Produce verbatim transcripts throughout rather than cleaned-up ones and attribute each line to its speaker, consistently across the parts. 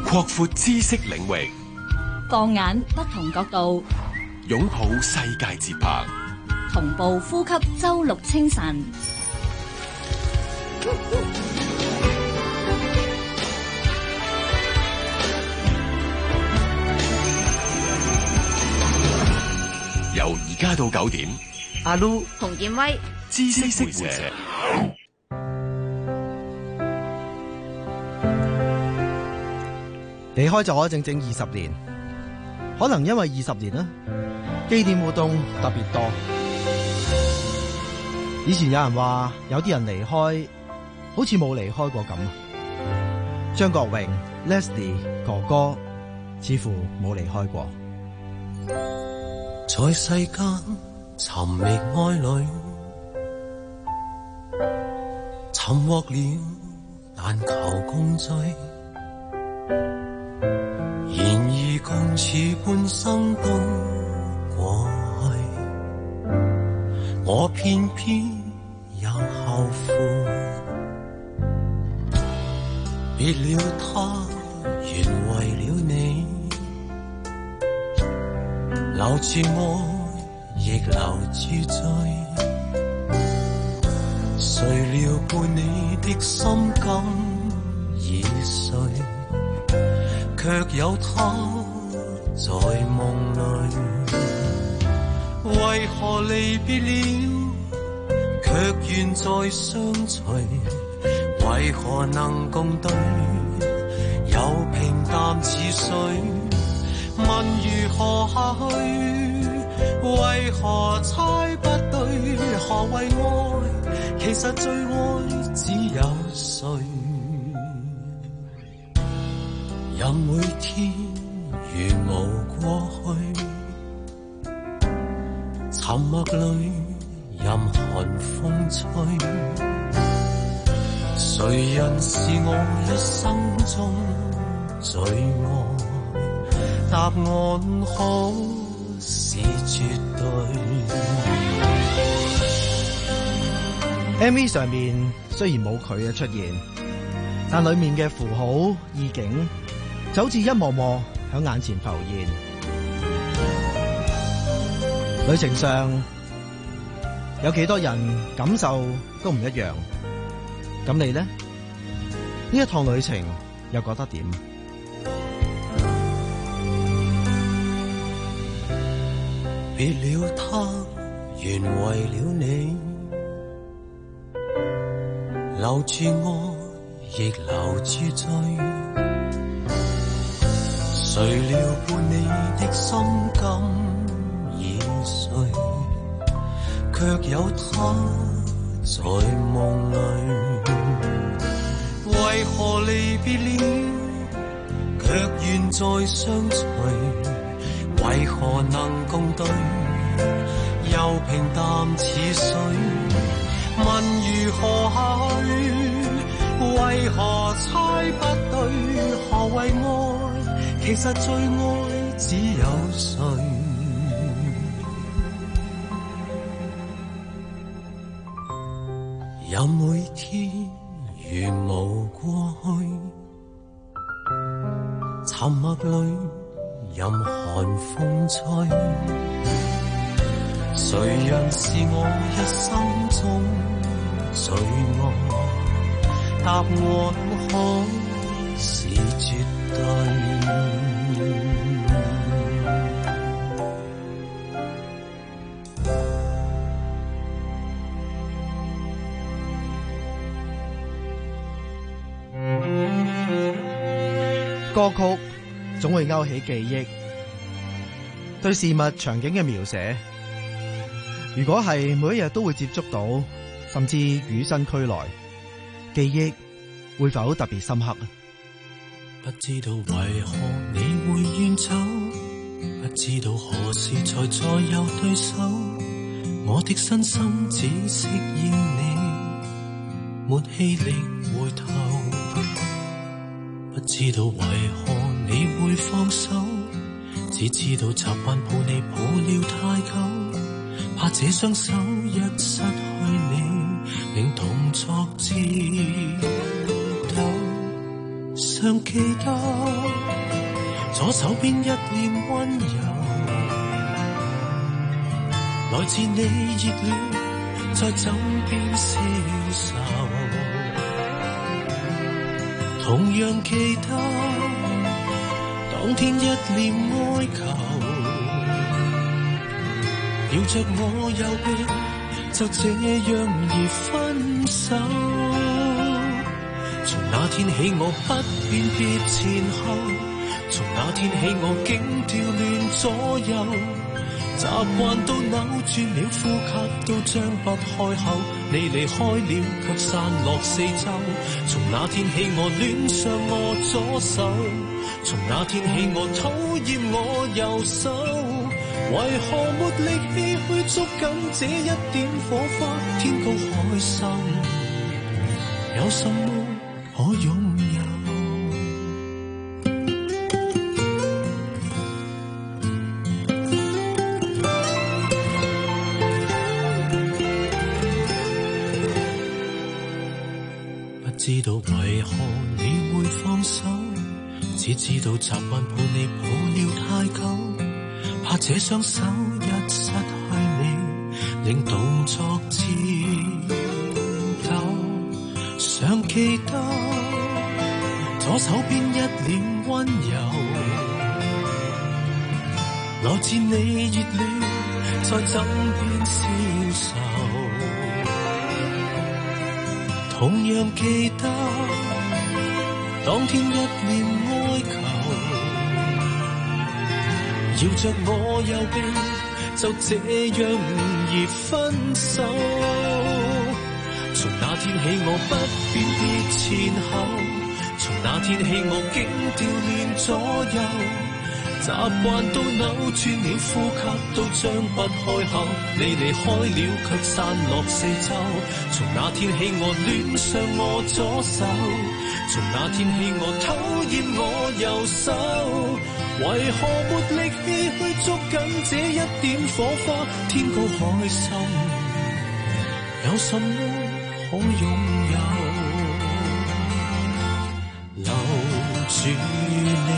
Speaker 1: 擴闊知識領域，
Speaker 2: 放眼不同角度，
Speaker 1: 擁抱世界節拍，
Speaker 2: 同步呼吸周六清晨。
Speaker 1: 由而家到九點，
Speaker 3: 阿 Lu、
Speaker 4: 洪建威、
Speaker 1: 知識會社。
Speaker 3: 離開咗整整二十年，可能因為二十年啦，紀念活動特別多。以前有人話，有啲人離開，好似冇離開過咁。張國榮、Leslie 哥哥，似乎冇離開過。
Speaker 5: 在世間尋覓愛侶，尋獲了但求共聚，然而共此半生都過去，我偏偏又後悔，別了他原為了你，留住愛，亦留住罪。誰料伴你的心感已碎，卻有他在夢裏。為何離別了，卻願再相隨？為何能共對，又平淡似水？問如何下去？為何猜不對？何為愛？其實最愛只有誰？任每天如無過去，沉默裏任寒風吹。誰人是我一生中最愛？答案可是絕對。
Speaker 3: M V 上面雖然冇佢嘅出現，但裏面嘅符號意境就好似一幕幕喺眼前浮現。旅程上有幾多人感受都唔一樣，咁你呢？呢一趟旅程又覺得點？
Speaker 5: 別了他，原為了你，留住愛，亦留住罪。誰料伴你的心感已碎，卻有他在夢裏。為何離別了，卻願再相隨？為何能共對，又平淡似水？問如何下去？為何猜不對？何為愛？其實最愛只有誰？任每天如無過去，沉默裏任寒風吹。誰人是我一生中最愛？答案可是絕對。
Speaker 3: 歌曲總會勾起記憶，對事物場景嘅描寫，如果係每一日都會接觸到，甚至與生俱來，記憶會否特別深刻？
Speaker 5: 不知道為何你會遠走，不知道何時才再有對手，我的身心只適應你，沒氣力回頭。不知道為何你會放手，只知道習慣抱你抱了太久，怕這雙手一失去你，令動作顫抖。 常記得左手邊一臉溫柔，來自你熱戀在枕邊消愁。同樣記得當天一臉哀求，搖着我右臂就這樣而分手。從那天起我不辨別前後，從那天起我竟調亂左右，習慣都扭轉了，呼吸都張不開口，你離開了卻散落四周。從那天起我戀上我左手，從那天起我討厭我右手，為何沒力氣去捉緊這一點火花？天高海深，有什麼可擁有？不知道為何你會放手，只知道習慣抱你抱了太久，怕這雙手一失去你，令動作顫抖。想記得左手邊一臉溫柔，來自你熱戀在枕邊消愁。同樣記得當天一臉哀求，搖着我右臂就這樣而分手。從那天起我不辨別前後，從那天起我竟調亂左右，習慣都扭轉了，呼吸都張不開口，你離開了卻散落四周。從那天起我戀上我左手，從那天起我討厭我右手，為何沒力氣去捉緊這一點火花？天高海深，有什麼可擁有？留住你，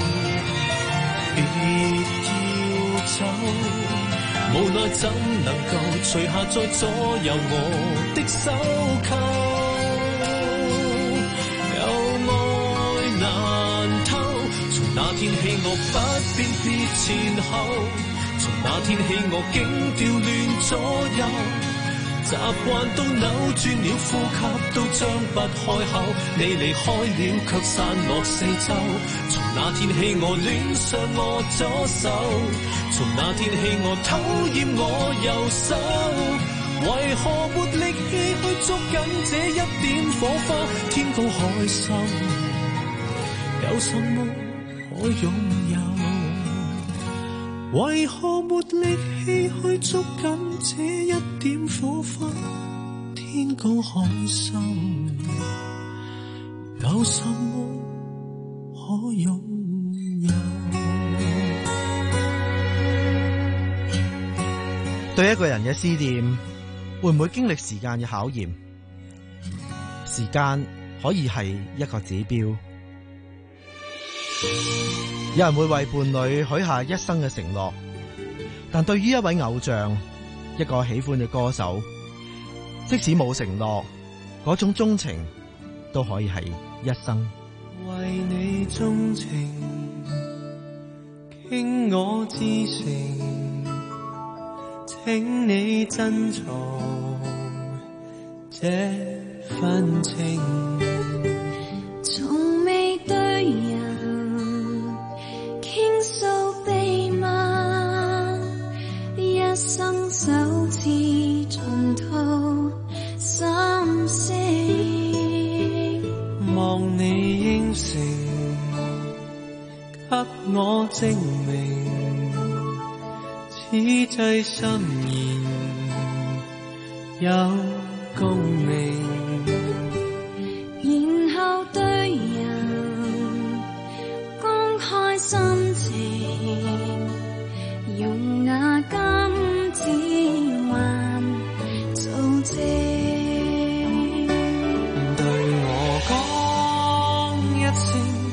Speaker 5: 別要走，無奈怎能夠除下再左右我的手扣？有愛難偷，從那天起我不辨別前後，從那天起我竟調亂左右，習慣都扭轉了，呼吸都張不開口，你離開了卻散落四周。從那天起我戀上我左手，從那天起我討厭我右手，為何沒力氣去捉緊這一點火花？天高海深，有什麼可擁有？為何沒力氣去捉緊這一點火花？天高海深，有什麼可擁有？
Speaker 3: 對一個人嘅思念，會唔會經歷時間嘅考驗？時間可以係一個指標。有人會為伴侶許下一生嘅承諾，但對於一位偶像，一個喜歡嘅歌手，即使冇承諾，嗰種鍾情都可以係一生。
Speaker 5: 為你鍾情，傾我至誠，請你珍藏這份情。
Speaker 4: 從未對人傾訴秘密，一生首次重吐心聲。望你應承，給我證明，此際心言有共鳴。然後對人公開心情，用那金指環做證。對我講一聲，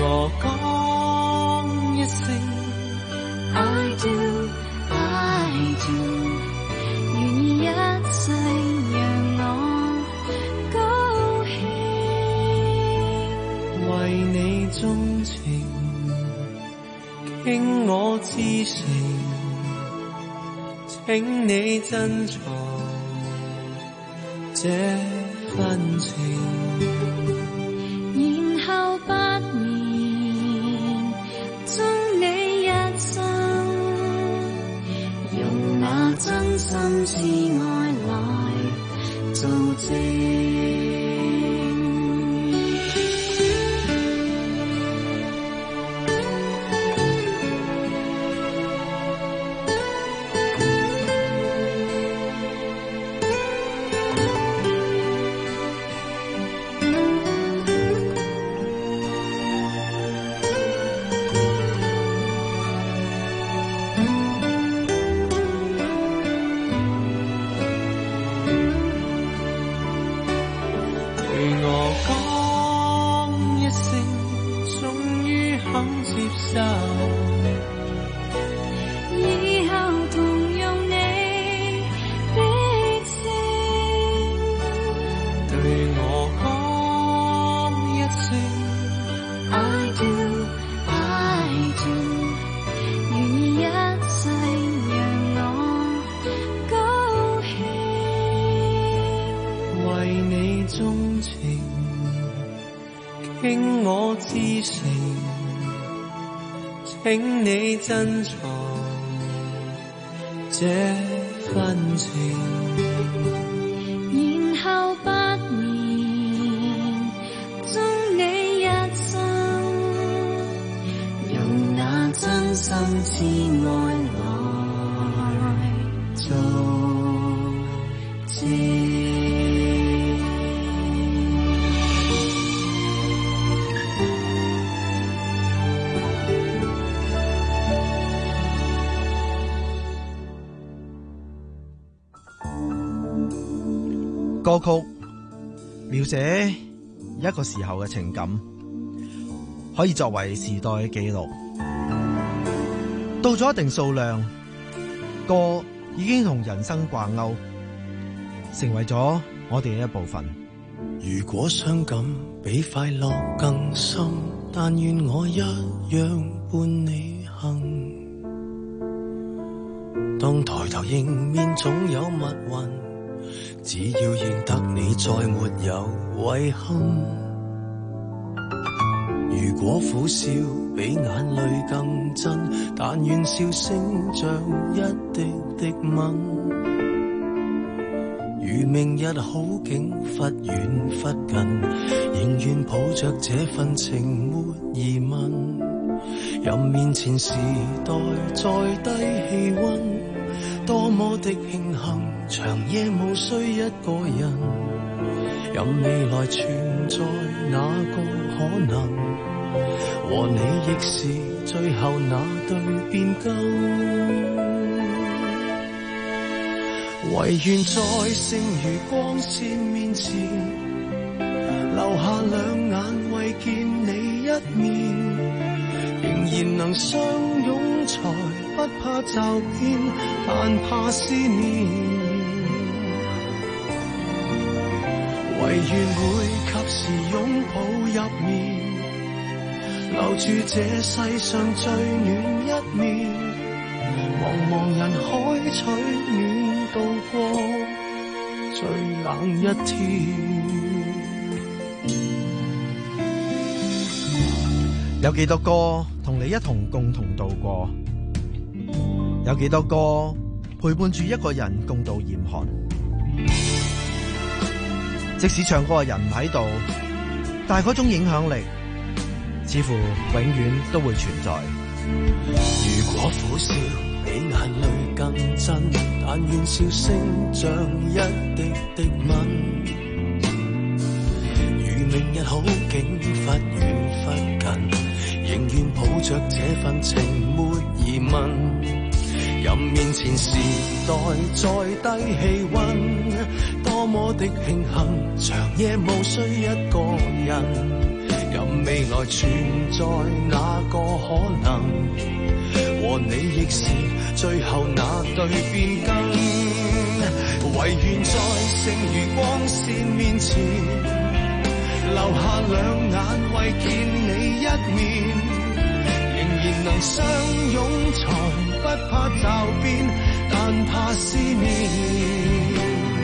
Speaker 5: 我講一聲
Speaker 4: I do I do， 願意一世讓我高興，
Speaker 5: 為你鍾情，傾我至誠，請你珍藏這份情。
Speaker 4: 然後八年終你一生，用那真心之愛來做證。
Speaker 5: 請你珍藏這份情，
Speaker 4: 然後八年終你一生，用那真心之愛來做證。
Speaker 3: 歌曲描寫一個時候嘅情感，可以作為時代嘅記錄。到咗一定數量，歌已經同人生掛鈎，成為咗我哋嘅一部分。
Speaker 5: 如果傷感比快樂更深，但願我一樣伴你行。當抬頭迎面總有密雲，只要認得你，再沒有遺憾。如果苦笑比眼淚更真，但願笑聲像一滴滴吻。如明日好景忽遠忽近，仍願抱着這份情沒疑問。任面前時代再低氣溫，多麼的慶幸，長夜無需一個人。任未來存在哪個可能，和你亦是最後那對變更。唯願在剩餘光線面前，留下兩眼為見你一面。仍然能相擁才不怕驟變，但怕思念。唯願會及時擁抱入眠，留住這世上最暖一面。茫茫人海取暖，度過最冷一天。
Speaker 3: 有幾多歌同你一同共同度過？有幾多歌陪伴住一個人共度嚴寒？即使唱歌嘅人唔喺度，但係嗰種影響力似乎永遠都會存在。
Speaker 5: 如果苦笑比眼淚更真，但願笑聲像一滴滴吻。如明日好景忽遠忽近，仍願抱着這份情沒疑問。任面前時代再低氣溫，多麼的慶幸，長夜無需一個人。任未來存在哪個可能？和你亦是最後那對變更，唯願在剩餘光線面前，留下兩眼為見你一面，仍然能相擁才不怕驟變，但怕思念。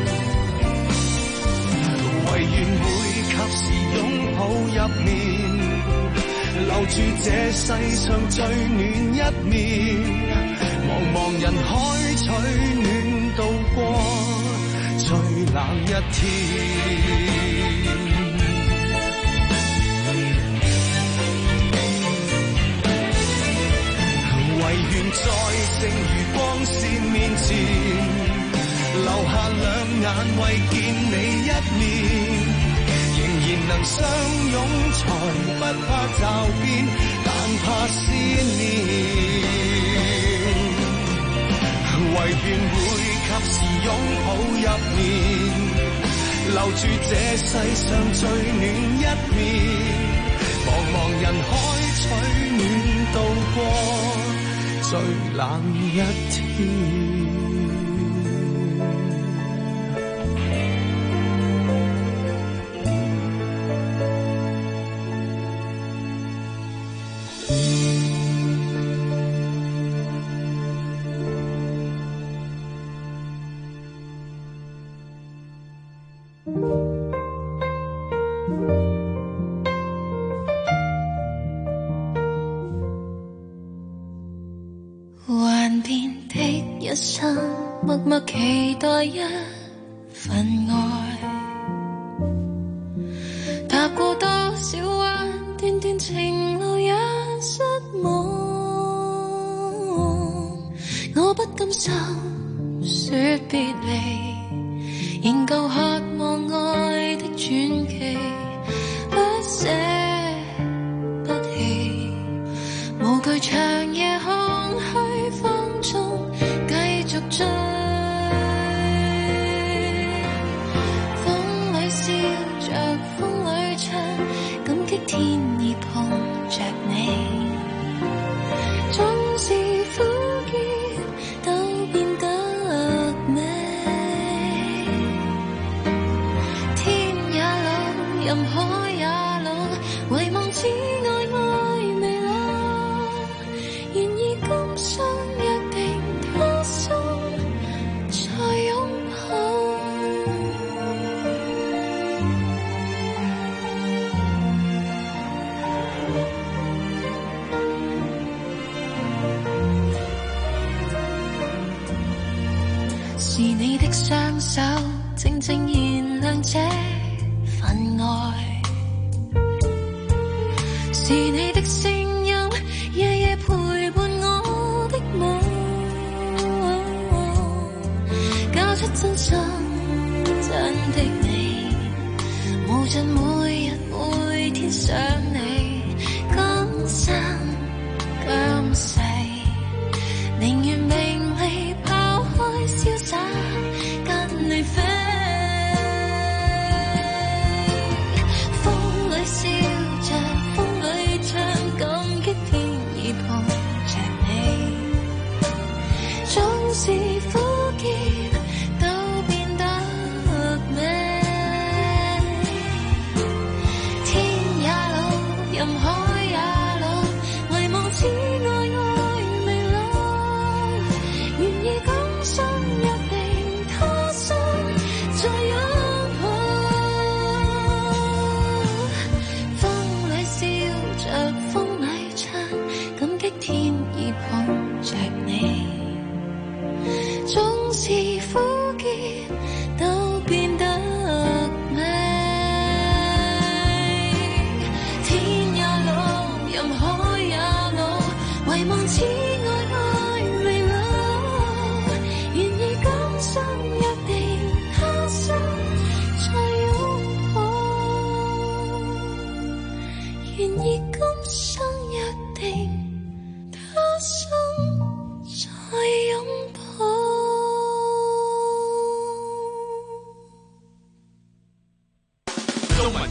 Speaker 5: 唯願會及時擁抱入眠，留住這世上最暖一面，茫茫人海取暖度過最冷一天。唯願在剩餘光線面前，留下兩眼為見你一面，仍然能相擁才不怕驟變，但怕思念。唯願會及時擁抱入眠，留住這世上最暖一面，茫茫人海取暖度過最冷一天。
Speaker 4: 幻變的一生，默默期待一份愛，踏過多少彎，段段情路也失望，我不甘心說別離，仍舊渴望愛的傳奇，不捨不棄，無懼長夜空虛風中繼續追，風裏笑着風裏唱，感激天意碰着你，縱是苦澀都變得美，天也老，任海也老，唯望此愛愛未老，願意今生約定他生再擁抱。是你的雙手靜靜燃亮這份愛，是你的聲音夜夜陪伴我的夢，交出真心真的你，無盡每日每天想你，今生今世寧願名利拋開瀟灑跟你飛，風裏笑着風裏唱，感激天意碰着你，縱是苦澀都變得美，天也老，任海也老，唯望此愛愛未老，願意今生約定他生再擁抱，風裏笑着風裏唱，感激天意碰着你，縱是苦澀都變得美，天也老，任海也老，唯望此愛愛未老，願意今生約定他生再擁抱，願意今生約定他生再擁抱。
Speaker 1: 中文歌曲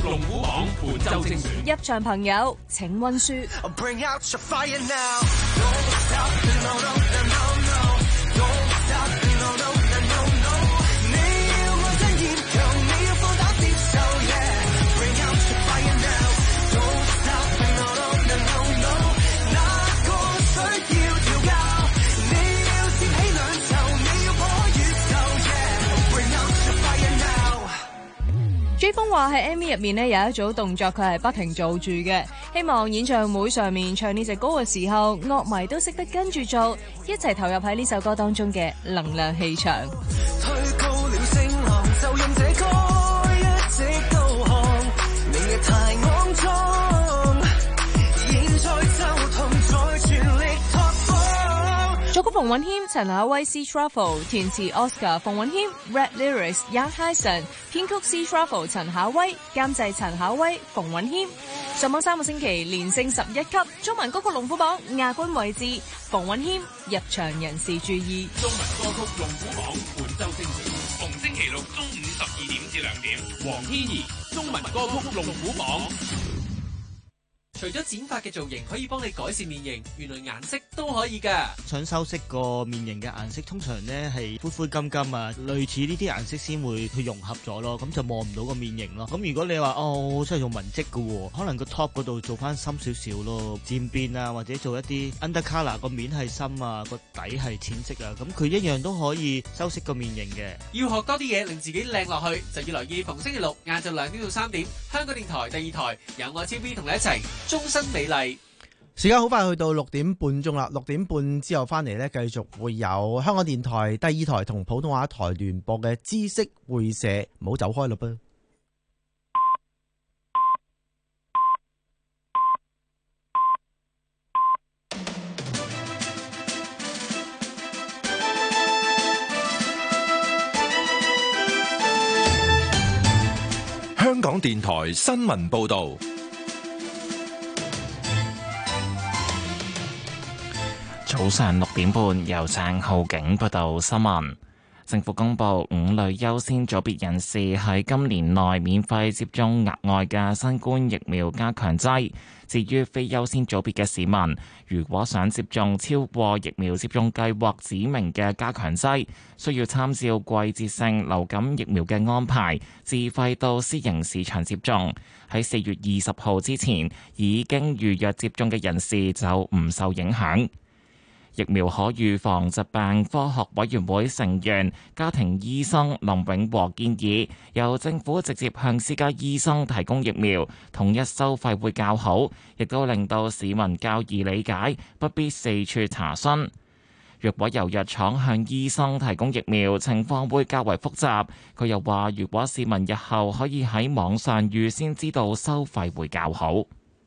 Speaker 1: 龍虎榜本周精選。
Speaker 6: 入場朋友請溫書。J 風話喺 M V 入面呢有一組動作佢係不停做住嘅，希望演唱會上面唱呢隻歌嘅時候，樂迷都識得跟住做，一齊投入喺呢首歌當中嘅能量氣場。
Speaker 5: 推高了聲浪，就任這歌一直導航，明日太骯髒，現在就同在全力拓荒。
Speaker 6: 作曲馮允謙、陳夏威 C Truffle， 填詞 Oscar 馮允謙 Red Lyrics Young Hyson， 編曲 C Truffle 陳夏威，監製陳夏威馮允謙。上榜三個星期連升十一級，中文歌曲龍虎榜亞軍位置，馮允謙入場人士注意。
Speaker 1: 中文歌曲龍虎榜本周精選，逢星期六中午十二點至兩點。黃天怡中文歌曲龍虎榜。
Speaker 7: 除咗剪髮嘅造型可以幫你改善面型，原來顏色都可以㗎。
Speaker 8: 想修飾個面型嘅顏色，通常咧係灰灰金金啊，類似呢啲顏色先會去融合咗咯，咁就望唔到個面型咯。咁如果你話哦，真係用紋織嘅喎，可能個 top 嗰度做翻深少少咯，漸變啊，或者做一啲 undercolor 個面係深啊，個底係淺色啊，咁佢一樣都可以修飾個面型嘅。
Speaker 7: 要學多啲嘢令自己靚落去，就要留意逢星期六晏晝兩點到三點，香港電台第二台有我超 B 同你一齊。終身美麗。
Speaker 3: 時間好快去到六點半鐘啦，六點半之後翻嚟呢，繼續會有香港電台第二台同普通話台聯播嘅知識會社，唔好走開咯噃。
Speaker 1: 香港電台新聞報道。
Speaker 9: 早上六點半，由鄭浩景報道新聞。政府公布五類優先組別人士喺今年內免費接種額外嘅新冠疫苗加強劑。至於非優先組別嘅市民，如果想接種超過疫苗接種計劃指明嘅加強劑，需要參照季節性流感疫苗嘅安排，自費到私營市場接種。喺四月二十號之前已經預約接種嘅人士就唔受影響。疫苗可預防疾病科學委員會成員、家庭醫生林永和建議，由政府直接向私家醫生提供疫苗，統一收費會較好，亦都令到市民較易理解，不必四處查詢。若果由藥廠向醫生提供疫苗，情況會較為複雜。佢又話，如果市民日後可以喺網上預先知道收費會較好。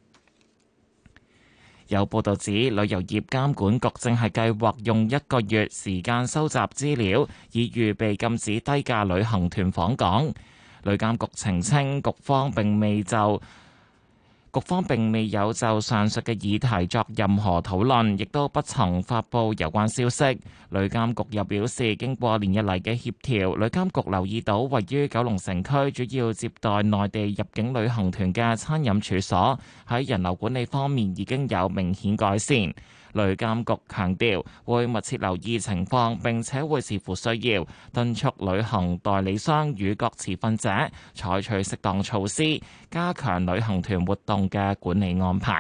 Speaker 9: 有報道指，旅遊業監管局正係計劃用一個月時間收集資料，以預備禁止低價旅行團訪港。旅監局澄清，局方並未就局方並未有就上述嘅議題作任何討論，亦都不曾發布有關消息。旅監局又表示，經過連日嚟嘅協調，旅監局留意到位於九龍城區主要接待內地入境旅行團嘅餐飲處所喺人流管理方面已經有明顯改善。旅監局強調會密切留意情況，並且會視乎需要敦促旅行代理商與各持份者採取適當措施，加強旅行團活動嘅管理安排。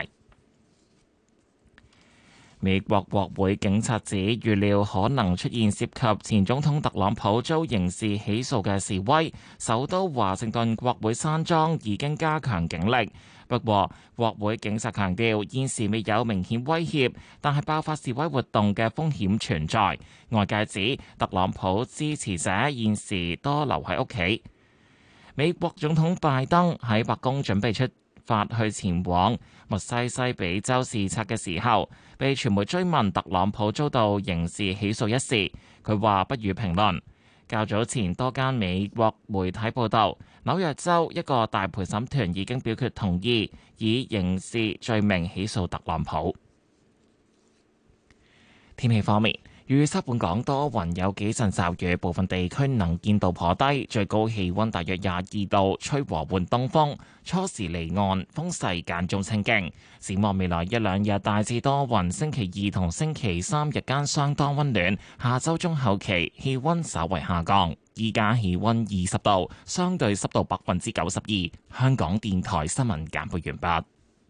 Speaker 9: 美國國會警察指，預料可能出現涉及前總統特朗普遭刑事起訴嘅示威，首都華盛頓國會山莊已經加強警力。不過，國會警察強調現時未有明顯威脅，但係爆發示威活動嘅風險存在。外界指特朗普支持者現時多留喺屋企。美國總統拜登喺白宮準備出發去前往密西西比州視察嘅時候，被傳媒追問特朗普遭到刑事起訴一事，佢話不予評論。較早前多間美國媒體報道，紐約州一個大陪審團已經表決同意以刑事罪名起訴特朗普。天氣方面， 預測本港多雲，有幾陣驟雨，部分地區能見度頗低，最高氣溫大約廿二度，吹和緩東風，初時離岸，風勢間中清勁。展望未來一兩日大致多雲，星期二同星期三日間相當溫暖，下周中後期氣溫稍為下降。依家氣溫二十度，相對濕度百分之九十二。香港電台新聞簡報完畢。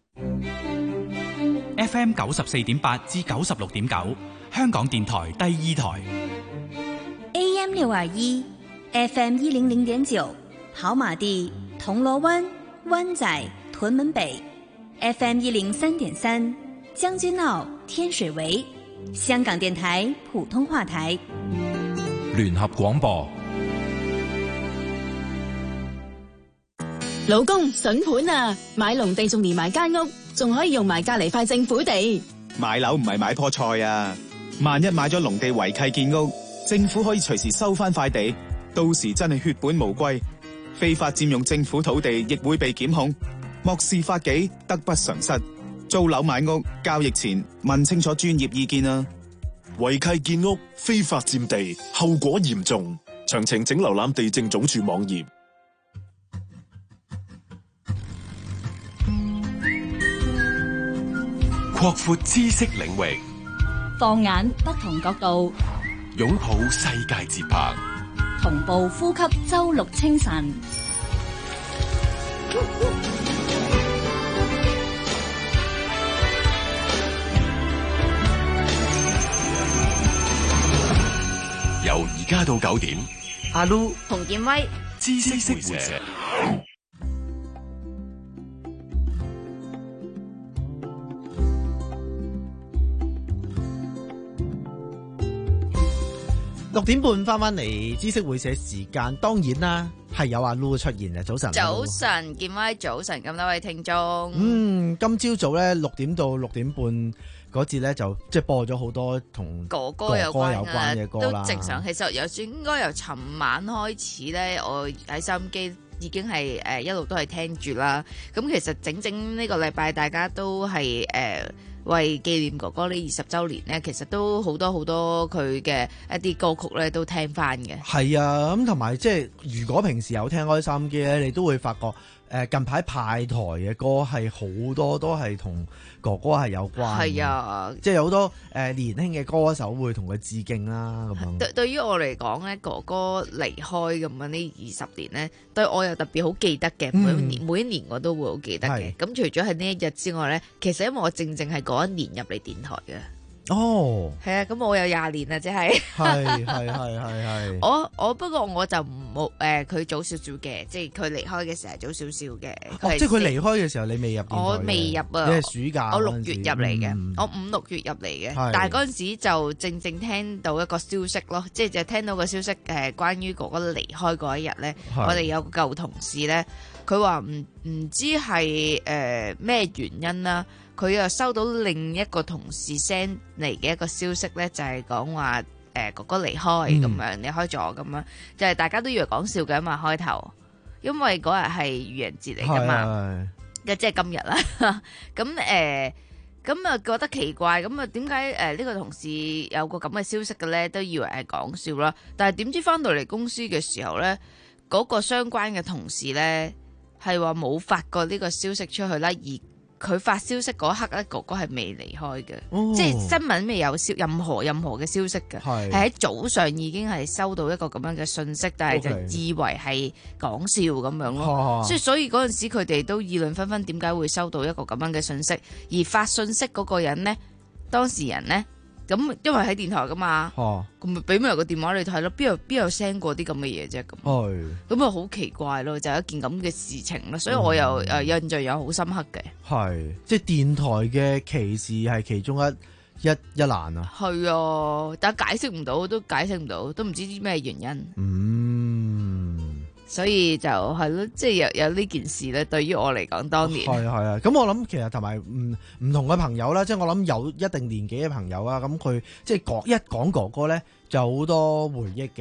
Speaker 10: F M 九十四點八至九十六點九，香港電台第二台。
Speaker 2: A M 六二一 ，F M 一零零點九，跑馬地、銅鑼灣、灣仔、屯門北 ，F M 一零三點三，將軍澳、天水圍，香港電台普通話台。
Speaker 11: 聯合廣播。
Speaker 12: 老公筍盤啊，買農地仲連埋間屋，仲可以用埋隔籬塊政府地。
Speaker 13: 買樓唔係買棵菜啊，萬一買咗農地違契建屋，政府可以隨時收翻塊地，到時真係血本無歸，非法佔用政府土地亦會被檢控，漠視法紀，得不償失。租樓買屋交易前問清楚專業意見啊！
Speaker 14: 違契建屋、非法佔地，後果嚴重。詳情請瀏覽地政總署網頁。
Speaker 15: 擴闊知識領域，
Speaker 2: 放眼不同角度，
Speaker 15: 擁抱世界節拍，
Speaker 2: 同步呼吸周六清晨。
Speaker 15: 由而家到九點，
Speaker 6: 阿 Lu 洪建威，
Speaker 15: 知識會社。
Speaker 3: 六點半翻返嚟知識會社時間，當然啦，係有阿 Lu 出現嘅。早晨，
Speaker 6: 早晨，建威，早晨，咁多位聽眾。
Speaker 3: 嗯，今朝早咧六點到六點半嗰節咧就即係播咗好多同
Speaker 6: 哥哥有關
Speaker 3: 嘅歌啦。
Speaker 6: 都正常，其實由應該由尋晚開始咧，我喺收音機已經係誒、呃、一路都係聽住啦。咁其實整整呢個禮拜，大家都係誒。呃為紀念哥哥呢二十週年呢，其實都好多好多佢嘅一啲歌曲咧都聽翻嘅。係
Speaker 3: 啊，咁同埋即係如果平時有聽開收音機咧，你都會發覺誒近排派台嘅歌係好多都係同哥哥係有關。係啊，即係有好多誒年輕嘅歌手會同佢致敬啦咁樣。對
Speaker 6: 對於我嚟講咧，哥哥離開咁樣呢二十年咧，對我又特別好記得嘅。每年、嗯、每一年我都會好記得嘅。咁除咗係呢一日之外咧，其實因為我正正係嗰一年入嚟電台嘅。哦，係啊，咁我有廿年啦，即係，係係係係係，我我不過我就唔冇誒，佢、呃、早少少嘅，即係佢離開嘅時候係早少少嘅。
Speaker 3: 哦，即係佢離開嘅時候，你未入電台？
Speaker 6: 我未入啊，
Speaker 3: 你係暑假，
Speaker 6: 我六月入嚟嘅，嗯、我五六月入嚟嘅，但係嗰陣時就正正聽到一個消息咯，即係就聽到個消息誒、呃，關於哥哥離開嗰一日咧，我哋有個舊同事咧，佢話唔唔知係誒咩原因啦。佢又收到另一個同事 send 嚟嘅一個消息咧，就係講話誒哥哥離開咁樣，離開咗咁樣，就係、是、大家都以為講笑嘅嘛開頭，因為嗰日係愚人節嚟噶嘛，即係今日啦。咁誒，咁啊覺得奇怪，咁啊點解誒呢個同事有個咁嘅消息嘅咧？都以為係講笑啦，但係點知翻到嚟公司嘅時候咧，嗰、那個相關嘅同事咧係話冇發過呢個消息出去啦，而佢發消息嗰刻咧，哥哥係未離開嘅，哦、即係新聞未有消任何任何嘅消息嘅，係喺早上已經係收到一個咁樣嘅訊息，但係就以為係講笑咁樣咯。即係、哦、所以嗰陣時佢哋都議論紛紛，點解會收到一個咁樣嘅訊息？而發訊息嗰個人呢，當事人呢，咁因為喺電台噶嘛，咁咪俾埋個電話你睇咯，邊有邊有 send 過啲咁嘅嘢啫？咁咁啊好奇怪咯，就係、一件咁嘅事情咯，所以我又誒、嗯、印象有好深刻嘅。係
Speaker 3: 即係電台嘅歧視係其中一一一欄啊。係啊，但係解釋唔到，都解釋唔到，都唔知啲咩原因。嗯，所以就係咯，即係有有呢件事咧。對於我嚟講，當年係係啊。咁我諗其實同埋唔唔同嘅朋友啦，即係我諗有一定年紀嘅朋友啊，咁佢即係講一講哥哥咧，就好多回憶嘅。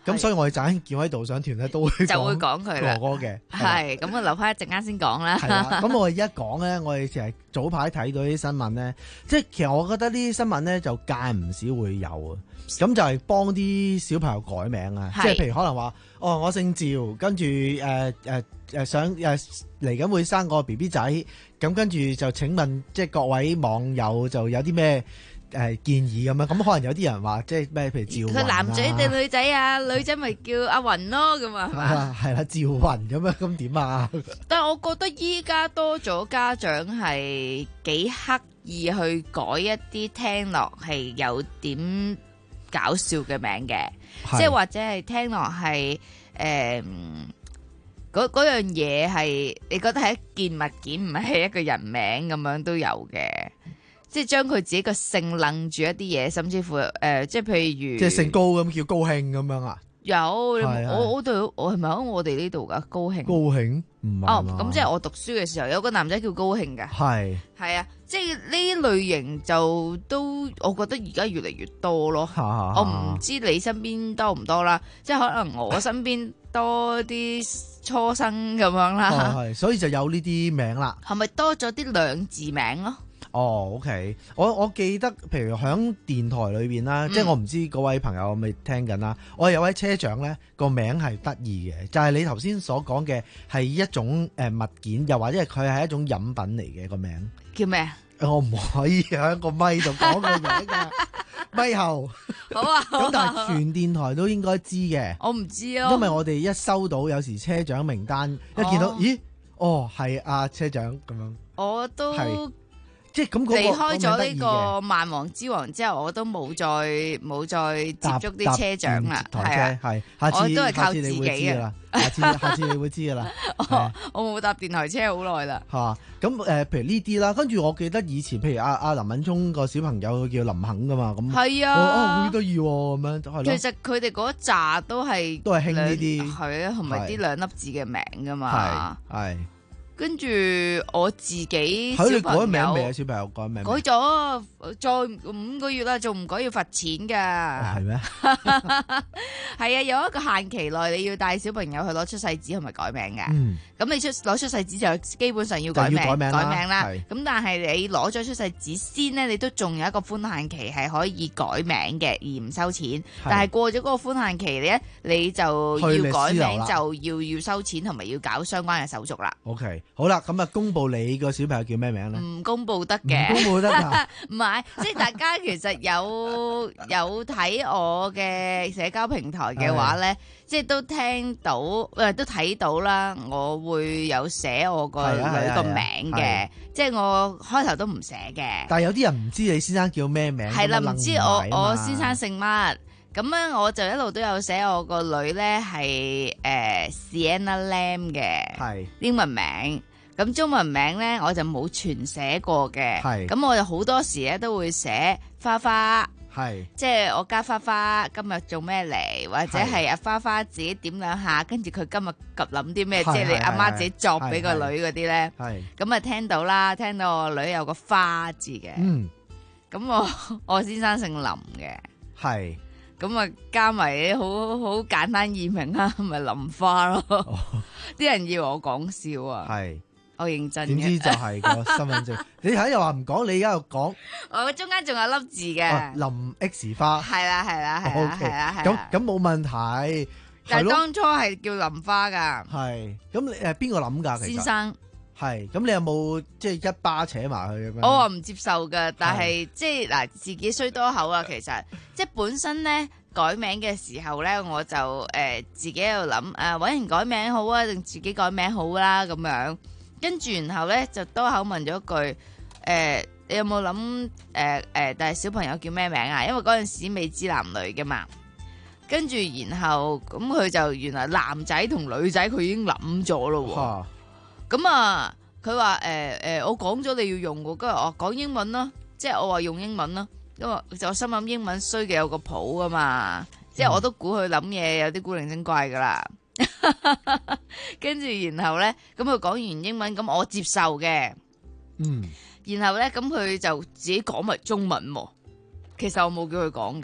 Speaker 3: 咁所以我哋陣間見喺導賞團咧都會
Speaker 16: 就會講佢啦
Speaker 3: 哥哥嘅。
Speaker 16: 係咁啊，留翻一陣間先講啦。
Speaker 3: 係啦，咁我哋一講咧，我哋其實早排睇到啲新聞咧，即係其實我覺得呢啲新聞咧就間唔少會有啊。咁就係幫啲小朋友改名啊，即係譬如可能話，哦，我姓趙，跟住誒誒誒想誒嚟緊會生個 B B 仔，咁跟住就請問即係各位網友就有啲咩誒建議咁樣？咁可能有啲人話即係咩？譬如趙雲啊，
Speaker 16: 佢男仔定女仔啊？女仔咪叫阿雲咯，咁啊係嘛？
Speaker 3: 係啦，趙雲咁樣，咁點啊？
Speaker 16: 但係我覺得依家多咗家長係幾刻意去改一啲聽落係有點搞笑嘅名嘅，即係或者係聽落係誒嗰嗰樣嘢係你覺得係一件物件，唔係一個人名咁樣都有嘅，即係將佢自己個姓楞住一啲嘢，甚至乎誒、呃，即係譬如
Speaker 3: 即係姓高咁叫高興咁樣啊？
Speaker 16: 有，
Speaker 3: 係係
Speaker 16: 我我對我係咪喺我哋呢度噶高興？
Speaker 3: 高興唔係
Speaker 16: 哦，咁即係我讀書嘅時候有個男仔叫高興嘅，
Speaker 3: 係
Speaker 16: 係啊，即係呢類型就都我覺得而家越嚟越多咯。我唔知你身邊多唔多啦，即係可能我身邊多啲初生咁樣啦。
Speaker 3: 係、哦，所以就有呢啲名啦。
Speaker 16: 係咪多咗啲兩字名咯？
Speaker 3: 哦 OK，我我記得，譬如響電台裏邊啦，嗯、即係我唔知嗰位朋友咪聽緊啦。我有位車長咧，個名係得意嘅，就係、是、你頭先所講嘅係一種誒物件，又或者係佢係一種飲品嚟嘅個名。
Speaker 16: 叫咩啊？
Speaker 3: 我唔可以喺個咪度講個名噶，咪後。
Speaker 16: 好啊。
Speaker 3: 咁但係全電台都應該知嘅。
Speaker 16: 我唔知啊。
Speaker 3: 因為我哋一收到有時車長名單，一見到，哦、咦，哦係阿車長咁樣。
Speaker 16: 我都。
Speaker 3: 即係咁嗰個
Speaker 16: 離開咗呢個萬王之王之後，我都冇再冇再接觸啲車長啦。係啊，
Speaker 3: 係下次
Speaker 16: 我都係靠自己
Speaker 3: 啊。下次下次你會知噶啦。
Speaker 16: 我冇搭電台車好耐啦。
Speaker 3: 嚇咁誒，譬如呢啲啦，跟住我記得以前，譬如阿阿林敏聰個小朋友叫林肯噶嘛，咁
Speaker 16: 係啊，
Speaker 3: 哦好得意喎咁樣，係咯。
Speaker 16: 其實佢哋嗰扎都係
Speaker 3: 都係興呢啲，
Speaker 16: 係啊，同埋啲兩粒字嘅名噶嘛，
Speaker 3: 係。
Speaker 16: 跟住我自己，
Speaker 3: 喺你改名未啊？小朋友改名
Speaker 16: 改咗，再五個月啦，仲唔改要罰錢噶？
Speaker 3: 係咩？
Speaker 16: 係啊，有一個限期內你要帶小朋友去攞出世紙同埋改名嘅。嗯，咁你出攞出世紙就基本上要改名，改名啦。咁但係你攞咗出世紙先呢，你都仲有一個寬限期係可以改名嘅，而唔收錢。但係過咗嗰個寬限期咧，你就要改名就要要收錢同埋要搞相關嘅手續啦。
Speaker 3: OK。好啦，咁啊，公布你個小朋友叫咩名咧？
Speaker 16: 唔公布得嘅，
Speaker 3: 公布得㗎。
Speaker 16: 唔係，即係大家其實有有睇我嘅社交平台嘅話咧，即係都聽到，誒都睇到啦。我會有寫我個女個名嘅，即係我開頭都唔寫嘅。
Speaker 3: 但係有啲人唔知你先生叫咩名，
Speaker 16: 係啦，唔知我我先生姓乜。咁咧，我就一路都有寫我個女咧係誒 Sienna Lam 嘅英文名，咁中文名咧我就冇全寫過嘅。咁我就好多時咧都會寫花花，即係我家花花今日做咩嚟，或者係阿花花自己點兩下，跟住佢今日及諗啲咩，即係你阿媽自己作俾個女嗰啲咧。咁啊聽到啦，聽到我女有個花字嘅。嗯，咁我我先生姓林嘅。係。咁啊，加埋好好簡單易明啦，咪林花咯。啲、哦、人以為我講笑啊，係我認真嘅。點知就係個身份證。你睇又話唔講，你而家又講。我中間仲有粒字嘅、啊。林 X 花。係啦係啦係啦係啦係。咁咁冇問題。但係當初係叫林花噶。係。咁你誒邊個諗噶？先生。係。咁你有冇即係一巴扯埋去咁樣？我話唔接受噶，但係即係嗱，自己衰多口啊。其實即係本身咧改名嘅時候咧，我就誒、呃、自己喺度諗誒，搵、呃、人改名好啊，定自己改名好啦咁樣。跟住然後咧就多口問咗一句誒、呃，你有冇諗誒誒？但係小朋友叫咩名啊？因為嗰陣時未知男女噶嘛。跟住然後咁佢就原來男仔同女仔佢已經諗咗咯。咁啊，佢話誒誒，我講咗你要用嘅，跟住我講英文咯，即係我話用英文咯，因為就我心諗英文衰嘅有個譜噶嘛，嗯、即係我都估佢諗嘢有啲古靈精怪噶啦，跟住然後咧，咁佢講完英文，咁我接受嘅，嗯，然後咧，咁佢就自己講埋中文喎，其實我冇叫佢講噶。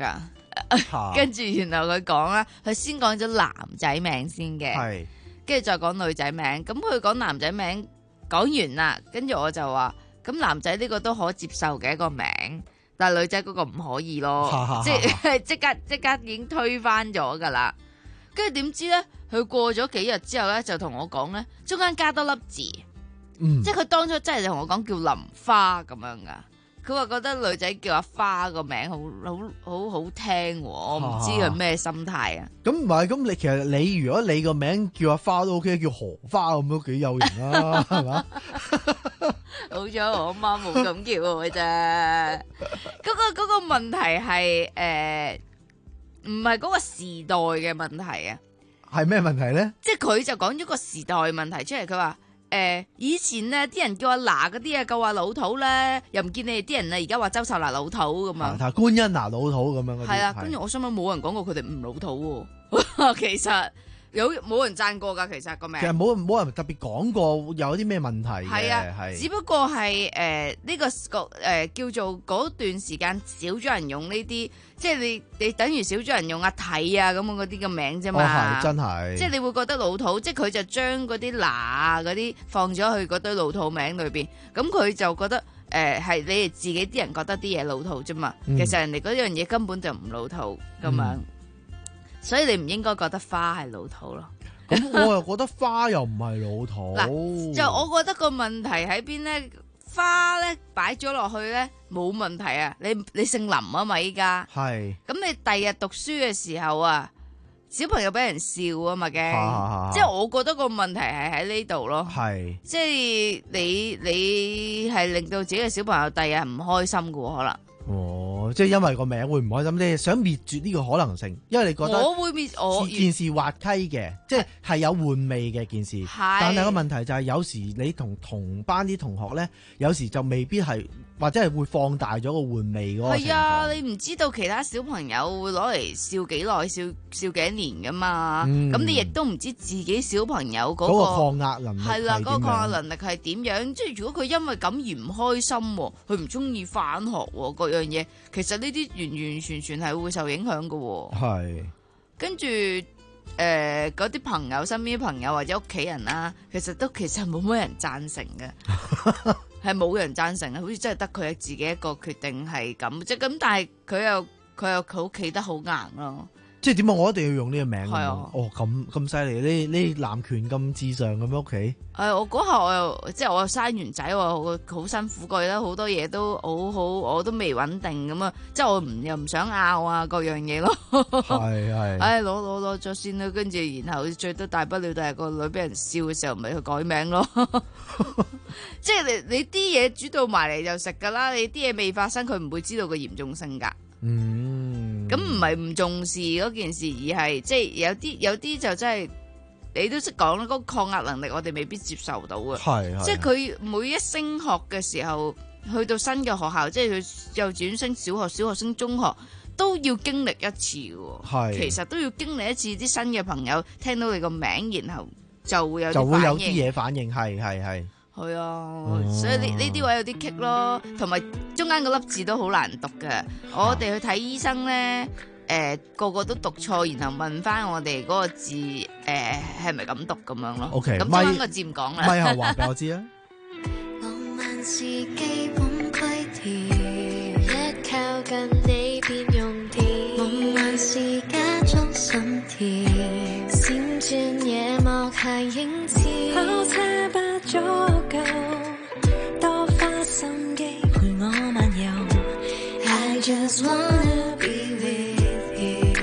Speaker 16: 跟住然後佢講啦，佢先講咗男仔名先嘅，跟住再講女仔名。咁佢講男仔名講完啦，跟住我就話，咁男仔呢個都可接受嘅一個名，但係女仔嗰個唔可以咯，即係即刻即刻已經推翻咗噶啦。跟住點知咧，佢過咗幾日之後咧，就同我講咧，中間加多粒字，嗯、即係佢當初真係同我講叫林花咁樣噶。佢話覺得女仔叫阿花個名好好好好聽，我唔知佢咩心態啊。咁唔係，咁你其實你如果你個名叫阿花都 OK， 叫荷花咁都幾有型啊，係嘛？好彩我媽冇咁叫我啫。嗰、嗰個嗰、嗰個問題係誒，唔係嗰個時代嘅問題啊。係咩問題咧？即係佢就講咗個時代問題出嚟，佢話。誒、呃，以前咧啲人叫阿娜嗰啲啊，夠話老土咧，又唔見你哋啲人啊，而家話周秀娜老土咁啊，觀音娜老土咁樣嗰啲。係啊，跟住我心諗冇人講過佢哋唔老土喎，其實有冇人讚過噶，其實個名。其實冇冇人特別講過有啲咩問題嘅。係啊，係。只不過係誒呢個個誒、呃、叫做嗰段時間少咗人用呢啲，即係你你等於少咗人用阿睇啊咁樣嗰啲嘅名啫嘛。哦，係真係。即係你會覺得老土，即係佢就將嗰啲嗱啊嗰啲放咗去嗰堆老土名裏邊，咁佢就覺得誒係、呃、你哋自己啲人覺得啲嘢老土啫嘛。嗯、其實人哋嗰樣嘢根本就唔老土咁樣。嗯，所以你唔應該覺得花係老土咯。咁我又覺得花又唔係老土。嗱，就我覺得個問題喺邊咧？花咧擺咗落去咧冇問題啊！你你姓林啊嘛依家。係。咁你第日讀書嘅時候啊，小朋友俾人笑啊嘛嘅。即係我覺得個問題係喺呢度咯。係。即係你你係令到自己嘅小朋友第日唔開心嘅喎，可能。哦，即係因為個名會唔開心，你係想滅絕呢個可能性，因為你覺得我會滅我件事滑稽嘅，即係係有玩味嘅件事。係，但係個問題就係有時你同同班啲同學咧，有時就未必係或者係會放大咗個玩味嗰個情況。係啊，你唔知道其他小朋友會攞嚟笑幾耐，笑笑幾年噶嘛？咁、嗯、你亦都唔知自己小朋友嗰、嗰個、嗰個抗壓能力係啦，嗰、嗰個抗壓能力係點樣？即係如果佢因為咁而唔開心，佢唔中意返學嗰樣嘢，其實呢啲完完全全係會受影響嘅。係，跟住誒嗰啲朋友、身邊啲朋友或者屋企人啦，其實都其實冇乜人贊成嘅，係冇人贊成嘅，好似真係得佢自己一個決定係咁，即係咁，但係佢又佢又佢企得好硬咯。即係點解我一定要用呢個名？係啊，哦咁咁犀利，你你男權咁至上咁屋企？誒、哎，我嗰下我又即係我又生完仔，我好辛苦，覺得好多嘢都好好，我都未穩定咁啊！即係我唔又唔想拗啊，各樣嘢咯。係係。唉，攞攞攞咗先啦，跟住然後最多大不了就係個女俾人笑嘅時候，咪去改名咯。即係你你啲嘢煮到埋嚟就食噶啦，你啲嘢未發生，佢唔會知道個嚴重性噶。嗯，咁唔係唔重視嗰件事，而係即係有啲有啲就真係你都識講啦，嗰個抗壓能力我哋未必接受到嘅。係，即係佢每一升學嘅時候，去到新嘅學校，即係佢幼稚園升小學，小學升中學，都要經歷一次嘅。係，其實都要經歷一次啲新嘅朋友聽到你個名，然後就會有就會有啲嘢反應。係係係。係啊，所以呢呢啲位有啲棘咯，同埋中間個粒字都好難讀嘅。我哋去睇醫生咧，誒、呃、個個都讀錯，然後問翻我哋嗰個字，誒係咪咁讀咁樣咯？OK，咁中間個字唔講啦。咪後話俾我知啊。浪漫是基本規條，一靠近你便用電。夢幻是假裝心跳，閃轉夜幕下影子。跑車不足夠，多花心機陪我漫遊。I just wanna be with you。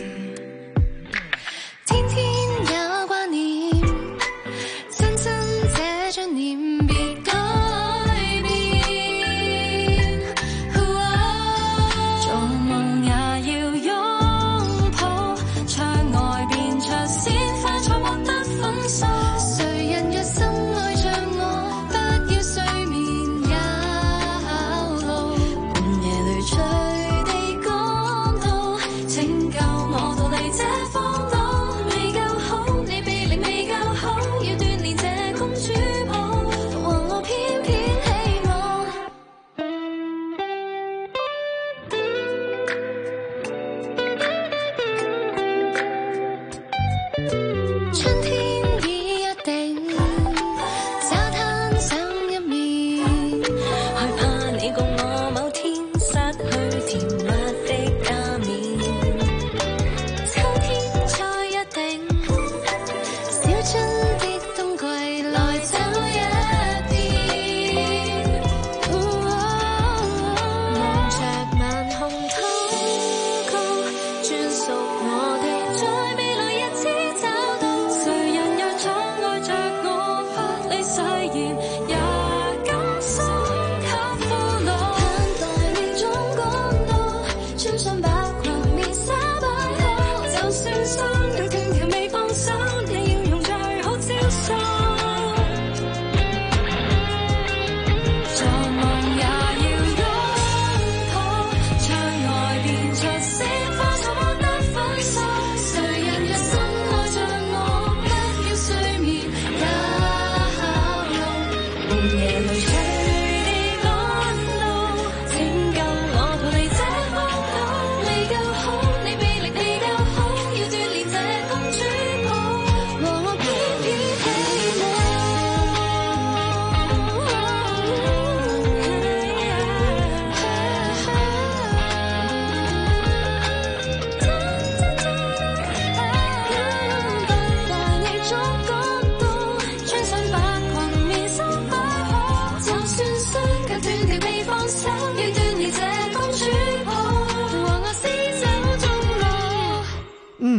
Speaker 16: 天天有掛念，親親這張臉別改變。做夢也要擁抱，窗外變出鮮花，才獲得粉碎。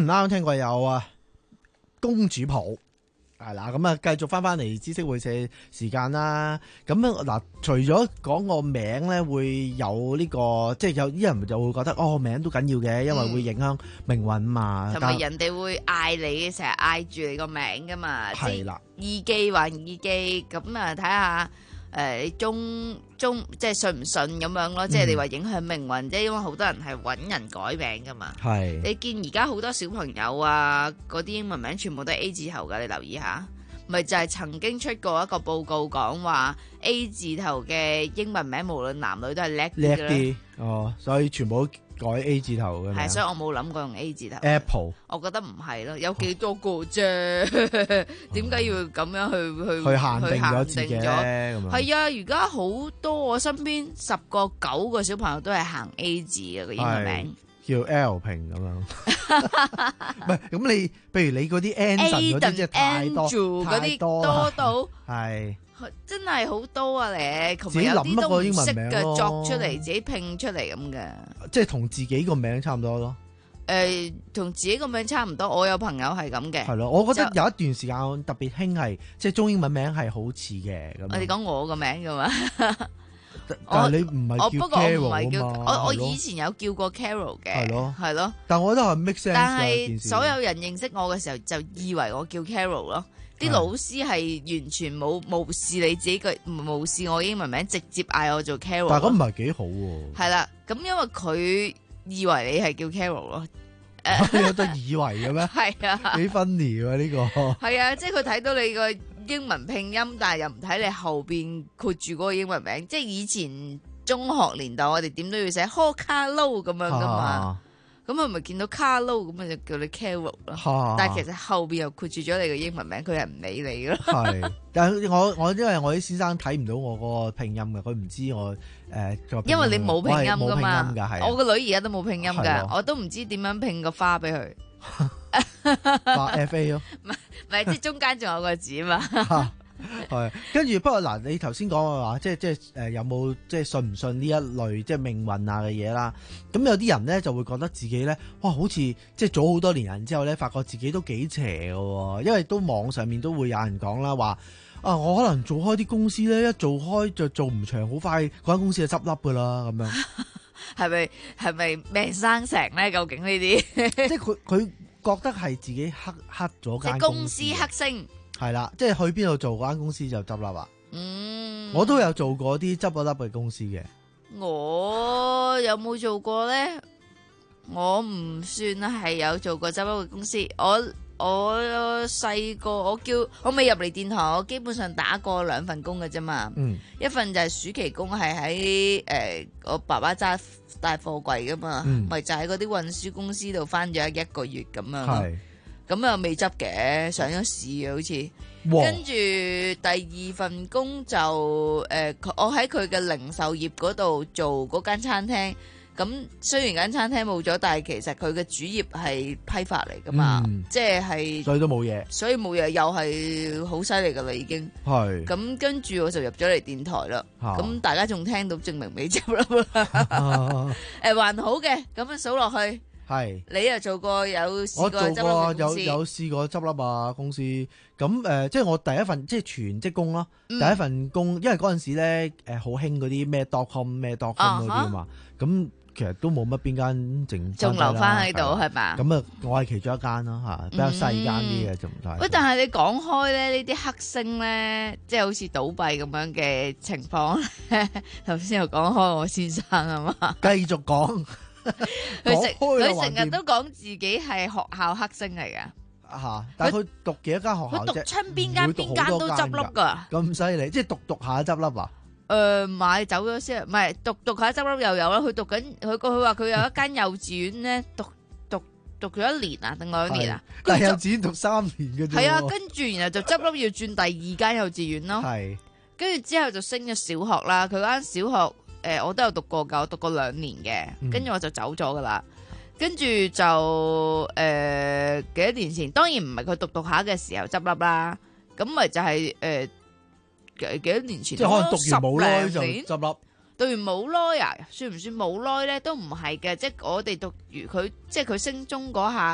Speaker 3: 啱啱聽過有啊公主抱。係啦，咁啊，繼續翻翻嚟知識會社時間啦。咁嗱，除咗講個名咧，會有呢、這個，即係有啲人就會覺得哦，名都緊要嘅，因為會影響命運嘛。
Speaker 16: 同、嗯、埋人哋會嗌你，成日嗌住你個名噶嘛。
Speaker 3: 係啦，
Speaker 16: 意記還意記，咁啊睇下誒，你中中即係信唔信咁樣咯。即係你話影響命運，即係因為好多人係揾人改名噶嘛。係，你見而家好多小朋友啊，嗰啲英文名全部都係 A 字頭噶，你留意下。咪就係曾經出過一個報告講話 A 字頭嘅英文名無論男女都係叻
Speaker 3: 叻啲哦，所以全部都改 A 字頭嘅。
Speaker 16: 係，所以我冇諗過用 A 字頭。
Speaker 3: Apple，
Speaker 16: 我覺得唔係咯，有幾多個啫？點解要咁樣去去
Speaker 3: 去限定咗自己咧？
Speaker 16: 係啊，而家好多我身邊十個九個小朋友都係行 A 字嘅個英文名。
Speaker 3: 叫 L 平咁樣，唔係咁你，譬如你嗰啲 Anson 嗰啲，即係太多太多
Speaker 16: 多到
Speaker 3: 係
Speaker 16: 真係好多啊！你
Speaker 3: 自己諗一個英文名咯，
Speaker 16: 作出嚟自己拼出嚟咁嘅，
Speaker 3: 即係同自己個名差唔多咯。
Speaker 16: 誒，同自己個名差唔多，我有朋友係咁嘅。
Speaker 3: 係咯，我覺得有一段時間特別興係，即係中英文名係好似嘅咁。
Speaker 16: 我哋講我個名噶嘛。
Speaker 3: 但係你唔係叫 Carol 啊嘛？
Speaker 16: 我我以前有叫過 Carol 嘅，係咯係咯。
Speaker 3: 但係我覺得係 make sense。
Speaker 16: 但係所有人認識我嘅時候，就以為我叫 Carol 咯。啲老師係完全冇無視你自己嘅，無視我英文名，直接嗌我做 Carol。
Speaker 3: 但係咁唔係幾好喎。
Speaker 16: 係啦，咁因為佢以為你係叫 Carol 咯。
Speaker 3: 有得以為嘅咩？
Speaker 16: 係啊，
Speaker 3: 幾 funny 喎呢個。係
Speaker 16: 啊，即係佢睇到你個英文拼音，但係又唔睇你後邊括住嗰個英文名。即係以前中學年代，我哋點都要寫 Ho Carlo 咁樣噶嘛。咁佢咪見到 Carlo 咁咪就叫你 Carol 咯。啊、但係其實後邊又括住咗你個英文名，佢係唔理你咯。係，
Speaker 3: 但係我我因為我啲先生睇唔到我嗰個拼音嘅，佢唔知我誒、呃、
Speaker 16: 因為你冇拼音噶嘛。
Speaker 3: 我
Speaker 16: 個女而家都冇拼音噶，我都唔知點樣拼個花俾佢。
Speaker 3: 花 F A 咯，
Speaker 16: 唔係唔係，即係中間仲有個字嘛。
Speaker 3: 係，跟住不過嗱，你頭先講嘅話，即係即係誒，有冇即係信唔信呢一類即係命運啊嘅嘢啦？咁有啲人咧就會覺得自己咧，哇，好似即係早好多年人之後咧，發覺自己都幾邪嘅，因為都網上面都會有人講啦，話啊，我可能做開啲公司咧，一做開就做唔長，好快嗰間公司就執笠噶啦，咁樣
Speaker 16: 係咪係咪命生成咧？究竟呢啲
Speaker 3: 即係佢佢覺得係自己黑黑咗間
Speaker 16: 公司黑星。
Speaker 3: 係啦，即係去邊度做嗰間公司就執笠啦。嗯，我都有做過啲執咗笠嘅公司嘅。
Speaker 16: 我有冇做過咧？我唔算係有做過執笠嘅公司。我我細個我叫我未入嚟電台，我基本上打過兩份工嘅啫嘛。嗯，一份就係暑期工，係喺誒我爸爸揸大貨櫃噶嘛，咪、嗯、就喺嗰啲運輸公司度返咗一個月咁樣。係。咁啊未執嘅，上咗市嘅好似，跟住第二份工就誒、呃，我喺佢嘅零售業嗰度做嗰間餐廳。咁雖然間餐廳冇咗，但係其實佢嘅主業係批發嚟噶嘛，嗯、即係所以都冇嘢，所以冇嘢又係好犀利噶啦已經。係咁跟住我就入咗嚟電台啦。咁、啊、大家仲聽到證明未執笠啦。誒、啊呃、還好嘅，咁樣數落去。係，你又做過有試過執笠嘅公司？有有試過執笠啊公司，咁誒、呃，即係我第一份即係全職工咯、嗯。第一份工，因為嗰陣時咧誒好興嗰啲咩 dotcom 咩 dotcom 嗰啲啊嘛，咁其實都冇乜邊間剩，仲留翻喺度係嘛？咁啊，我係其中一間咯嚇，比較細間啲嘅就唔太。喂，但係你講開咧，呢啲黑星咧，即係好似倒閉咁樣嘅情況咧，頭先又講開我先生啊嘛，繼續講。佢成佢成日都講自己係學校黑星嚟嘅吓，但係佢讀幾多間學校啫？佢讀親邊間邊間都執笠噶，咁犀利，即係讀讀下執笠啊？誒、呃，買走咗先，唔係讀讀下執笠又有啦。佢讀緊佢個佢話佢有一間幼稚園咧，讀讀讀咗一年啊，定兩年啊？但係幼稚園讀三年嘅啫。係啊，跟住然後就執笠要轉第二間幼稚園咯。係，跟住之後就升咗小學啦。佢間小學。誒、呃，我都有讀過噶，我讀過兩年嘅，跟住我就走咗噶啦。跟住就誒、呃、幾多年前，當然唔係佢讀讀下嘅時候執笠啦。咁咪就係、是、誒、呃、幾幾多年前，即係可能讀完冇耐就執笠。讀完冇耐啊，算唔算冇耐咧？都唔係嘅，即係我哋讀完佢，即係佢升中嗰下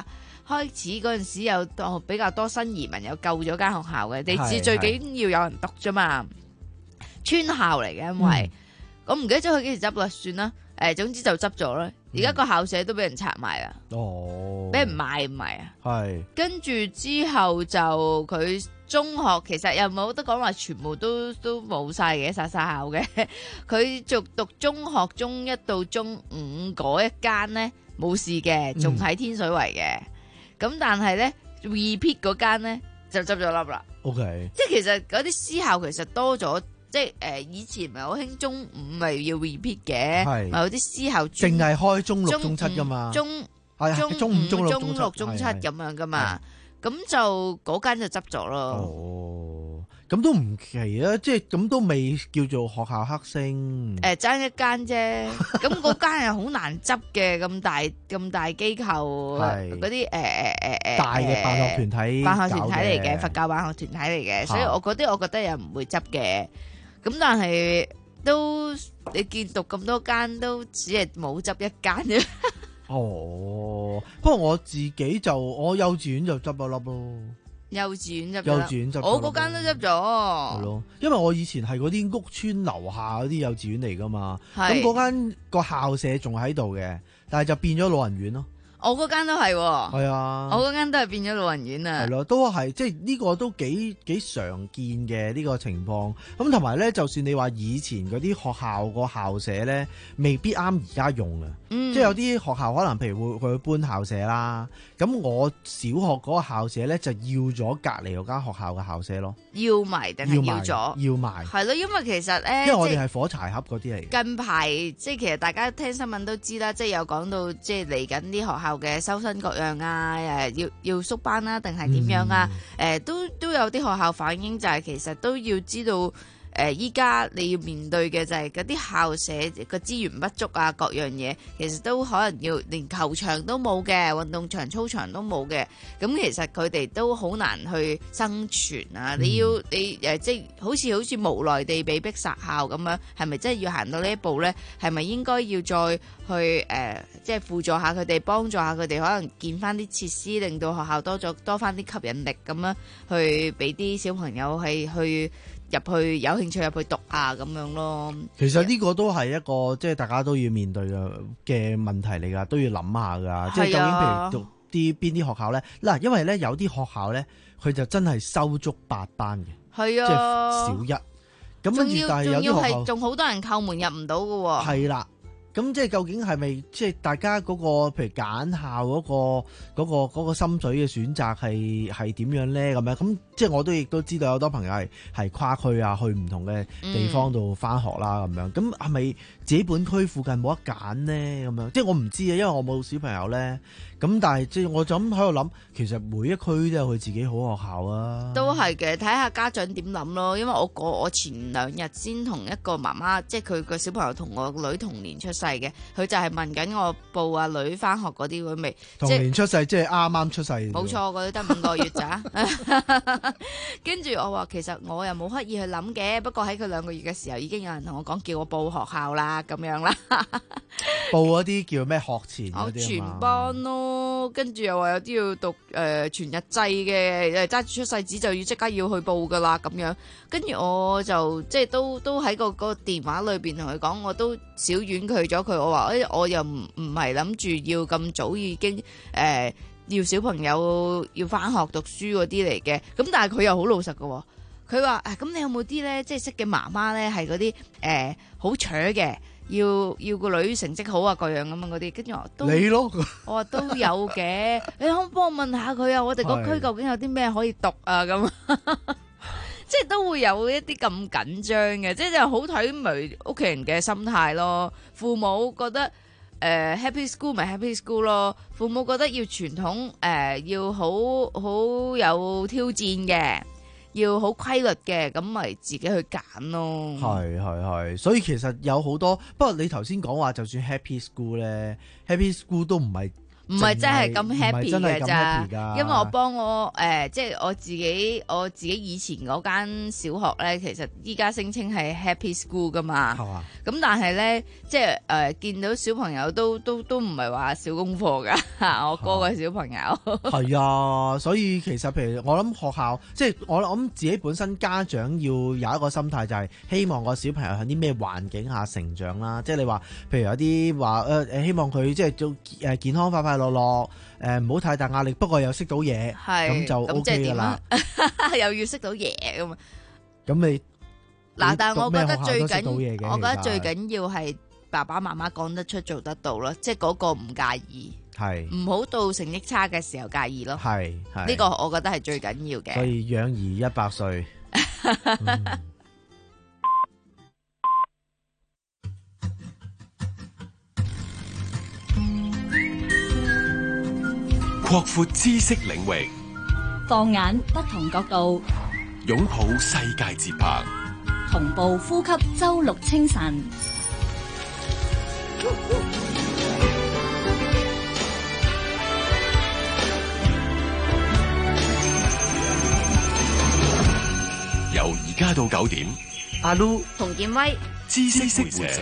Speaker 16: 開始嗰陣時有多比較多新移民，有救咗間學校嘅。你
Speaker 3: 係
Speaker 16: 知最緊要有人讀啫嘛，村校嚟嘅，因為我唔記得咗佢幾時執啦，算啦。誒，總之就執咗啦。而家個校舍都俾人拆埋啦，
Speaker 3: 哦，
Speaker 16: 俾人買唔係啊？
Speaker 3: 係。
Speaker 16: 跟住之後就佢中學其實又冇得講話全部都都冇晒嘅，殺殺校嘅。佢續讀中學中一到中五嗰一間呢冇事嘅，仲喺天水圍嘅。咁、嗯、但係呢 repeat 嗰間呢就執咗笠啦。
Speaker 3: OK，
Speaker 16: 即係其實嗰啲私校其實多咗。即係誒、呃，以前咪好興中五咪要 repeat 嘅，咪有啲私校
Speaker 3: 淨係開中六中七噶嘛，
Speaker 16: 中
Speaker 3: 係
Speaker 16: 中
Speaker 3: 中五中六
Speaker 16: 中六中七咁樣噶嘛，咁就嗰間就執咗咯。
Speaker 3: 哦，咁都唔奇啊，即係咁都未叫做學校黑星。
Speaker 16: 誒、呃，爭一間啫，咁嗰間係好難執嘅，咁大咁大機構，嗰啲誒誒誒誒
Speaker 3: 大嘅辦學團體，
Speaker 16: 辦學團體嚟嘅，佛教辦學團體嚟嘅，所以我嗰啲我覺得又唔會執嘅。咁但係都你見讀咁多間都只係冇執一間啫。
Speaker 3: 哦，不過我自己就我幼稚園就執咗粒咯。
Speaker 16: 幼稚園執咗，
Speaker 3: 幼稚園執咗，
Speaker 16: 我嗰間都執咗。
Speaker 3: 係咯，因為我以前係嗰啲屋村樓下嗰啲幼稚園嚟噶嘛，咁嗰間個校舍仲喺度嘅，但係就變咗老人院咯。
Speaker 16: 我嗰間都係，
Speaker 3: 係啊，
Speaker 16: 我嗰間都係變咗老人院啊。
Speaker 3: 係咯，都係即係呢個都幾幾常見嘅呢個情況。咁同埋咧，就算你話以前嗰啲學校個校舍咧，未必啱而家用啊。嗯、即係有啲學校可能譬如會佢搬校舍啦。咁我小學嗰個校舍咧就要咗隔離嗰間學校嘅校舍咯。
Speaker 16: 要埋定係要咗？
Speaker 3: 要埋。係
Speaker 16: 咯，因為其實咧，
Speaker 3: 因為我哋係火柴盒嗰啲嚟嘅。
Speaker 16: 近排即係其實大家聽新聞都知啦，即係有講到即係嚟緊啲學校嘅收生各樣啊，誒要要縮班啦，定係點樣啊？誒、嗯呃、都都有啲學校反映就係其實都要知道。誒依家你要面對嘅就係嗰啲校舍個資源不足啊，各樣嘢其實都可能要連球場都冇嘅，運動場操場都冇嘅，咁其實佢哋都好難去生存啊！嗯、你要你誒即係好似好似無奈地被逼殺校咁樣，係咪真係要行到呢一步呢？係咪應該要再去誒、呃、即係輔助下佢哋，幫助下佢哋，可能建翻啲設施，令到學校多咗多翻啲吸引力咁樣，去俾啲小朋友係去。入去有興趣入去讀啊咁樣咯。
Speaker 3: 其實呢個都係一個即係大家都要面對嘅嘅問題嚟㗎，都要諗下㗎。即係究竟譬如讀啲邊啲學校咧？嗱，因為咧有啲學校咧，佢就真係收足八班嘅，
Speaker 16: 係啊，
Speaker 3: 即係小一。咁跟住，但係有啲學校
Speaker 16: 仲好多人叩門入唔到㗎喎。
Speaker 3: 係啦。咁即係究竟係咪即係大家嗰個譬如揀校嗰個嗰個嗰個心水嘅選擇係係點樣咧？咁樣咁即係我都亦都知道有好多朋友係係跨區啊，去唔同嘅地方度返學啦咁樣。咁係咪自己本區附近冇得揀咧？咁樣即係我唔知啊，因為我冇小朋友咧。咁但係即係我就咁喺度諗，其實每一區都有佢自己好學校啊。都係嘅，睇下家長點諗咯。因為我個我前兩日先同一個媽媽，即係佢個小朋友同我女同年出世嘅，佢就係問緊我報阿女返學嗰啲，佢未同年出世，即係啱啱出世。冇錯，我都得五個月咋。跟住我話其實我又冇刻意去諗嘅，不過喺佢兩個月嘅時候已經有人同我講叫我報學校啦，咁樣啦。報嗰啲叫咩學前嗰啲全班咯，跟住又話有啲要讀誒、呃、全日制嘅，誒揸住出世紙就要即刻要去報噶啦咁樣。跟住我就即係都都喺個個電話裏邊同佢講，我都小婉拒咗佢。我話誒我又唔唔係諗住要咁早已經誒、呃、要小朋友要翻學讀書嗰啲嚟嘅。咁但係佢又好老實噶，佢話誒咁你有冇啲咧即係識嘅媽媽咧係嗰啲誒好扯嘅？要要個女成績好啊，各樣咁樣嗰啲，跟住我都你咯，我話都有嘅，你可唔可以幫我問下佢啊？我哋個區究竟有啲咩可以讀啊？咁即係都會有一啲咁緊張嘅，即係就好睇埋屋企人嘅心態咯。父母覺得誒、呃、happy school 咪 happy school 咯，父母覺得要傳統誒、呃、要好好有挑戰嘅。要好規律嘅，咁咪自己去揀咯。係係係，所以其實有好多，不過你頭先講話就算 Happy School 咧，Happy School 都唔係
Speaker 16: 唔係真係咁 happy 嘅咋，
Speaker 3: 㗎
Speaker 16: 因為我幫我誒、呃，即係我自己我自己以前嗰間小學咧，其實依家聲稱係 Happy School 噶嘛。咁、啊、但係咧，即係誒、呃、見到小朋友都都都唔係話少功課㗎，我哥個小朋友。
Speaker 3: 係啊，所以其實譬如我諗學校，即係我諗自己本身家長要有一個心態，就係希望個小朋友喺啲咩環境下成長啦。即係你話，譬如有啲話誒誒，希望佢即係做誒健康快快樂樂，誒唔好太大壓力，不過又識到嘢，咁就 O K 噶啦。
Speaker 16: 又要識到嘢咁啊！
Speaker 3: 咁你
Speaker 16: 嗱，但係我覺得最緊，我覺得最
Speaker 3: 緊
Speaker 16: 緊要係爸爸媽媽講得出做得到咯，即係嗰個唔介意，
Speaker 3: 係
Speaker 16: 唔好到成績差嘅時候介意咯。
Speaker 3: 係
Speaker 16: 呢個我覺得係最緊要嘅。
Speaker 3: 所以養兒一百歲。嗯
Speaker 15: 擴闊知識領域，
Speaker 2: 放眼不同角度，
Speaker 15: 擁抱世界節拍，
Speaker 2: 同步呼吸周六清晨。
Speaker 15: 由而家到九點，
Speaker 3: 阿 Lu
Speaker 16: 馮建威，
Speaker 15: 知識會社。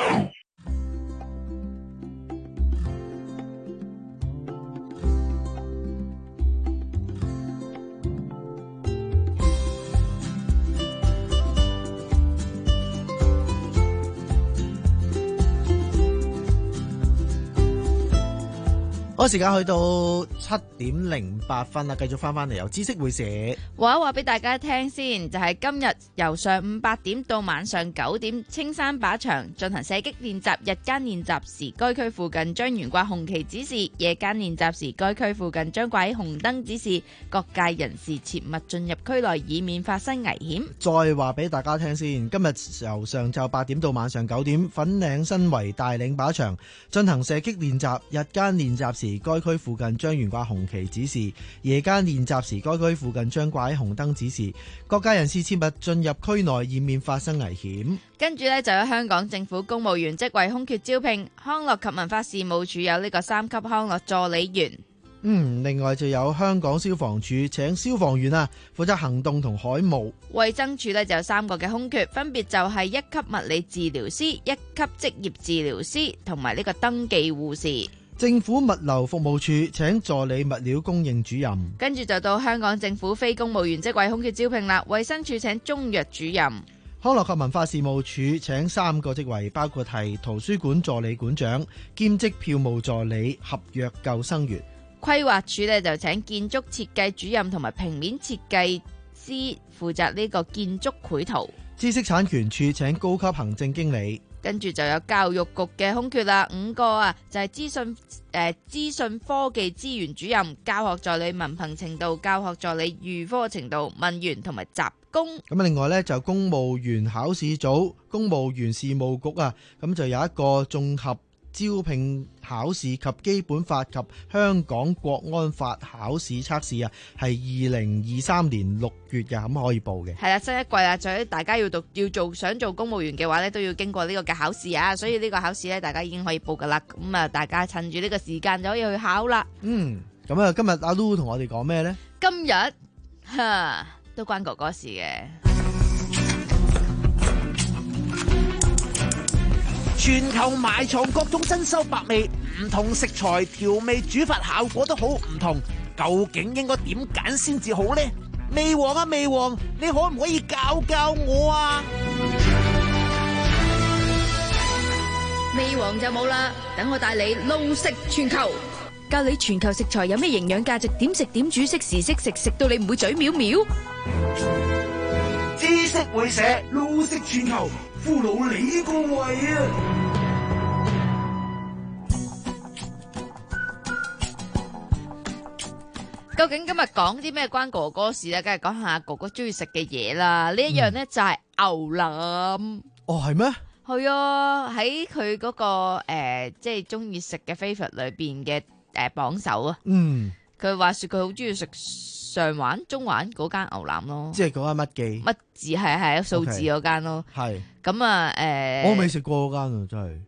Speaker 3: 嗰個時間去到七點零八分啦，繼續翻翻嚟由知識會社。
Speaker 16: 話一話俾大家聽先，就係、是、今日由上午八點到晚上九點，青山靶場進行射擊練習。日間練習時，該區附近將懸掛紅旗指示；夜間練習時，該區附近將掛起紅燈指示。各界人士切勿進入區內，以免發生危險。
Speaker 3: 再話俾大家聽先，今日由上晝八點到晚上九點，粉嶺新圍大嶺靶場進行射擊練習。日間練習時，該區附近將懸掛紅旗指示；夜間練習時，該區附近將掛喺紅燈指示。各界人士切勿進入區內，以免發生危險。
Speaker 16: 跟住呢，就有香港政府公務員職位空缺招聘，康樂及文化事務署有呢個三級康樂助理員。
Speaker 3: 嗯，另外就有香港消防處請消防員啊，負責行動同海務。
Speaker 16: 衛生署呢就有三個嘅空缺，分別就係一級物理治療師、一級職業治療師同埋呢個登記護士。
Speaker 3: 政府物流服務處請助理物料供應主任。
Speaker 16: 跟住就到香港政府非公務員職位空缺招聘啦，衛生署請中藥主任。
Speaker 3: 康樂及文化事務署請三個職位，包括係圖書館助理館長、兼職票務助理、合約救生員。
Speaker 16: 規劃署呢就請建築設計主任同埋平面設計師負責呢個建築繪圖。
Speaker 3: 知識產權處請高級行政經理。
Speaker 16: 跟住就有教育局嘅空缺啦，五個啊就係資訊誒資訊科技資源主任、教學助理文憑程度、教學助理預科程度、文員同埋雜工。
Speaker 3: 咁另外呢，就公務員考試組、公務員事務局啊，咁就有一個綜合招聘考試及基本法及香港國安法考試測試啊，係二零二三年六月嘅，咁可以報嘅。
Speaker 16: 係啦，新一季啦，所以大家要讀要做想做公務員嘅話咧，都要經過呢個嘅考試啊，所以呢個考試咧，大家已經可以報噶啦。咁啊，大家趁住呢個時間就可以去考啦。
Speaker 3: 嗯，咁啊，今日阿 Lu 同我哋講咩呢？
Speaker 16: 今日吓都關哥哥事嘅。
Speaker 17: 全球埋藏各種珍饈百味，唔同食材調味煮法效果都好唔同，究竟應該點揀先至好呢？味王啊味王，你可唔可以教教我啊？
Speaker 12: 味王就冇啦，等我帶你路食全球，教你全球食材有咩營養價值，點食點煮，適時適食，食到你唔會嘴藐藐。
Speaker 17: 知識會社路食全球，俘虜你個胃啊！
Speaker 16: 究竟今日講啲咩關哥哥事咧？梗係講下哥哥中意食嘅嘢啦。呢一樣咧就係牛腩。
Speaker 3: 哦，係咩？係
Speaker 16: 啊，喺佢嗰個誒，即係中意食嘅 favorite 裏邊嘅誒榜首啊。
Speaker 3: 嗯，
Speaker 16: 佢話說佢好中意食上環、中環嗰間牛腩咯。
Speaker 3: 即係嗰間乜記？
Speaker 16: 乜字係係數字嗰間咯。
Speaker 3: 係。
Speaker 16: 咁啊，誒，
Speaker 3: 我未食過嗰間啊，真係。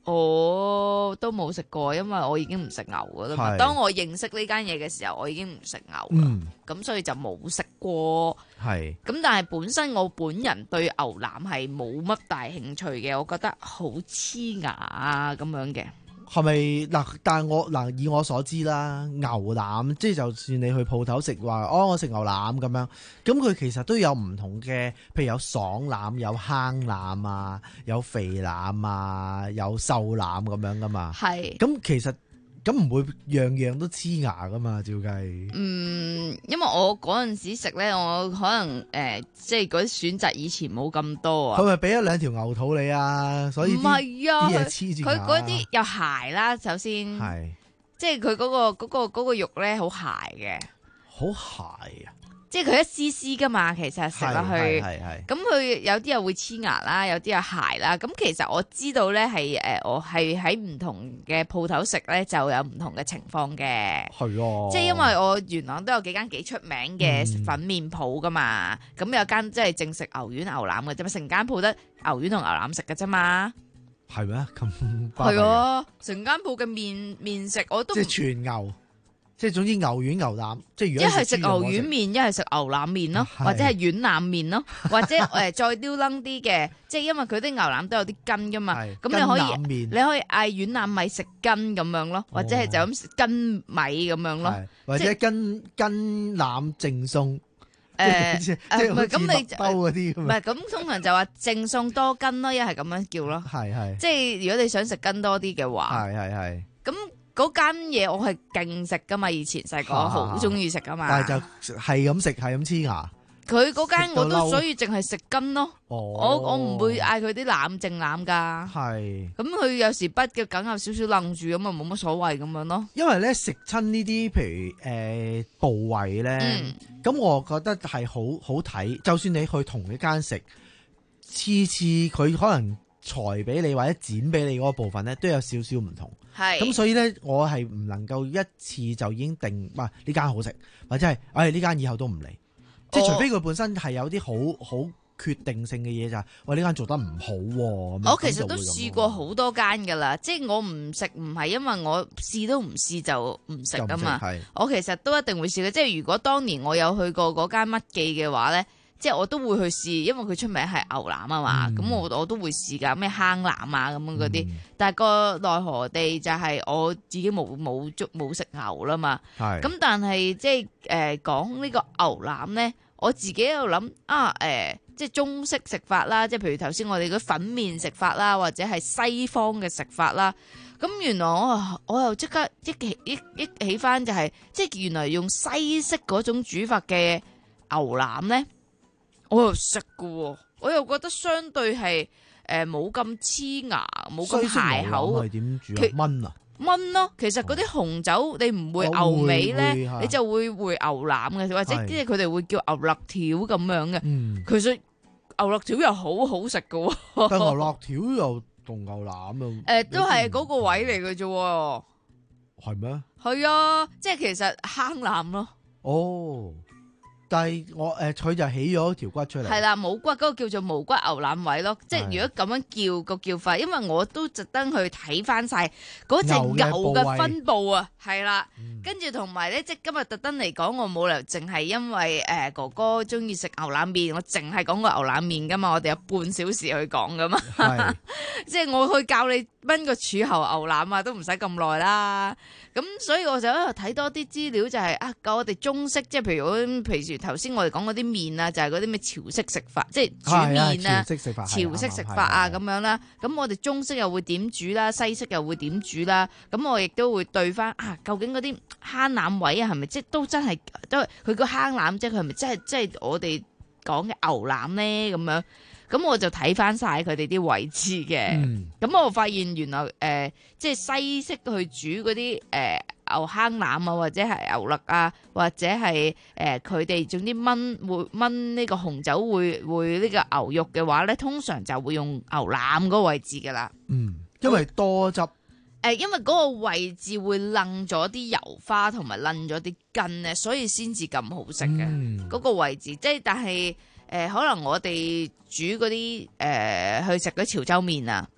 Speaker 16: 我都冇食過，因為我已經唔食牛噶啦嘛。當我認識呢間嘢嘅時候，我已經唔食牛啦，咁、嗯、所以就冇食過。係咁，但係本身我本人對牛腩係冇乜大興趣嘅，我覺得好黐牙啊咁樣嘅。
Speaker 3: 係咪嗱？但係我嗱，以我所知啦，牛腩即係就算你去鋪頭食話，哦，我食牛腩咁樣，咁佢其實都有唔同嘅，譬如有爽腩、有坑腩啊，有肥腩啊，有瘦腩咁樣噶嘛。係。咁其實咁唔會樣樣都黐牙噶嘛？照計。嗯，
Speaker 16: 因為我嗰陣時食咧，我可能誒、呃，即係嗰啲選擇以前冇咁多啊。
Speaker 3: 佢咪俾咗兩條牛肚你啊？所以唔係啊，啲嘢黐住牙。
Speaker 16: 佢嗰啲又鞋啦，首先係，即係佢嗰個嗰、嗰個、嗰個肉咧好鞋嘅，好鞋啊！即係佢一絲絲噶嘛，其實食落去，咁佢有啲又會黐牙啦，有啲又鞋啦。咁其實我知道咧係誒，我係喺唔同嘅鋪頭食咧就有唔同嘅情況嘅。係啊，即係因為我元朗都有幾間幾出名嘅粉麵鋪噶嘛，咁、嗯、有間即係淨食牛丸牛腩嘅啫嘛，成間鋪得牛丸同牛腩食嘅啫嘛。係咩？咁係啊，成間鋪嘅麵麵食我都即係全牛。即係總之牛丸牛腩，即係如果一係食牛丸麵，一係食牛腩麵咯，或者係丸腩麵咯，或者誒再刁楞啲嘅，即係因為佢啲牛腩都有啲筋噶嘛，咁你可以你可以嗌丸腩米食筋咁樣咯，或者係就咁筋米咁樣咯，或者筋筋腩正餸。誒誒唔係咁你兜嗰啲，唔係咁通常就話正餸多筋咯，一係咁樣叫咯，係係，即係如果你想食筋多啲嘅話，係係係，咁。嗰間嘢我係勁食噶嘛，以前細個好中意食噶嘛。但係就係咁食，係咁黐牙。佢嗰間我都所以淨係食筋咯。哦、我我唔會嗌佢啲腩正腩噶。係。咁佢有時筆嘅梗有少少愣住咁啊，冇乜所謂咁樣咯。因為咧食親呢啲譬如誒、呃、部位咧，咁、嗯、我覺得係好好睇。就算你去同一間食，次次佢可能裁俾你或者剪俾你嗰個部分咧，都有少少唔同。係，咁所以咧，我係唔能夠一次就已經定，哇呢間好食，或者係，唉呢間以後都唔嚟，即係除非佢本身係有啲好好決定性嘅嘢就係，喂呢間做得唔好喎。我其實都試過好多間噶啦，即係我唔食唔係因為我試都唔試就唔食噶嘛，我其實都一定會試嘅，即係如果當年我有去過嗰間乜記嘅話咧。即係我都會去試，因為佢出名係牛腩啊嘛，咁、嗯、我我都會試㗎，咩坑腩啊咁樣嗰啲。嗯、但係個奈何地就係我自己冇冇足冇食牛啦嘛。咁但係即係誒講呢個牛腩咧，我自己喺度諗啊誒、呃，即係中式食法啦，即係譬如頭先我哋嗰粉麵食法啦，或者係西方嘅食法啦。咁原來我我又即刻一起一一起翻就係、是，即係原來用西式嗰種煮法嘅牛腩咧。我又食嘅，我又覺得相對係誒冇咁黐牙，冇咁鞋口。係點煮啊？炆啊？炆咯。其實嗰啲紅酒你唔會牛尾咧，你就會會牛腩嘅，或者即係佢哋會叫牛肋條咁樣嘅。嗯。其實牛肋條又好好食嘅。但牛肋條又同牛腩啊？誒，都係嗰個位嚟嘅啫。係咩？係啊，即係其實坑腩咯。哦。但係我誒佢、呃、就起咗條骨出嚟，係啦，冇骨嗰、嗰個叫做無骨牛腩位咯，即係如果咁樣叫、嗰個叫法，因為我都特登去睇翻晒嗰隻牛嘅分佈啊，係啦，跟住同埋咧，即係今日特登嚟講，我冇理由淨係因為誒、呃、哥哥中意食牛腩麵，我淨係講個牛腩麵噶嘛，我哋有半小時去講噶嘛，即係我去教你燜個柱侯牛腩啊，都唔使咁耐啦。咁所以我就喺度睇多啲資料、就係，就係啊，教我哋中式，即係譬如譬如頭先我哋講嗰啲麵啊，就係嗰啲咩潮式食法，即係煮麵啊，潮式食法，潮式食法啊咁樣啦。咁我哋中式又會點煮啦，西式又會點煮啦。咁我亦都會對翻啊，究竟嗰啲坑腩位啊，係咪即係都真係都佢個坑腩，即係佢係咪真係即係我哋講嘅牛腩咧咁樣？咁我就睇翻晒佢哋啲位置嘅，咁、嗯、我發現原來誒、呃，即係西式去煮嗰啲誒牛坑腩啊，或者係牛肋啊，或者係誒佢哋總之炆會炆呢個紅酒會會呢個牛肉嘅話咧，通常就會用牛腩嗰個位置噶啦。嗯，因為多汁。誒、呃，因為嗰個位置會燴咗啲油花同埋燴咗啲筋咧，所以先至咁好食嘅。嗰、嗯嗰個位置，即係但係。誒、呃、可能我哋煮嗰啲誒去食嗰潮州麵啊，咁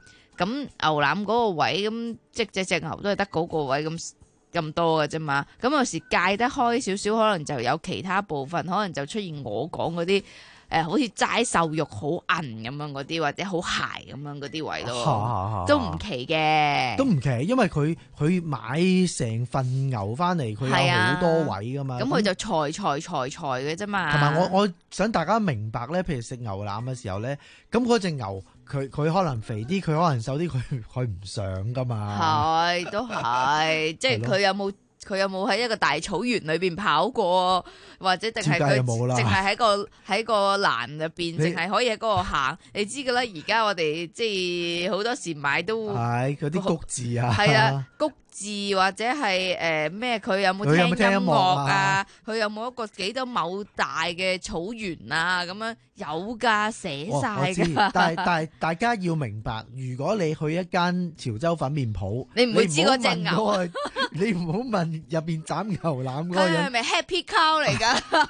Speaker 16: 咁牛腩嗰個位咁，即係隻隻牛都係得嗰個位咁咁多嘅啫嘛。咁有時界得開少少，可能就有其他部分，可能就出現我講嗰啲。誒，好似齋瘦肉好韌咁樣嗰啲，或者好鞋咁樣嗰啲位咯，都唔奇嘅，
Speaker 3: 都唔奇，因為佢佢買成份牛翻嚟，佢有好多位噶嘛，
Speaker 16: 咁佢、啊、就裁裁裁裁嘅啫嘛。
Speaker 3: 同埋我我想大家明白咧，譬如食牛腩嘅時候咧，咁嗰隻牛佢佢可能肥啲，佢可能瘦啲，佢佢唔想噶嘛。係，
Speaker 16: 都係，即係佢有冇？佢有冇喺一個大草原裏邊跑過，或者定係佢淨係喺個喺個欄入邊，淨係可以喺嗰度行？你知噶啦，而家我哋即係好多時買都
Speaker 3: 係嗰啲谷字啊，
Speaker 16: 係啊，谷字或者係誒咩？佢、呃、有冇聽音樂啊？佢有冇一個幾多畝大嘅草原啊？咁樣有噶，寫晒噶。但係但係大家要明白，如果你去一間潮州粉麵鋪，你唔會知嗰隻牛。你唔好問入邊斬牛腩嗰個人，佢係咪 Happy Cow 嚟噶？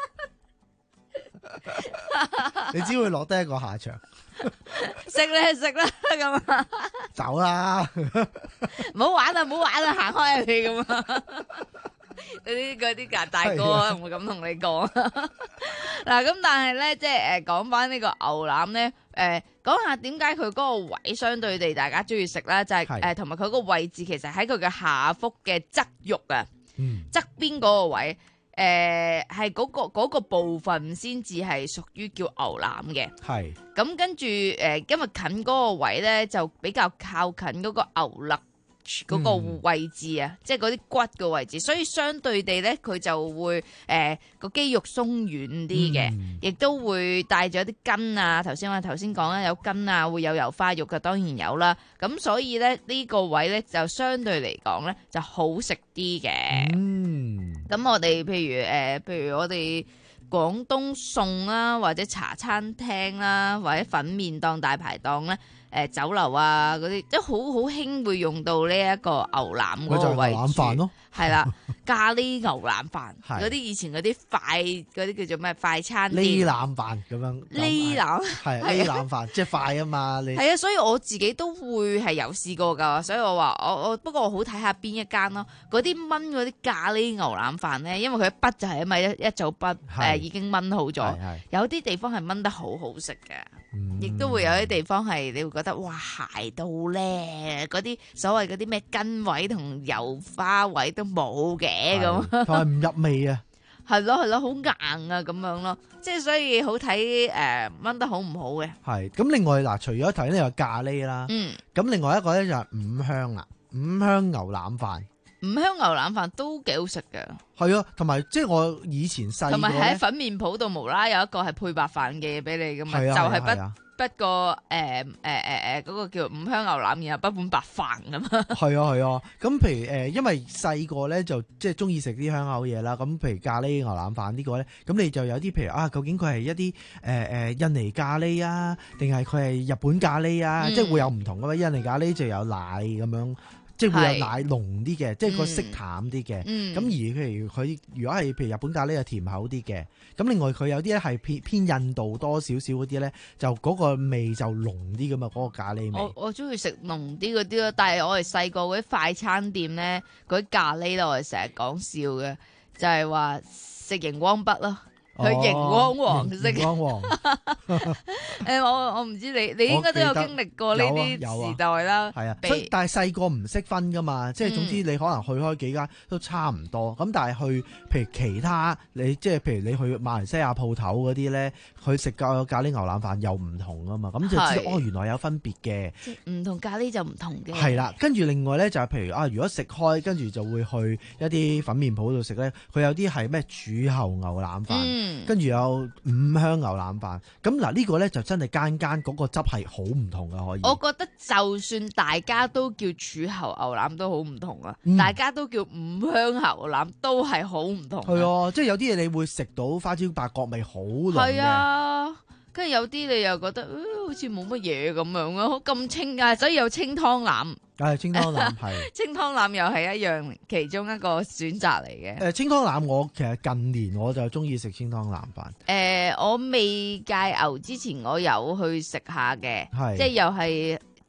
Speaker 3: 你只會落得一個下場。
Speaker 16: 食咧食啦咁啊，
Speaker 3: 走啦！
Speaker 16: 唔好玩啦，唔好玩啦，行開啊你咁啊！嗰啲嗰啲大哥唔會咁同你講。嗱咁，但係咧，即係誒講翻呢個牛腩咧，誒講下點解佢嗰個位相對地大家中意食啦，就係誒同埋佢個位置其實喺佢嘅下腹嘅側肉啊，側邊嗰個位。誒係嗰個嗰、嗰個部分先至係屬於叫牛腩嘅，係咁跟住誒、呃，因為近嗰個位咧就比較靠近嗰個牛肋嗰個位置啊，嗯、即係嗰啲骨嘅位置，所以相對地咧佢就會誒個、呃、肌肉鬆軟啲嘅，亦、嗯、都會帶咗啲筋啊。頭先我頭先講啦，有筋啊，會有油花肉嘅，當然有啦。咁所以咧呢、呢個位咧就相對嚟講咧就好食啲嘅。嗯，咁我哋譬如誒、呃，譬如我哋廣東餸啦，或者茶餐廳啦，或者粉麵檔、大排檔咧。誒酒樓啊嗰啲，即係好好興會用到呢一個牛腩嗰個位置，牛腩飯咯，係啦，咖喱牛腩飯，嗰啲以前嗰啲快嗰啲叫做咩快餐店，呢腩飯咁樣，呢腩係呢腩飯，即係快啊嘛，你係啊，所以我自己都會係有試過㗎，所以我話我我不過我好睇下邊一間咯，嗰啲炆嗰啲咖喱牛腩飯咧，因為佢一畢就係因為一一早畢誒已經炆好咗，有啲地方係炆得好好食嘅。亦都會有啲地方係你會覺得哇鞋到咧，嗰啲所謂嗰啲咩筋位同油花位都冇嘅咁，
Speaker 3: 係唔入味啊，
Speaker 16: 係咯係咯，好硬啊咁樣咯，即係所以好睇誒炆得好唔好嘅。係咁，另外嗱，除咗頭先有咖喱啦，嗯，咁另外一個咧就係五香啦，五香牛腩飯。五香牛腩飯都幾好食嘅，係啊，同埋即係我以前細個同埋喺粉麵鋪度無啦有一個係配白飯嘅嘢俾你噶嘛，就係不不過誒誒誒誒嗰個叫五香牛腩，然後不碗白飯咁嘛。係啊係啊，咁譬如誒，因為細個咧就即係中意食啲香口嘢啦，咁譬如咖喱牛腩飯呢個咧，咁你就有啲譬如啊，究竟佢係一啲誒誒印尼咖喱啊，定係佢係日本咖喱啊？嗯、即係會有唔同噶嘛，印尼咖喱就有奶咁樣。即係會有奶濃啲嘅，即係個色淡啲嘅。咁、嗯、而譬如佢如果係譬如日本咖喱係甜口啲嘅，咁另外佢有啲咧係偏偏印度多少少嗰啲咧，就嗰個味就濃啲咁啊，嗰、嗰個咖喱味。我我中意食濃啲嗰啲咯，但係我哋細個嗰啲快餐店咧，嗰啲咖喱咧，我哋成日講笑嘅，就係話食熒光筆咯。佢熒光黃色，熒光黃。誒，我我唔知你，你應該都有經歷過呢啲時代啦。係啊，所以但係細個唔識分噶嘛，即係總之你可能去開幾間都差唔多。咁但係去譬如其他你即係譬如你去馬來西亞鋪頭嗰啲咧，去食咖咖喱牛腩飯又唔同啊嘛，咁就知道哦原來有分別嘅。即係唔同咖喱就唔同嘅。係啦，跟住另外咧就係譬如啊，如果食開跟住就會去一啲粉麵鋪度食咧，佢有啲係咩煮喉牛腩飯。嗯跟住有五香牛腩飯，咁嗱呢個咧就真係間間嗰個汁係好唔同噶，可以。我覺得就算大家都叫柱侯牛腩都好唔同啊，嗯、大家都叫五香牛腩都係好唔同。係啊，即係有啲嘢你會食到花椒八角味好濃嘅。係啊。跟住有啲你又覺得，呃、好似冇乜嘢咁樣咯，咁清啊，所以有清湯腩。係清湯腩係。清湯腩又係一樣其中一個選擇嚟嘅。誒清湯腩我其實近年我就中意食清湯腩飯。誒、呃、我未戒牛之前我有去食下嘅，即係又係。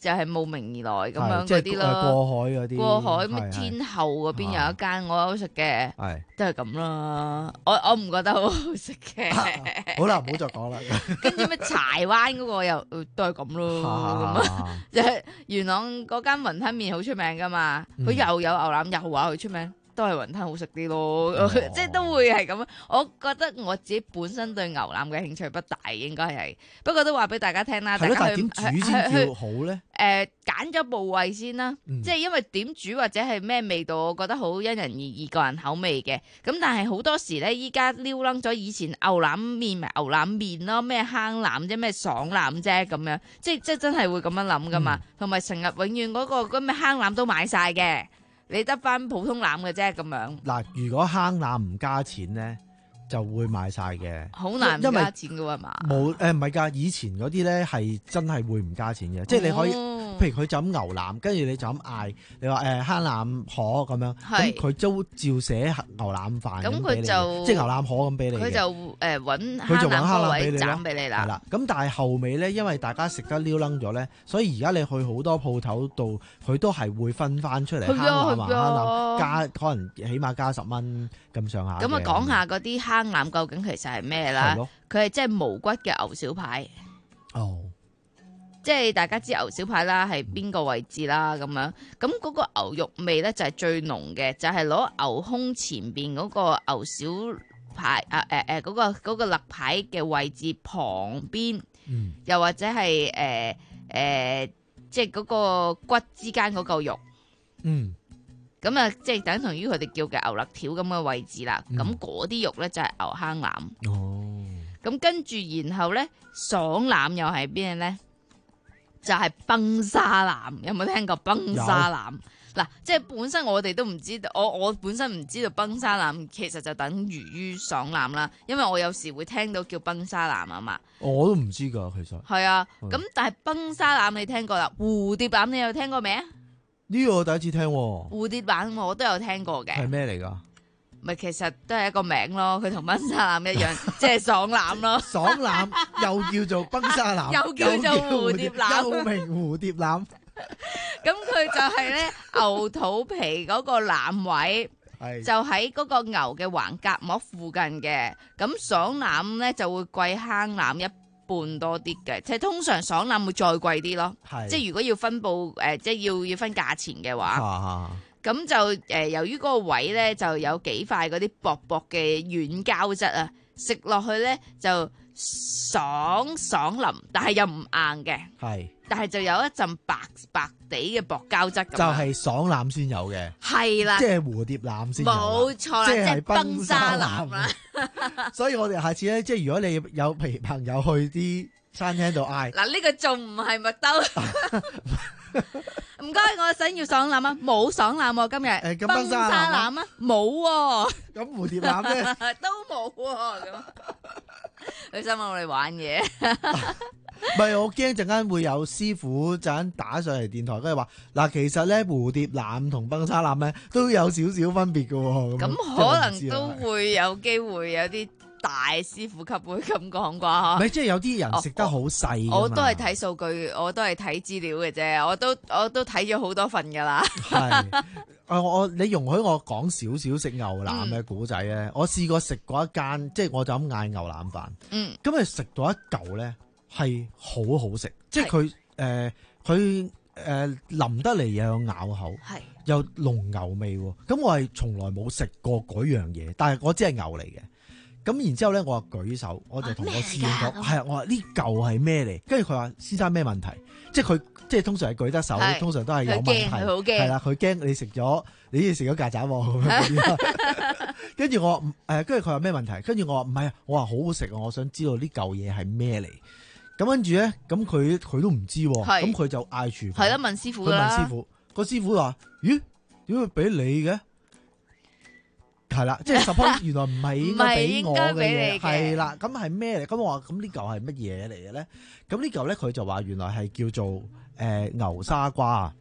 Speaker 16: 就係慕名而來咁樣
Speaker 3: 係
Speaker 16: 嗰啲咯。
Speaker 3: 過海嗰啲，
Speaker 16: 過海咩
Speaker 3: 係係
Speaker 16: 天后嗰邊有一間我有食嘅，
Speaker 3: 係
Speaker 16: 都係咁啦。我我唔覺得好好食嘅。
Speaker 3: 好啦，唔好再講啦。
Speaker 16: 跟住咩柴灣嗰個又都係咁咯，咁啊，就係元朗嗰間雲吞麵好出名噶嘛，佢又有牛腩，又話佢出名。都係雲吞好食啲咯，哦、即係都會係咁。我覺得我自己本身對牛腩嘅興趣不大，應該係。不過都話俾大家聽啦，大家去
Speaker 3: 點煮先叫好咧？
Speaker 16: 誒，揀咗、呃、部位先啦，
Speaker 3: 嗯、
Speaker 16: 即係因為點煮或者係咩味道，我覺得好因人而異，個人口味嘅。咁但係好多時咧，依家撩楞咗以前牛腩麵咪牛腩麵咯，咩坑腩啫，咩爽腩啫咁樣，即係即係真係會咁樣諗噶嘛。同埋成日永遠嗰、嗰個咩坑腩都買晒嘅。你得翻普通腩嘅啫，咁樣。
Speaker 3: 嗱，如果坑腩唔加錢咧，就會賣晒嘅。
Speaker 16: 好難唔加錢嘅喎嘛？
Speaker 3: 冇誒，唔係㗎，以前嗰啲咧係真係會唔加錢嘅，哦、即係你可以，譬如佢就咁牛腩，跟住你就咁嗌，你話誒坑腩河咁樣，咁佢都照寫牛腩飯咁俾你，即係牛腩河咁俾你。
Speaker 16: 佢就誒揾
Speaker 3: 佢就揾坑腩俾你
Speaker 16: 斬俾你啦。
Speaker 3: 係啦，咁但係後尾咧，因為大家食得撩楞咗咧，所以而家你去好多鋪頭度，佢都係會分翻出嚟坑腩啊坑腩，加可能起碼加十蚊咁上下。
Speaker 16: 咁啊，講下嗰啲坑腩究竟其實係咩啦？佢係即係無骨嘅牛小排。
Speaker 3: 哦，
Speaker 16: 即係大家知牛小排啦，係邊個位置啦咁樣。咁嗰個牛肉味咧就係最濃嘅，就係、是、攞牛胸前邊嗰個牛小排啊誒誒嗰個嗰、嗰個肋排嘅位置旁邊，嗯、又或者係誒誒即係嗰個骨之間嗰嚿肉。嗯。咁啊，即係等同於佢哋叫嘅牛肋條咁嘅位置啦。咁嗰啲肉咧就係牛坑腩。哦。咁跟住然後咧，爽腩又係邊咧？就係、是、崩沙腩。有冇聽過崩沙腩？嗱，即係本身我哋都唔知道，我我本身唔知道崩沙腩其實就等於於爽腩啦。因為我有時會聽到叫崩沙腩啊嘛。
Speaker 3: 我都唔知㗎，其實。係
Speaker 16: 啊。咁、嗯、但係崩沙腩你聽過啦，蝴蝶腩你有聽過未啊？
Speaker 3: 呢個我第一次聽喎。
Speaker 16: 蝴蝶腩我都有聽過嘅。
Speaker 3: 係咩嚟㗎？
Speaker 16: 咪其實都係一個名咯，佢同崩沙腩一樣，即係爽腩咯。
Speaker 3: 爽腩又叫做崩沙腩，
Speaker 16: 又叫做蝴蝶腩，
Speaker 3: 又名蝴蝶腩。
Speaker 16: 咁佢就係咧牛肚皮嗰個腩位，就喺嗰個牛嘅橫膈膜附近嘅。咁爽腩咧就會貴坑腩一半多啲嘅，即係通常爽腩會再貴啲咯。即係如果要分佈誒、呃，即係要要分價錢嘅話。咁就誒、呃，由於嗰個位咧就有幾塊嗰啲薄薄嘅軟膠質啊，食落去咧就爽爽腍，但係又唔硬嘅。係，但係就有一陣白白地嘅薄膠質咁。就係爽腩先有嘅。係啦，即係蝴蝶腩先有。冇錯啦，即係崩沙腩啦。所以我哋下次咧，即係如果你有譬如朋友去啲餐廳度嗌，嗱呢個仲唔係麥兜？唔該，我想要爽腩啊，冇爽腩喎今日。誒，崩沙腩啊，冇喎。咁蝴蝶腩咧都冇喎。咁，佢心諗我哋玩嘢。唔係，我驚陣間會有師傅陣間打上嚟電台，跟住話嗱，其實咧蝴蝶腩同崩沙腩咧都有少少分別噶。咁可能都會有機會有啲大師傅級會咁講啩？唔係，即係有啲人食得好細。我都係睇數據，我都係睇資料嘅啫。我都我都睇咗好多份噶啦。係，誒我你容許我講少少食牛腩嘅古仔咧。嗯、我試過食過一間，即係我就咁嗌牛腩飯。嗯，咁你食到一嚿咧係好好食，即係佢誒佢誒腍得嚟又有咬口，係又濃牛味。咁我係從來冇食過嗰樣嘢，但係我知係牛嚟嘅。咁然之後咧，我話舉手，我就同我師兄講，係啊，我話呢嚿係咩嚟？跟住佢話先生咩問題？即係佢即係通常係舉得手，是通常都係有問題，係啦，佢驚你食咗，你食咗曱甴喎咁樣。跟住我話誒，跟住佢話咩問題？跟住我話唔係啊，我話好好食啊，我想知道呢嚿嘢係咩嚟？咁跟住咧，咁佢佢都唔知，咁佢是就嗌廚房，係啦，問師傅啦。佢問師傅，個師傅話：咦，點會俾你嘅？係啦，即係 suppose 原來唔係應該俾我嘅嘢，係啦，咁係咩嚟？咁我話咁呢嚿係乜嘢嚟嘅咧？咁呢嚿咧佢就話原來係叫做誒、呃、牛沙瓜啊，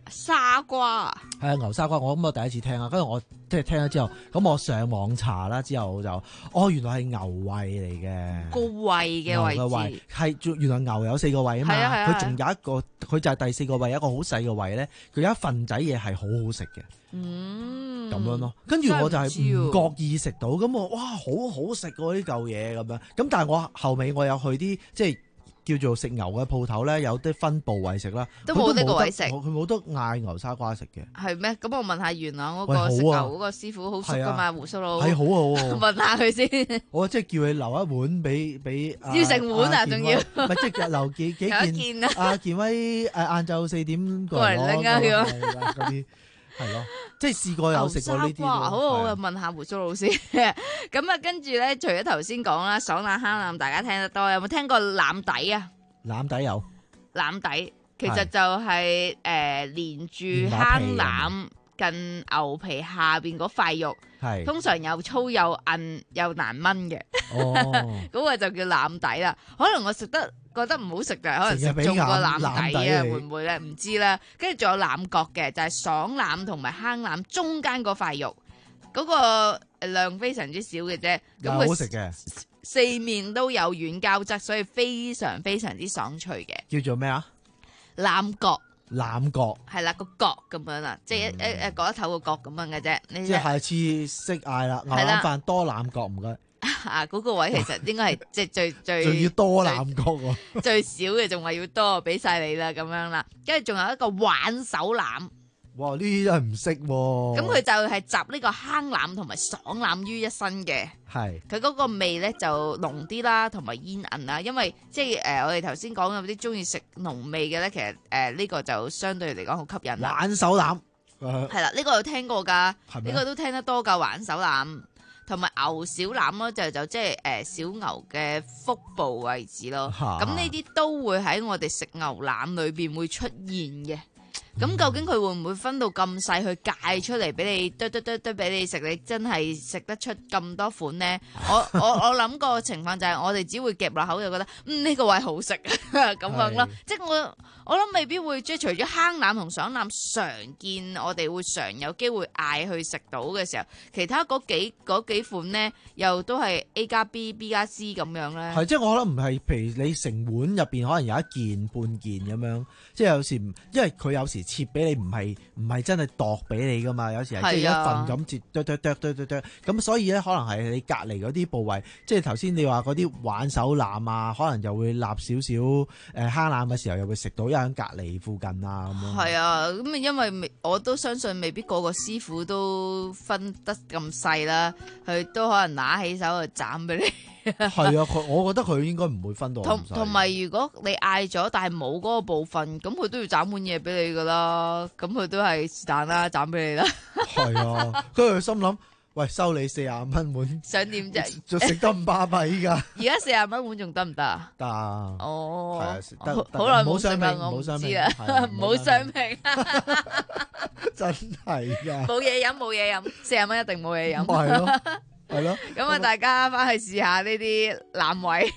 Speaker 16: 沙瓜
Speaker 18: 係啊，牛沙瓜，我咁我第一次聽啊，跟住我即係聽咗之後，咁我上網查啦，之後就哦原來係牛胃嚟嘅，
Speaker 16: 個胃嘅位置
Speaker 18: 牛嘅胃係原來牛有四個胃啊嘛，佢仲有一個佢就係第四個胃，一個好細嘅胃咧，佢有一份仔嘢係好好食嘅，
Speaker 16: 嗯，
Speaker 18: 咁樣咯。跟住我就係唔覺意食到，咁我哇好好食喎呢嚿嘢咁樣，咁但係我後尾我有去啲即係。叫做食牛嘅鋪頭咧，有啲分部位食啦，
Speaker 16: 都冇呢個位食，
Speaker 18: 佢冇得嗌牛沙瓜食嘅。
Speaker 16: 係咩？咁我問下元朗嗰個食牛嗰個師傅好熟噶嘛？胡鬚佬
Speaker 18: 係好啊，
Speaker 16: 問下佢先。
Speaker 18: 我即係叫佢留一碗俾俾。
Speaker 16: 要成碗啊？仲要？
Speaker 18: 唔係即係留幾幾件啊？阿健威誒晏晝四點過
Speaker 16: 嚟拎啊！
Speaker 18: 嗰啲係咯，即係試過有食過呢啲。
Speaker 16: 好好啊！問下胡鬚佬先。咁啊，跟住咧，除咗頭先講啦，爽腩坑腩大家聽得多，有冇聽過腩底啊？
Speaker 18: 腩底有，
Speaker 16: 腩底其實就係、是、誒、呃、連住坑腩近牛皮下邊嗰塊肉，通常又粗又韌又難炆嘅，嗰、哦、個就叫腩底啦。可能我食得覺得唔好食嘅，可能食中個腩底啊，會唔會咧？唔知啦。跟住仲有腩角嘅，就係、是、爽腩同埋坑腩中間嗰塊肉，嗰、那個量非常之少嘅啫。咁
Speaker 18: 好食嘅。
Speaker 16: 四面都有軟膠質，所以非常非常之爽脆嘅。
Speaker 18: 叫做咩啊？
Speaker 16: 腩角。
Speaker 18: 腩角。
Speaker 16: 係啦，個角咁樣啦，即係一一一個一頭個角咁樣嘅啫。
Speaker 18: 即係下次識嗌啦，牛腩飯多腩角唔該。
Speaker 16: 啊，嗰、那個位其實應該係即係最最。
Speaker 18: 仲要多腩角喎。
Speaker 16: 最少嘅仲話要多，俾晒你啦咁樣啦。跟住仲有一個挽手腩。
Speaker 18: 哇！呢啲真係唔識喎。
Speaker 16: 咁佢就係集呢個坑腩同埋爽腩於一身嘅。
Speaker 18: 係。佢
Speaker 16: 嗰個味咧就濃啲啦，同埋煙韌啦。因為即係誒、呃，我哋頭先講有啲中意食濃味嘅咧，其實誒呢、呃這個就相對嚟講好吸引啦。
Speaker 18: 挽手腩。
Speaker 16: 係啦，呢、這個有聽過㗎，呢、這個都聽得多㗎。挽手腩同埋牛小腩咯，就就即係誒小牛嘅腹部位置咯。咁呢啲都會喺我哋食牛腩裏邊會出現嘅。咁、嗯、究竟佢會唔會分到咁細去界出嚟俾你嘟嘟嘟嘟俾你食？你真係食得出咁多款呢？我我我諗個情況就係我哋只會夾落口就覺得嗯呢、這個位好食咁樣咯。即係我我諗未必會即係除咗坑腩同爽腩常見，我哋會常有機會嗌去食到嘅時候，其他嗰幾嗰幾款呢又都係 A 加 B B 加 C 咁樣咧。
Speaker 18: 係即係我覺得唔係，譬如你成碗入邊可能有一件半件咁樣，即係有時因為佢有時。切俾你唔係唔係真係度俾你噶嘛，有時係即係一份咁切，剁剁剁剁剁剁咁，所以咧可能係你隔離嗰啲部位，即係頭先你話嗰啲挽手腩啊，可能就會立少少誒坑腩嘅時候，又會食到，因為喺隔離附近啊咁樣。係
Speaker 16: 啊，咁因為我都相信未必個個師傅都分得咁細啦，佢都可能拿起手就斬俾你。
Speaker 18: 係啊，佢我覺得佢應該唔會分到咁細。同
Speaker 16: 同埋，如果你嗌咗，但係冇嗰個部分，咁佢都要斬碗嘢俾你噶啦。咁佢都係是但啦，斬俾你啦。係
Speaker 18: 啊，跟住佢心諗，喂，收你四十蚊碗，
Speaker 16: 想點啫？
Speaker 18: 仲食得咁巴閉噶？
Speaker 16: 而家四十蚊碗仲得唔得啊？
Speaker 18: 得啊。
Speaker 16: 哦，
Speaker 18: 係啊，得。
Speaker 16: 好耐冇
Speaker 18: 傷
Speaker 16: 命，我唔知啦。唔好傷命。
Speaker 18: 真係噶。
Speaker 16: 冇嘢飲，冇嘢飲，四十蚊一定冇嘢飲。
Speaker 18: 係咯。係咯，
Speaker 16: 咁啊，大家翻去試下呢啲腩位。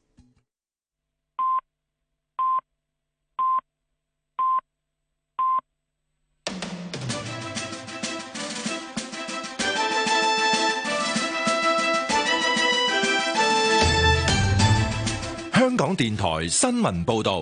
Speaker 11: 香港電台新聞報道，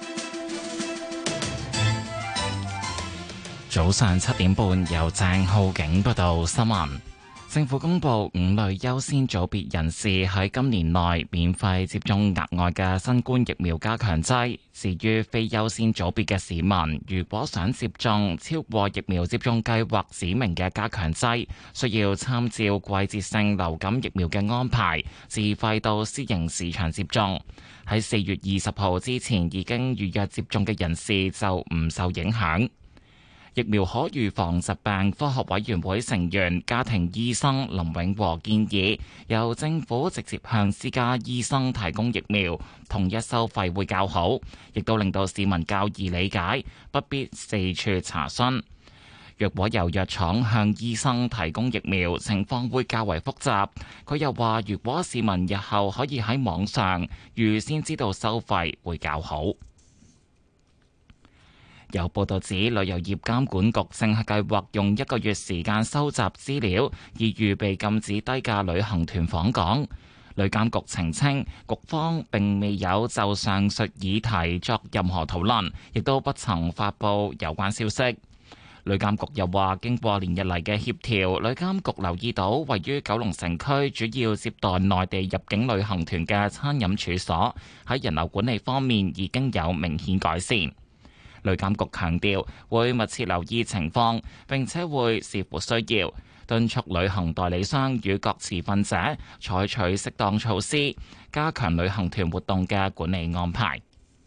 Speaker 9: 早上七點半由鄭浩景報道新聞。政府公布五類優先組別人士喺今年內免費接種額外嘅新冠疫苗加強劑。至於非優先組別嘅市民，如果想接種超過疫苗接種計劃指明嘅加強劑，需要參照季節性流感疫苗嘅安排，自費到私營市場接種。喺四月二十號之前已經預約接種嘅人士就唔受影響。疫苗可預防疾病科學委員會成員、家庭醫生林永和建議，由政府直接向私家醫生提供疫苗，統一收費會較好，亦都令到市民較易理解，不必四處查詢。若果由藥廠向醫生提供疫苗，情況會較為複雜。佢又話，如果市民日後可以喺網上預先知道收費，會較好。 有報道指，旅遊業監管局正係計劃用一個月時間收集資料，以預備禁止低價旅行團訪港。旅監局澄清，局方並未有就上述議題作任何討論，亦都不曾發布有關消息。旅監局又話，經過連日嚟嘅協調，旅監局留意到位於九龍城區主要接待內地入境旅行團嘅餐飲處所喺人流管理方面已經有明顯改善。旅監局強調會密切留意情況，並且會視乎需要敦促旅行代理商與各持份者採取適當措施，加強旅行團活動嘅管理安排。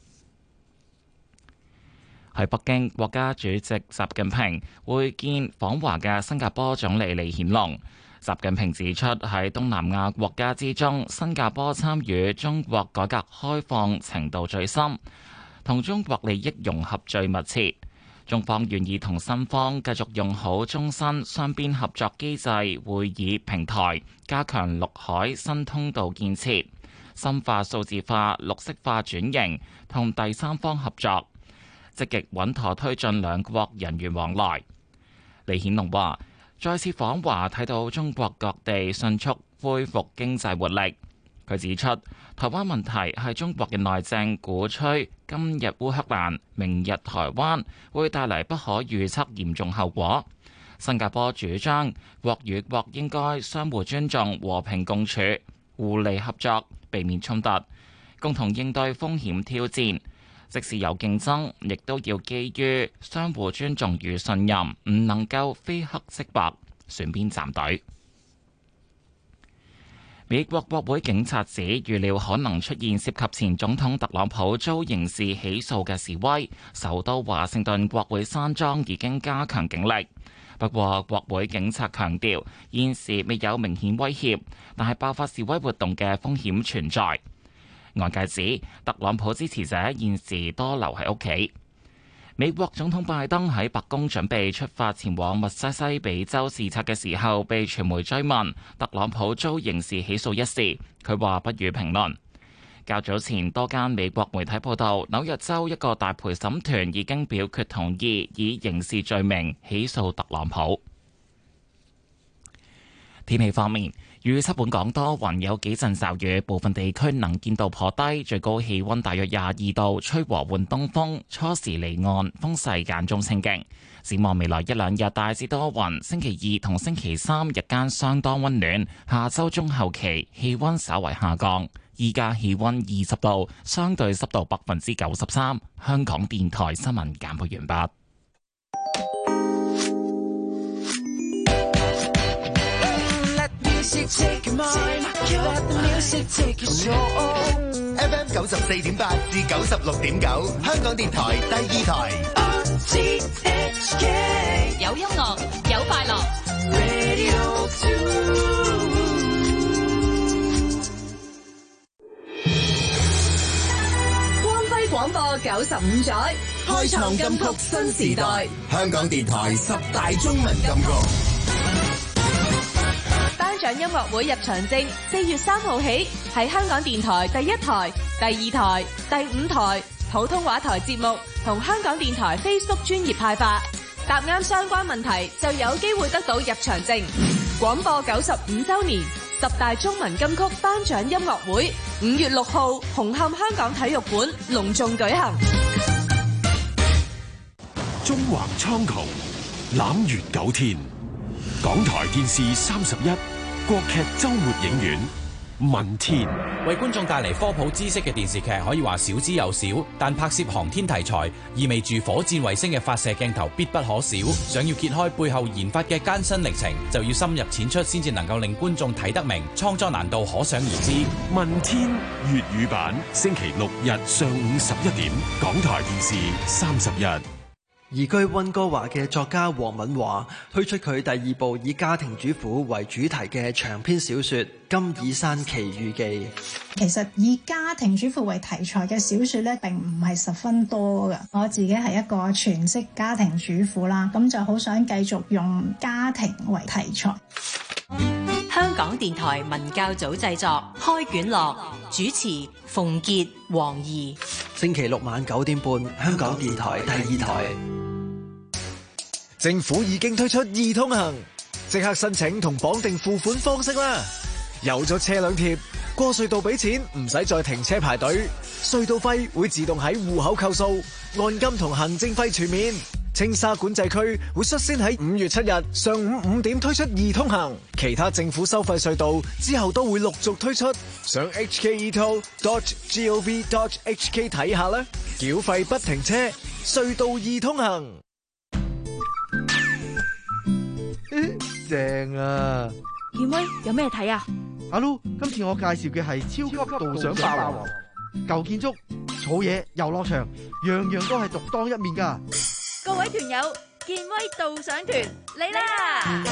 Speaker 9: 喺北京，國家主席習近平會見訪華嘅新加坡總理李顯龍。習近平指出，喺東南亞國家之中，新加坡參與中國改革開放程度最深，同中國利益融合最密切。中方願意同新方繼續用好中新雙邊合作機制會議平台，加強陸海新通道建設，深化數字化、綠色化轉型同第三方合作，積極穩妥推進兩國人員往來。李顯龍話：再次訪華睇到中國各地迅速恢復經濟活力。佢指出，台灣問題係中國嘅內政，鼓吹今日烏克蘭、明日台灣，會帶嚟不可預測嚴重後果。新加坡主張國與國應該相互尊重、和平共處、互利合作，避免衝突，共同應對風險挑戰。即使有競爭，亦都要基於相互尊重與信任，唔能夠非黑即白，選邊站隊。美國國會警察指，預料可能出現涉及前總統特朗普遭刑事起訴嘅示威，首都華盛頓國會山莊已經加強警力。不過，國會警察強調，現時未有明顯威脅，但係爆發示威活動嘅風險存在。外界指，特朗普支持者現時多留喺屋企。美國總統拜登喺白宮準備出發前往密西西比州視察嘅時候，被傳媒追問特朗普遭刑事起訴一事，佢話不予評論。較早前多間美國媒體報道，紐約州一個大陪審團已經表決同意以刑事罪名起訴特朗普。天氣方面，預測本港多雲，有幾陣驟雨，部分地區能見度頗低，最高氣溫大約廿二度，吹和緩東風，初時離岸，風勢間中清勁。展望未來一兩日大致多雲，星期二同星期三日間相當溫暖，下周中後期氣溫稍為下降。依家氣溫二十度，相對濕度百分之九十三。香港電台新聞簡報完畢。
Speaker 19: F M 九十四點八至九十六點九，香港電台第二台。
Speaker 6: 有音樂，有快樂。光輝廣播九十五載，開創金曲新時代。
Speaker 19: 香港電台十大中文金曲。
Speaker 6: 頒獎音樂會入場證四月三號起喺香港電台第一台、第二台、第五台普通話台節目同香港電台 Facebook 專頁派發，答啱相關問題就有機會得到入場證。廣播九十五周年十大中文金曲頒獎音樂會五月六號紅磡香港體育館隆重舉行。
Speaker 15: 中橫蒼穹，攬月九天。港台電視三十一國劇周末影院《問天》，
Speaker 10: 為觀眾帶嚟科普知識嘅電視劇可以話少之又少，但拍攝航天題材意味住火箭衛星嘅發射鏡頭必不可少。想要揭開背後研發嘅艱辛歷程，就要深入淺出，先至能夠令觀眾睇得明，創作難度可想而知。
Speaker 15: 《問天》粵語版星期六日上午十一點，港台電視三十一。
Speaker 20: 移居溫哥華嘅作家黃敏華推出佢第二部以家庭主婦為主題嘅長篇小說《金耳山奇遇記》。
Speaker 21: 其實以家庭主婦為題材嘅小說咧，並唔係十分多㗎。我自己係一個全職家庭主婦啦，咁就好想繼續用家庭為題材。
Speaker 22: 香港電台文教組製作，開卷樂，主持馮傑、黃怡。
Speaker 20: 星期六晚九點半，香港電台第二台。
Speaker 4: 政府已經推出易通行，即刻申請同綁定付款方式啦。有咗車輛貼，過隧道俾錢唔使再停車排隊，隧道費會自動喺戶口扣數，按金同行政費全面。青沙管制區會率先喺五月七日上午五點推出易通行，其他政府收費隧道之後都會陸續推出。上 h k e toll dot gov dot h k 睇下啦，繳費不停車，隧道易通行。
Speaker 3: 正啊！
Speaker 12: 健威有咩睇啊？
Speaker 3: 阿 Lu， 今次我介紹嘅係超級導賞霸王，舊建築、草野、遊樂場，樣樣都係獨當一面噶。
Speaker 12: 各位團友，健威導賞團嚟啦！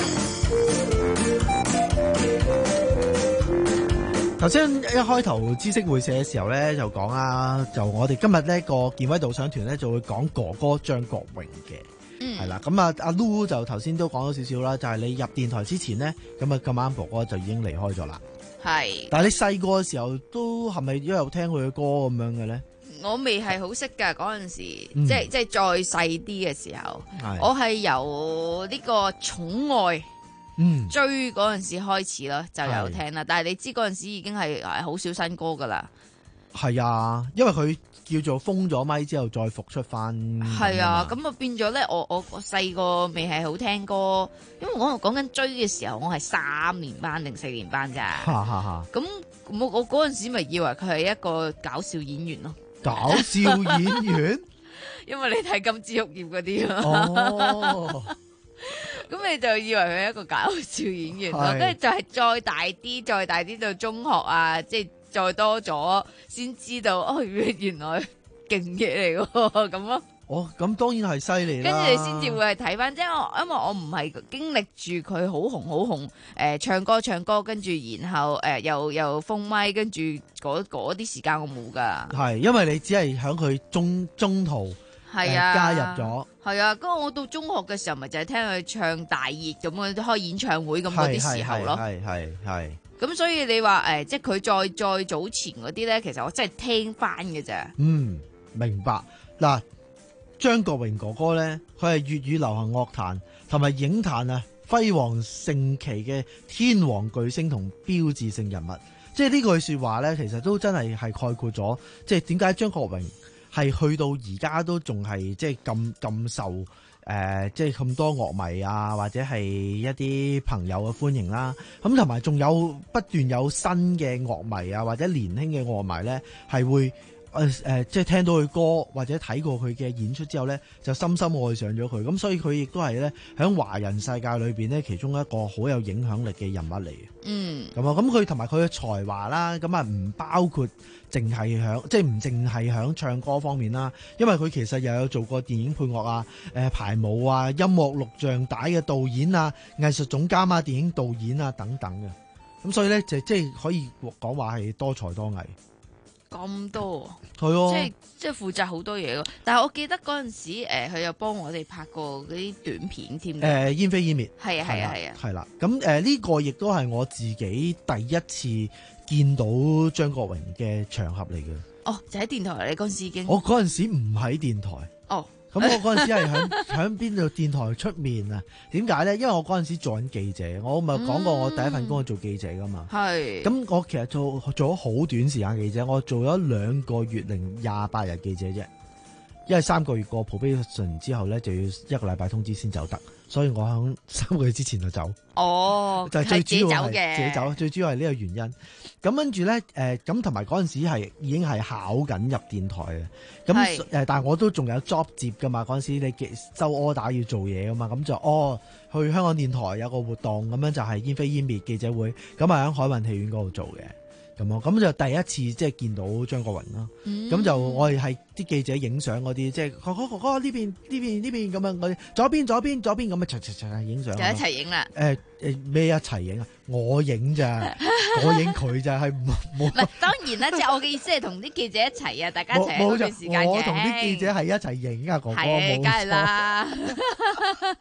Speaker 18: 頭先一開頭知識會社嘅時候咧，就講啦，就我哋今日呢個健威導賞團咧就會講哥哥張國榮嘅。係啦，咁啊，阿 Lu 就頭先都講咗少少啦，就係、是、你入電台之前咧，咁啊咁啱哥哥就已經離開咗啦。係，但係你細個嘅時候都係咪都有聽佢嘅歌咁樣嘅咧？
Speaker 16: 我未係好識㗎嗰陣時，
Speaker 18: 嗯、
Speaker 16: 即係即係再細啲嘅時候，我係由呢個寵愛
Speaker 18: 嗯
Speaker 16: 追嗰陣時開始啦，就有聽啦。但係你知嗰陣時已經係係好少新歌㗎啦。係
Speaker 18: 啊，因為佢叫做封咗咪之後再復出翻。
Speaker 16: 係啊，咁啊變咗咧，我我我細個未係好聽歌，因為我講緊追嘅時候，我係三年班定四年班咋。咁我我嗰陣時咪以為佢係一個搞笑演員咯。
Speaker 18: 搞笑演員？
Speaker 16: 因為你睇金枝玉葉嗰啲啊。
Speaker 18: 哦。
Speaker 16: 咁你就以為佢係一個搞笑演員咯，跟住就係再大啲，再大啲到中學啊，即係。再多咗先知道哦，原來勁嘢嚟喎，咁咯。
Speaker 18: 哦，咁當然係犀利啦。
Speaker 16: 跟住你先至會係睇翻，即係我因為我唔係經歷住佢好紅好紅，誒、呃、唱歌唱歌，跟住然後誒、呃、又又封咪，跟住嗰啲時間我冇㗎。
Speaker 18: 係，因為你只係喺佢中中途係啊、呃、加入咗。
Speaker 16: 係啊，咁我到中學嘅時候，咪就係聽佢唱大熱咁樣開演唱會咁嗰啲時候咯。
Speaker 18: 係係係。
Speaker 16: 咁所以你話誒、呃，即係佢再再早前嗰啲咧，其實我真係聽翻嘅咋。
Speaker 18: 嗯，明白。嗱，張國榮哥哥咧，佢係粵語流行樂壇同埋影壇啊輝煌盛期嘅天王巨星同標誌性人物。即係呢句說話咧，其實都真係係概括咗，即係點解張國榮係去到而家都仲係即係咁咁受。誒、呃，即係咁多樂迷啊，或者係一啲朋友嘅歡迎啦。咁同埋仲有不斷有新嘅樂迷啊，或者年輕嘅樂迷咧，係會誒誒、呃，即係聽到佢歌或者睇過佢嘅演出之後咧，就深深愛上咗佢。咁所以佢亦都係咧喺華人世界裏邊咧，其中一個好有影響力嘅人物嚟嘅。嗯，咁啊，咁佢同埋佢嘅才華啦，咁啊唔包括淨係響，即係唔淨係響唱歌方面啦。因為佢其實又有做過電影配樂啊、誒排舞啊、音樂錄像帶嘅導演啊、藝術總監啊、電影導演啊等等嘅。咁所以咧就即係可以講話係多才多藝。
Speaker 16: 咁多
Speaker 18: 係啊，
Speaker 16: 即係即係負責好多嘢咯。但係我記得嗰陣時，誒、呃、佢有幫我哋拍過嗰啲短片添。誒、
Speaker 18: 呃，煙飛煙滅
Speaker 16: 係啊係啊係啊，
Speaker 18: 係啦。咁誒呢個亦都係我自己第一次見到張國榮嘅場合嚟嘅。
Speaker 16: 哦，就喺電台，你嗰陣時已經。
Speaker 18: 我嗰陣時唔喺電台。哦。咁我嗰陣時係響響邊度電台出面啊？點解咧？因為我嗰陣時做緊記者，我咪講過我第一份工係做記者噶嘛。係、嗯。咁我其實做做咗好短時間記者，我做咗兩個月零廿八日記者啫。因為三個月過 probation 之後咧，就要一個禮拜通知先走得，所以我響三個月之前就走。
Speaker 16: 哦，
Speaker 18: 就係最主要係
Speaker 16: 自己走嘅，
Speaker 18: 自己走，最主要係呢個原因。咁跟住咧，誒咁同埋嗰陣時係已經係考緊入電台嘅。咁誒，但係我都仲有 job 接噶嘛。嗰陣時你收 order 要做嘢噶嘛，咁就哦去香港電台有個活動，咁樣就係煙飛煙滅記者會，咁啊喺海運戲院嗰度做嘅。咁咯，咁就第一次即係見到張國榮咯。咁、嗯、就我哋係啲記者影相嗰啲，即係哥哥哥哥呢邊呢邊呢邊咁樣嗰啲，左邊左邊左邊咁啊，齊齊齊影相。就一齊影啦。誒誒咩一齊影啊？我影咋，我影佢咋，係冇。唔係
Speaker 16: 當然啦，即係我嘅意思係同啲記者一齊啊，大家一齊喺嗰段時間影。
Speaker 18: 我同啲記者係一齊影啊，哥哥冇錯。
Speaker 16: 係，梗係啦。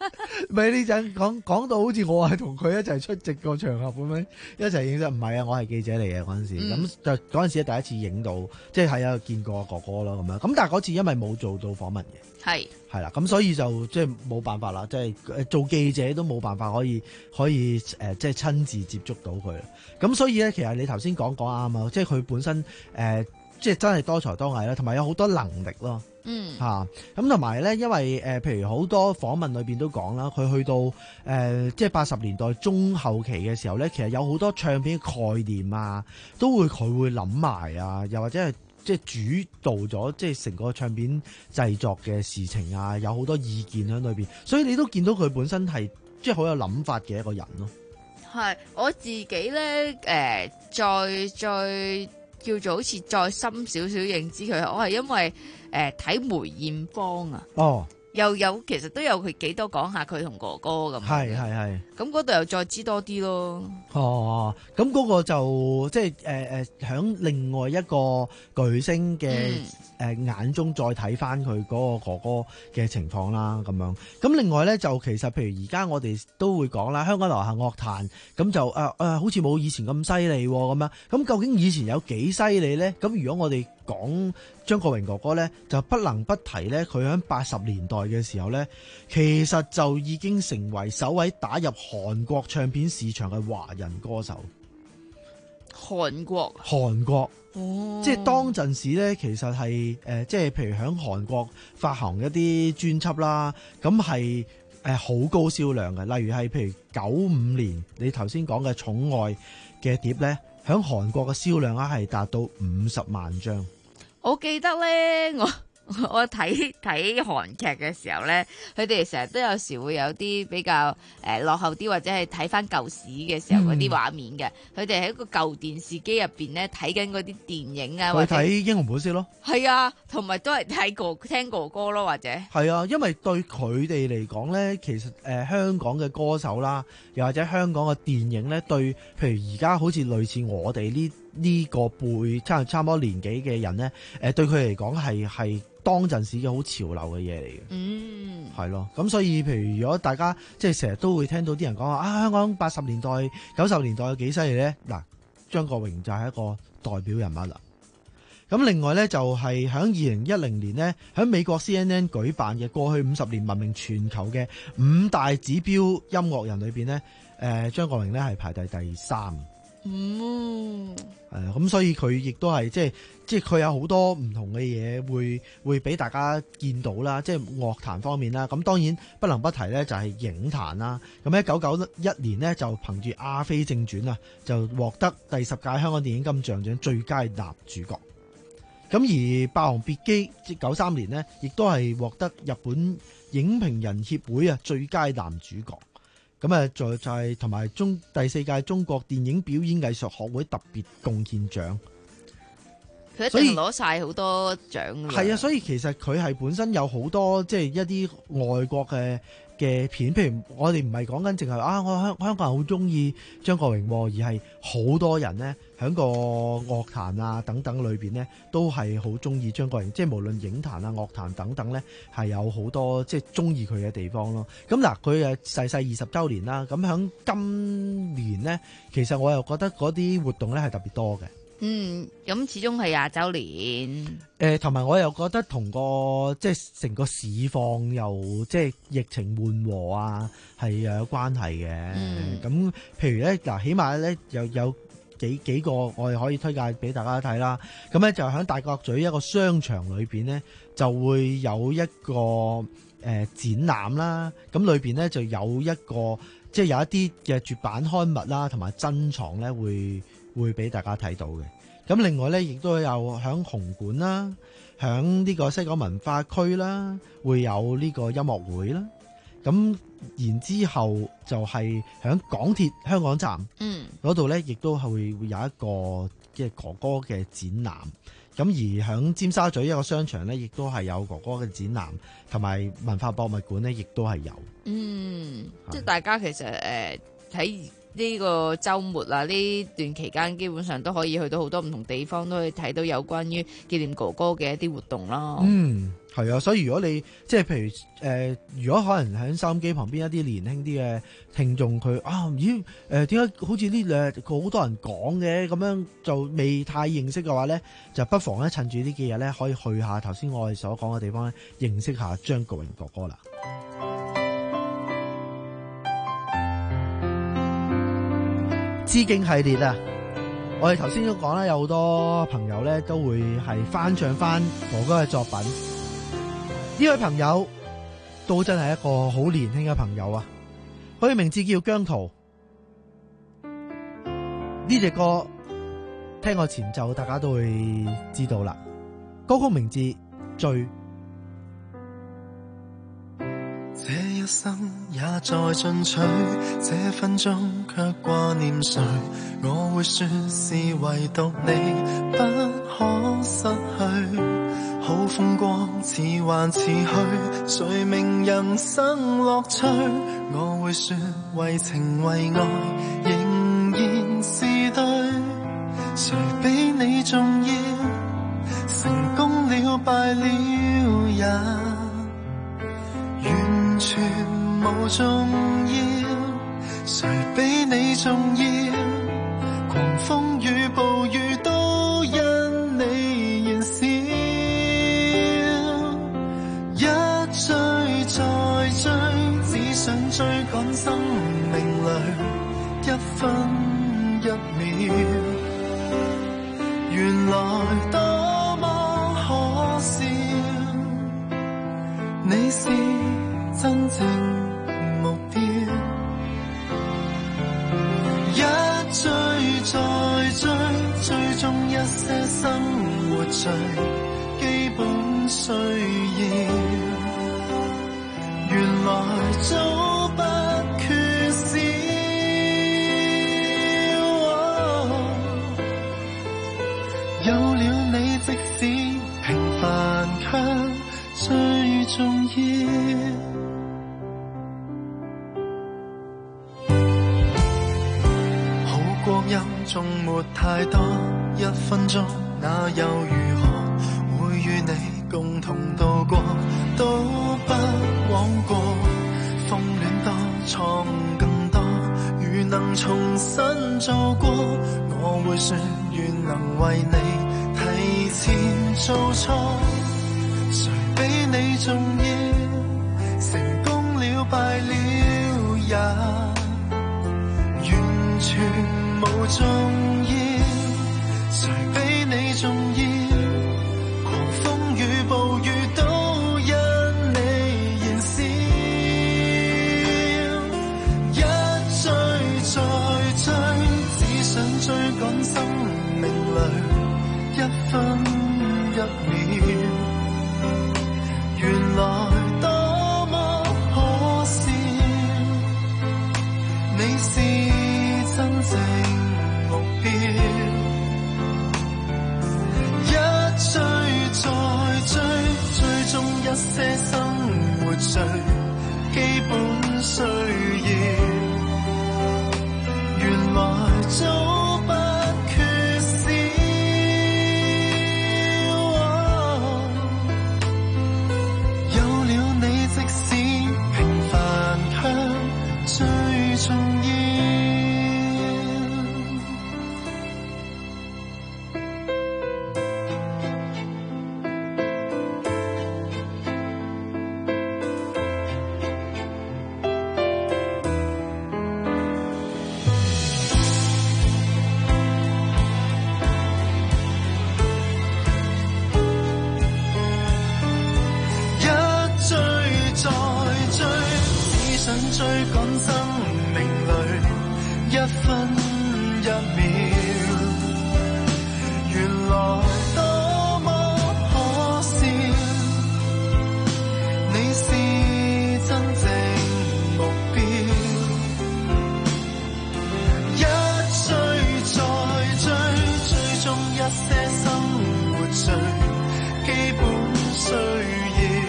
Speaker 18: 唔係呢陣講講到好似我係同佢一齊出席個場合咁樣一齊影相，唔係啊，我係記者嚟嘅嗰陣時，咁、嗯、就嗰陣時第一次影到，即係係有見過哥哥咯咁樣。咁但係嗰次因為冇做到訪問嘅，
Speaker 16: 係
Speaker 18: 係啦，咁所以就即係冇辦法啦，即係做記者都冇辦法可以可以誒、呃，即係親自接觸到佢。咁所以咧，其實你頭先講講啱啊，即係佢本身誒、呃，即係真係多才多藝啦，同埋有好多能力咯。
Speaker 16: 嗯，
Speaker 18: 嚇咁同埋咧，因為誒、呃，譬如好多訪問裏邊都講啦，佢去到誒、呃，即係八十年代中後期嘅時候咧，其實有好多唱片嘅概念啊，都會佢會諗埋啊，又或者係即係主導咗即係成個唱片製作嘅事情啊，有好多意見喺裏邊，所以你都見到佢本身係即係好有諗法嘅一個人咯。
Speaker 16: 係我自己咧，誒、呃，再再叫做好似再深少少認知佢，我係因為誒睇、呃、梅艷芳啊，
Speaker 18: 哦，
Speaker 16: 又有其實都有佢幾多講下佢同哥哥咁，
Speaker 18: 係係係，
Speaker 16: 咁嗰度又再知多啲咯。
Speaker 18: 哦，咁嗰個就即係誒誒，響、呃、另外一個巨星嘅。嗯誒眼中再睇翻佢嗰個哥哥嘅情況啦，咁樣。咁另外咧就其實譬如而家我哋都會講啦，香港流行樂壇咁就誒誒、呃呃、好似冇以前咁犀利咁樣。咁究竟以前有幾犀利咧？咁如果我哋講張國榮哥哥咧，就不能不提咧，佢喺八十年代嘅時候咧，其實就已經成為首位打入韓國唱片市場嘅華人歌手。
Speaker 16: 韓國，
Speaker 18: 韓國。
Speaker 16: 哦、
Speaker 18: 即係當陣時咧，其實係誒、呃，即係譬如喺韓國發行一啲專輯啦，咁係誒好高銷量嘅。例如係譬如九五年你頭先講嘅《寵愛》嘅碟咧，喺韓國嘅銷量啊係達到五十萬張。
Speaker 16: 我記得咧，我。我睇睇韓劇嘅時候咧，佢哋成日都有時會有啲比較誒、呃、落後啲，或者係睇翻舊史嘅時候嗰啲畫面嘅。佢哋喺一個舊電視機入邊咧睇緊嗰啲電影啊，或者
Speaker 18: 睇英雄本色咯。
Speaker 16: 係啊，同埋都係睇哥聽哥哥咯，或者
Speaker 18: 係啊，因為對佢哋嚟講咧，其實誒、呃、香港嘅歌手啦，又或者香港嘅電影咧，對譬如而家好似類似我哋呢呢個輩差差唔多年紀嘅人咧，誒、呃、對佢嚟講係係。當陣時嘅好潮流嘅嘢嚟嘅，嗯，係咯，咁所以譬如如果大家即係成日都會聽到啲人講話啊，香港八十年代、九十年代有幾犀利咧？嗱，張國榮就係一個代表人物啦。咁另外咧就係喺二零一零年呢，喺美國 C N N 舉辦嘅過去五十年聞名全球嘅五大指標音樂人裏邊呢，誒、呃、張國榮咧係排第第三。
Speaker 16: 嗯，
Speaker 18: 誒，咁所以佢亦都係即係即係佢有好多唔同嘅嘢會會俾大家見到啦，即係樂壇方面啦。咁當然不能不提咧，就係影壇啦。咁一九九一年呢，就憑住《阿飛正傳》啊，就獲得第十屆香港電影金像獎最佳男主角。咁而《霸王別姬》即九三年呢，亦都係獲得日本影評人協會啊最佳男主角。咁啊，就就係同埋中第四屆中國電影表演藝術學會特別貢獻獎，
Speaker 16: 佢一定攞晒好多獎。
Speaker 18: 係啊，所以其實佢係本身有好多即係一啲外國嘅嘅片，譬如我哋唔係講緊淨係啊，我香香港人好中意張國榮，而係好多人呢喺個樂壇啊等等裏邊呢，都係好中意張國榮，即係無論影壇啊、樂壇等等呢，係有好多即係中意佢嘅地方咯。咁嗱，佢誒逝世二十週年啦，咁喺今年呢，其實我又覺得嗰啲活動呢係特別多嘅。
Speaker 16: 嗯，咁始終係廿週年。
Speaker 18: 誒、呃，同埋我又覺得同個即係成個市況又即係疫情緩和啊，係又有關係嘅。咁、嗯、譬如咧，嗱，起碼咧有有幾幾個我哋可以推介俾大家睇啦。咁咧就喺大角咀一個商場裏邊咧，就會有一個誒、呃、展覽啦。咁裏邊咧就有一個即係有一啲嘅絕版刊物啦，同埋珍藏咧會。會俾大家睇到嘅。咁另外咧，亦都有響紅館啦，響呢個西九文化區啦，會有呢個音樂會啦。咁然之後就係響港鐵香港站，嗯，嗰度咧亦都係會會有一個即係哥哥嘅展覽。咁而響尖沙咀一個商場咧，亦都係有哥哥嘅展覽，同埋文化博物館咧，亦都係有。
Speaker 16: 嗯，即係大家其實誒睇。呃呢個週末啊，呢段期間基本上都可以去到好多唔同地方，都可以睇到有關於紀念哥哥嘅一啲活動啦。
Speaker 18: 嗯，係啊，所以如果你即係譬如誒、呃，如果可能喺收音機旁邊一啲年輕啲嘅聽眾，佢啊咦誒點解好似呢兩個好多人講嘅咁樣，就未太認識嘅話咧，就不妨咧趁住呢幾日咧，可以去下頭先我哋所講嘅地方咧，認識下張國榮哥哥啦。致敬系列啊！我哋頭先都講啦，有好多朋友咧都會係翻唱翻哥哥嘅作品。呢位朋友都真係一個好年輕嘅朋友啊！佢嘅名字叫姜濤。呢隻歌聽個前奏，大家都會知道啦。歌曲名字《醉》。
Speaker 5: 這一生也在進取，這分鐘卻掛念誰？我會說是唯獨你不可失去。好風光似幻似虛，誰明人生樂趣？我會說為情為愛仍然是對，誰比你重要？成功了敗了也完全無重要，誰比你重要？狂風與暴雨都因你燃燒，一追再追，只想追趕生命裏一分一秒，原來多麼可笑，你是真正目標，一追再追，追蹤一些生活最基本需要，原來早不缺少，有了你即使平凡卻最重要。光陰仲沒太多，一分鐘那又如何？會與你共同度過，都不枉過。風戀多，錯誤更多，如能重新做過，我會說願能為你提前做錯。誰比你重要？成功了敗了也完全無重要，誰比你重要？狂風與暴雨都因你燃燒，一追再追，只想追趕生命裏一分一秒，原來多麼可笑，你是真正一些生活最基本需要，原來早不缺少，有了你即使平凡卻最重要。追趕生命裏一分一秒，原來多麼可笑，你是真正目標，一追再追，追蹤一些生活最基本需要，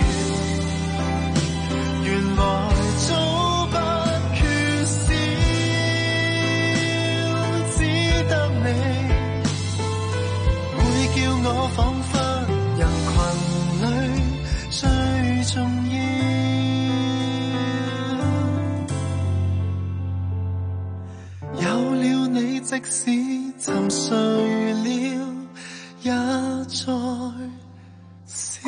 Speaker 5: 原來早即使沉睡了，也在笑。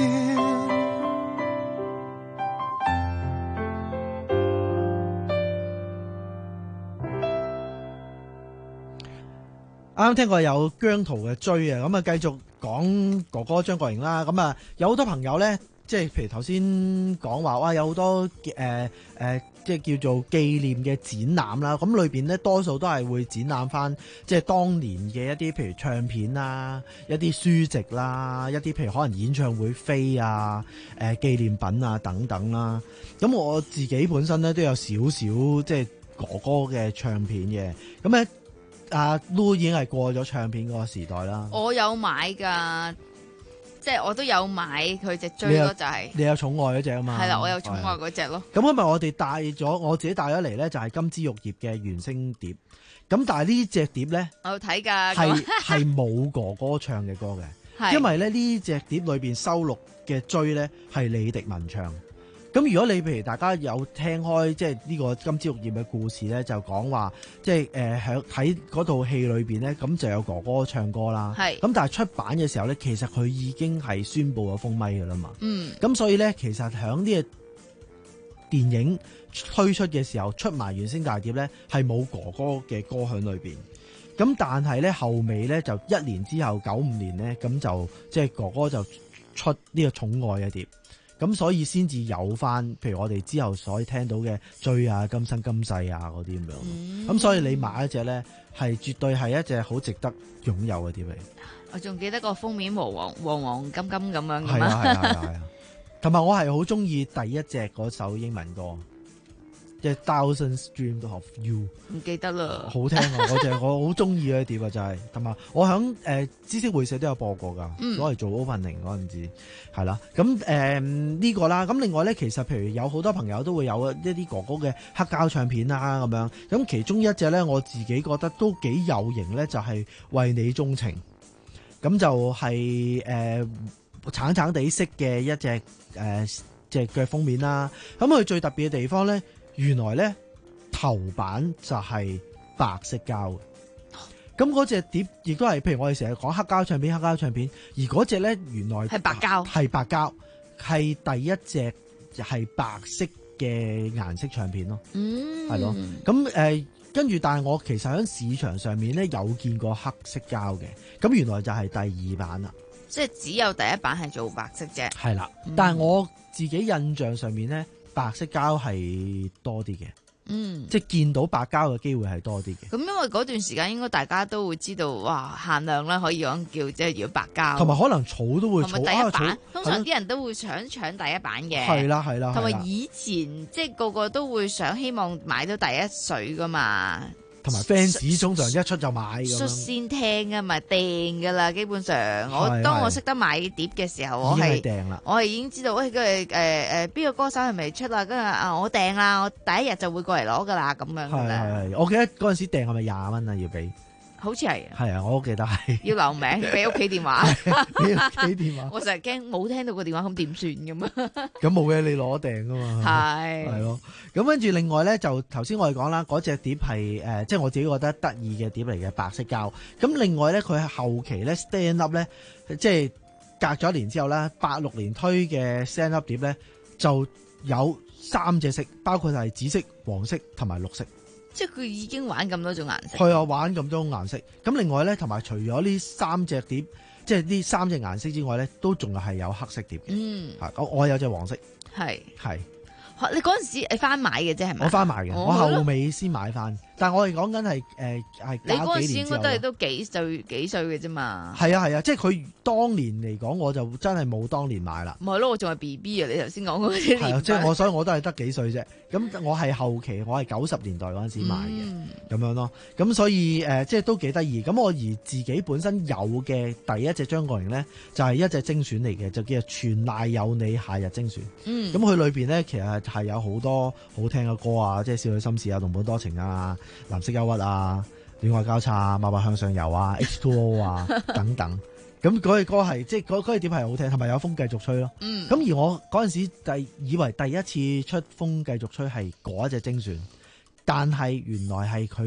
Speaker 18: 啱啱聽過有姜濤嘅追啊，咁啊繼續講哥哥張國榮啦。咁啊有好多朋友咧，即係譬如頭先講話，哇有好多誒誒、呃呃，即係叫做紀念嘅展覽啦。咁裏邊咧多數都係會展覽翻，即係當年嘅一啲譬如唱片啦、一啲書籍啦、一啲譬如可能演唱會飛啊、誒、呃、紀念品啊等等啦。咁我自己本身咧都有少少即係哥哥嘅唱片嘅，咁咧。阿 Lu 已經係過咗唱片嗰個時代啦。
Speaker 16: 我有買噶，即係我都有買佢隻追咯，就係
Speaker 18: 你有寵愛嗰隻啊嘛。
Speaker 16: 係啦，我有寵愛嗰隻咯。
Speaker 18: 咁今日我哋帶咗，我自己帶咗嚟咧，就係金枝玉葉嘅原聲碟。咁但係呢隻碟咧，
Speaker 16: 我有睇噶，
Speaker 18: 係係冇哥哥唱嘅歌嘅，因為咧呢隻碟裏邊收錄嘅追咧係李迪文唱。咁如果你譬如大家有聽開即係呢個金枝玉葉嘅故事咧，就講話即係誒喺喺嗰套戲裏邊咧，咁就有哥哥唱歌啦。係。咁但係出版嘅時候咧，其實佢已經係宣布咗封咪㗎啦嘛。嗯。咁所以咧，其實喺呢個電影推出嘅時候，出埋原聲大碟咧，係冇哥哥嘅歌喺裏邊。咁但係咧後尾咧就一年之後九五年咧，咁就即係哥哥就出呢個寵愛嘅碟。咁所以先至有翻，譬如我哋之後所聽到嘅追啊、今生今世啊嗰啲咁樣。咁、嗯、所以你買一隻咧，係絕對係一隻好值得擁有嘅碟嚟。
Speaker 16: 我仲記得個封面黃黃黃黃金金咁樣。
Speaker 18: 係啊係啊係啊！同埋我係好中意第一隻嗰首英文歌，即係 Thousand Streams of You。唔記得啦。好聽啊！嗰隻我好中意嘅碟啊，就係同埋我響誒知識會社都有播過㗎，攞、嗯、嚟做 opening 嗰陣時係啦。咁誒呢個啦，咁另外咧，其實譬如有好多朋友都會有一啲哥哥嘅黑膠唱片啦咁樣。咁其中一隻咧，我自己覺得都幾有型咧，就係、是、為你鍾情。咁就係、是、誒、呃、橙橙地色嘅一隻誒隻嘅封面啦。咁佢最特別嘅地方咧，原來咧頭版就係白色膠嘅。咁嗰隻碟亦都係，譬如我哋成日講黑膠唱片，黑膠唱片，而嗰隻咧原來
Speaker 16: 係白膠，
Speaker 18: 係白膠，係第一隻係白色嘅顏色唱片咯。嗯，係咯。咁誒，跟住，但係我其實喺市場上面咧有見過黑色膠嘅，咁原來就係第二版啦。
Speaker 16: 即係只有第一版係做白色啫。係啦，
Speaker 18: 嗯、但係我自己印象上面咧，白色膠係多啲嘅。嗯，即係見到白膠嘅機會係多啲嘅。
Speaker 16: 咁因為嗰段時間應該大家都會知道，哇，限量啦，可以講叫即係如果白膠，
Speaker 18: 同埋可能儲都會儲。
Speaker 16: 第一版、啊、通常啲
Speaker 18: 人
Speaker 16: 人都會想搶第一版嘅。
Speaker 18: 係啦係啦，
Speaker 16: 同埋以前即係個個都會想希望買到第一水噶嘛。
Speaker 18: 同埋 fans 通常一出就買咁樣，
Speaker 16: 率先聽啊，咪訂噶啦。基本上，我當我識得買碟嘅時候，我係訂啦。我係已經知道，喂，跟住誒誒，邊個歌手係咪出啊？跟住啊，我訂啦，我第一日就會過嚟攞噶啦，咁樣噶啦。
Speaker 18: 係係，我記得嗰陣時訂係咪廿蚊啊？要俾。
Speaker 16: 好似係，
Speaker 18: 係啊，我都記得係
Speaker 16: 要留名，俾屋企電話，
Speaker 18: 俾屋企電話。
Speaker 16: 我成日驚冇聽到個電話，咁點算咁啊？
Speaker 18: 咁冇嘅，你攞訂噶嘛？係係咯。咁跟住另外咧，就頭先我哋講啦，嗰隻碟係誒、呃，即係我自己覺得得意嘅碟嚟嘅，白色膠。咁另外咧，佢係後期咧 stand up 咧，即係隔咗一年之後咧，八六年推嘅 stand up 碟咧，就有三隻色，包括係紫色、黃色同埋綠色。
Speaker 16: 即係佢已經玩咁多種顏色，
Speaker 18: 係啊，玩咁多種顏色。咁另外咧，同埋除咗呢三隻碟，即係呢三隻顏色之外咧，都仲係有黑色碟嘅。嗯，我我有隻黃色，係係。
Speaker 16: 你嗰陣時你翻買嘅啫係咪？
Speaker 18: 我翻買嘅，我後尾先買翻。但係我哋講緊係誒係
Speaker 16: 你嗰陣時應該都係都幾歲幾歲嘅啫嘛？
Speaker 18: 係啊係啊，即係佢當年嚟講，我就真係冇當年買啦。
Speaker 16: 唔係咯，我仲係 B B 啊！你頭先講嗰啲年，
Speaker 18: 即係我所以我都係得幾歲啫。咁我係後期，我係九十年代嗰陣時買嘅，咁、嗯、樣咯。咁所以誒、呃，即係都幾得意。咁我而自己本身有嘅第一隻張國榮咧，就係、是、一隻精選嚟嘅，就叫做全賴有你夏日精選。嗯，咁佢裏邊咧，其實係有好多好聽嘅歌啊，即係少女心事啊、儂本多情啊、藍色憂鬱啊、戀愛交叉啊、默默向上游啊、H two O 啊等等。咁嗰隻歌係即係嗰嗰隻碟係好聽，同埋有風繼續吹咯。嗯，咁而我嗰陣時第以為第一次出風繼續吹係嗰一隻精選，但係原來係佢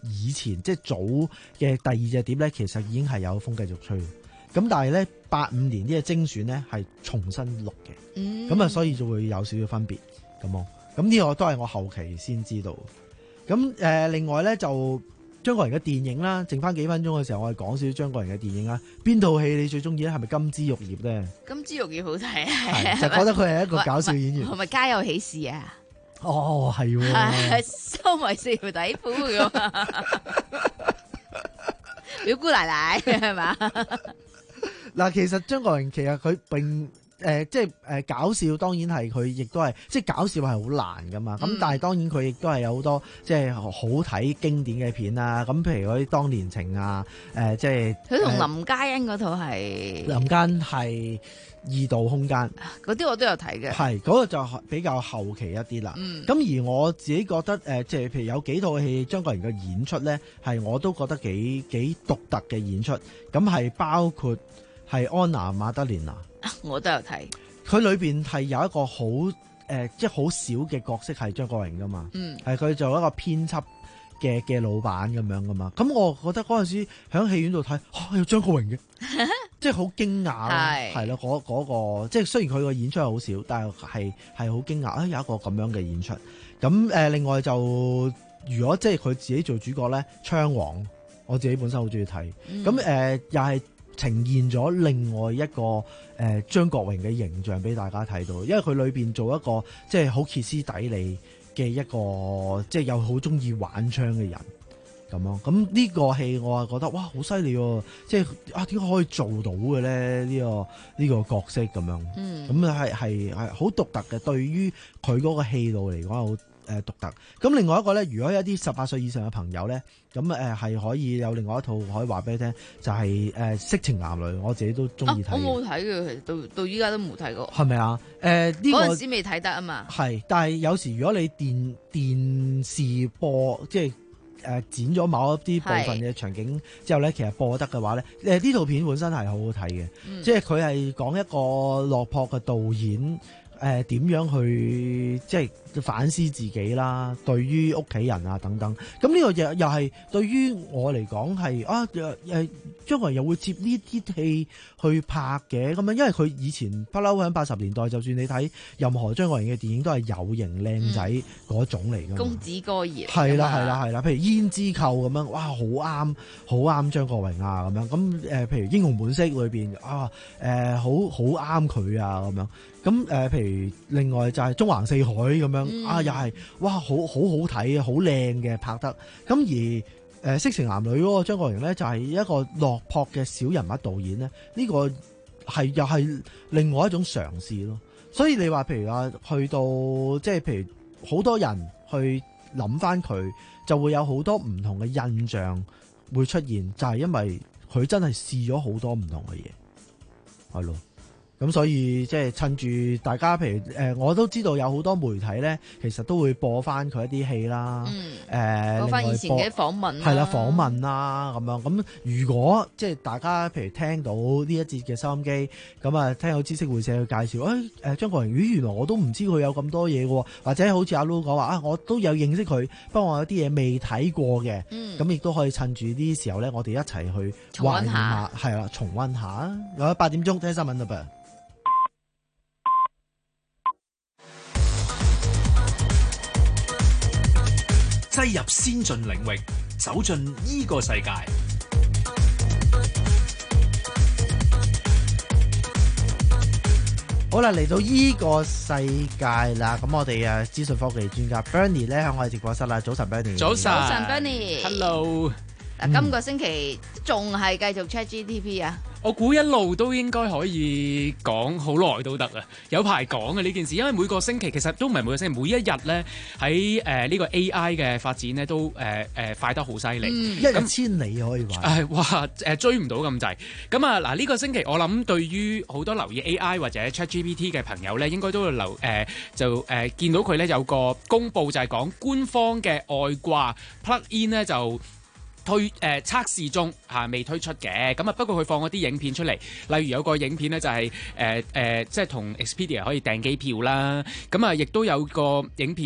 Speaker 18: 以前即係早嘅第二隻碟咧，其實已經係有風繼續吹。咁但係咧八五年呢個精選咧係重新錄嘅，咁啊、嗯、所以就會有少少分別咁咯。咁呢個都係我後期先知道。咁誒、呃、另外咧就張國榮嘅電影啦，剩翻幾分鐘嘅時候，我哋講少少張國榮嘅電影啦。邊套戲你最中意咧？係咪金枝玉葉咧？
Speaker 16: 金枝玉葉好睇啊！
Speaker 18: 就覺得佢係一個搞笑演員。
Speaker 16: 係咪家有喜事啊？
Speaker 18: 哦，係喎，
Speaker 16: 收埋四條底褲咁啊！表姑奶奶係嘛？
Speaker 18: 嗱，其實張國榮其實佢並誒、呃、即係誒、呃、搞笑，當然係佢亦都係即係搞笑係好難噶嘛。咁、嗯、但係當然佢亦都係有好多即係好睇經典嘅片啊。咁譬如嗰啲當年情啊，誒、呃、即係
Speaker 16: 佢同林嘉欣嗰套係
Speaker 18: 林嘉欣係異度空間
Speaker 16: 嗰啲我都有睇嘅，
Speaker 18: 係嗰、嗰個就比較後期一啲啦。咁、嗯、而我自己覺得誒、呃，即係譬如有幾套戲張國榮嘅演出咧，係我都覺得幾幾獨特嘅演出。咁係包括係安娜瑪德蓮娜，
Speaker 16: 我都有睇。佢
Speaker 18: 裏邊係有一個好誒、呃，即係好少嘅角色係張國榮噶嘛，
Speaker 16: 嗯，
Speaker 18: 係佢做一個編輯嘅嘅老闆咁樣噶嘛。咁我覺得嗰陣時喺戲院度睇，嚇有張國榮嘅，即係好驚訝咯，係咯，嗰嗰個即係雖然佢個演出係好少，但係係係好驚訝啊！有一個咁樣嘅演出。咁誒、呃，另外就如果即係佢自己做主角咧，槍王，我自己本身好中意睇。咁誒、嗯，又係。呈現咗另外一個誒、呃、張國榮嘅形象俾大家睇到，因為佢裏邊做一個即係好歇斯底里嘅一個，即係又好中意玩槍嘅人咁咯。咁呢個戲我係覺得哇好犀利喎！即係啊點解可以做到嘅咧？呢、這個呢、這個角色咁樣，咁係係係好獨特嘅。對於佢嗰個戲路嚟講，好誒獨特。咁另外一個咧，如果一啲十八歲以上嘅朋友咧。咁誒係可以有另外一套可以話俾你聽，就係誒色情男女，我自己都中意睇。
Speaker 16: 我冇睇嘅，其實到到依家都冇睇過。
Speaker 18: 係咪啊？誒、呃、呢、呢個
Speaker 16: 嗰陣時未睇得啊嘛。
Speaker 18: 係，但係有時如果你電電視播，即係誒、呃、剪咗某一啲部分嘅場景之後咧，其實播得嘅話咧，誒呢套片本身係好好睇嘅，嗯、即係佢係講一個落魄嘅導演。誒點、呃、樣去即係反思自己啦？對於屋企人啊等等，咁呢個又又係對於我嚟講係啊誒誒，將來又會接呢啲戲去拍嘅咁樣，因為佢以前不嬲喺八十年代，就算你睇任何張國榮嘅電影，都係有型靚仔嗰種嚟㗎。
Speaker 16: 公子哥兒
Speaker 18: 係啦係啦係啦，譬如胭脂扣咁樣，哇好啱好啱張國榮啊咁樣，咁誒、呃、譬如英雄本色裏邊啊誒好好啱佢啊咁樣。咁誒、呃，譬如另外就係縱橫四海咁樣、嗯、啊，又係哇，好好好睇啊，好靚嘅拍得。咁而誒、呃《色情男女》嗰個張國榮咧，就係、是、一個落魄嘅小人物導演咧，呢、這個係又係另外一種嘗試咯。所以你話譬如話去到即係譬如好多人去諗翻佢，就會有好多唔同嘅印象會出現，就係、是、因為佢真係試咗好多唔同嘅嘢，係咯。咁所以即係趁住大家，譬如誒、呃，我都知道有好多媒體咧，其實都會播翻佢一啲戲啦，誒、嗯，呃、
Speaker 16: 播翻以前嘅訪問，
Speaker 18: 係啦，訪問啦咁樣。咁如果即係大家譬如聽到呢一節嘅收音機，咁啊聽到知識會社去介紹，誒誒張國榮，咦原來我都唔知佢有咁多嘢嘅，或者好似阿 Lu 講話啊，我都有認識佢，不過我有啲嘢未睇過嘅，咁亦都可以趁住呢啲時候咧，我哋一齊去
Speaker 16: 重溫下，
Speaker 18: 係啦，重溫下。有八點鐘聽新聞啦噃。
Speaker 1: 擠入先進領域，走進依個世界。
Speaker 18: 好啦，嚟到依個世界啦，咁我哋啊資訊科技專家 Bernie 咧喺我哋直播室啦。早晨 Bernie，
Speaker 16: 早晨，早晨 Bernie，Hello。嗱，今個星期仲係繼續 ChatGPT 啊？
Speaker 7: 我估一路都應該可以講好耐都得啊，有排講嘅呢件事，因為每個星期其實都唔係每個星期，每一日咧喺誒呢個 A I 嘅發展咧都誒誒、呃呃、快得好犀利，
Speaker 18: 一日千里可以話。誒、
Speaker 7: 呃、哇誒、呃、追唔到咁滯。咁啊嗱呢個星期我諗對於好多留意 A I 或者 ChatGPT 嘅朋友咧，應該都會留誒、呃、就誒、呃、見到佢咧有個公佈，就係講官方嘅外掛 plug-in 咧就推誒、呃、測試中嚇、啊，未推出嘅。咁啊不過佢放嗰啲影片出嚟，例如有個影片咧就係誒誒即係同 Expedia 可以訂機票啦。咁啊亦都有個影片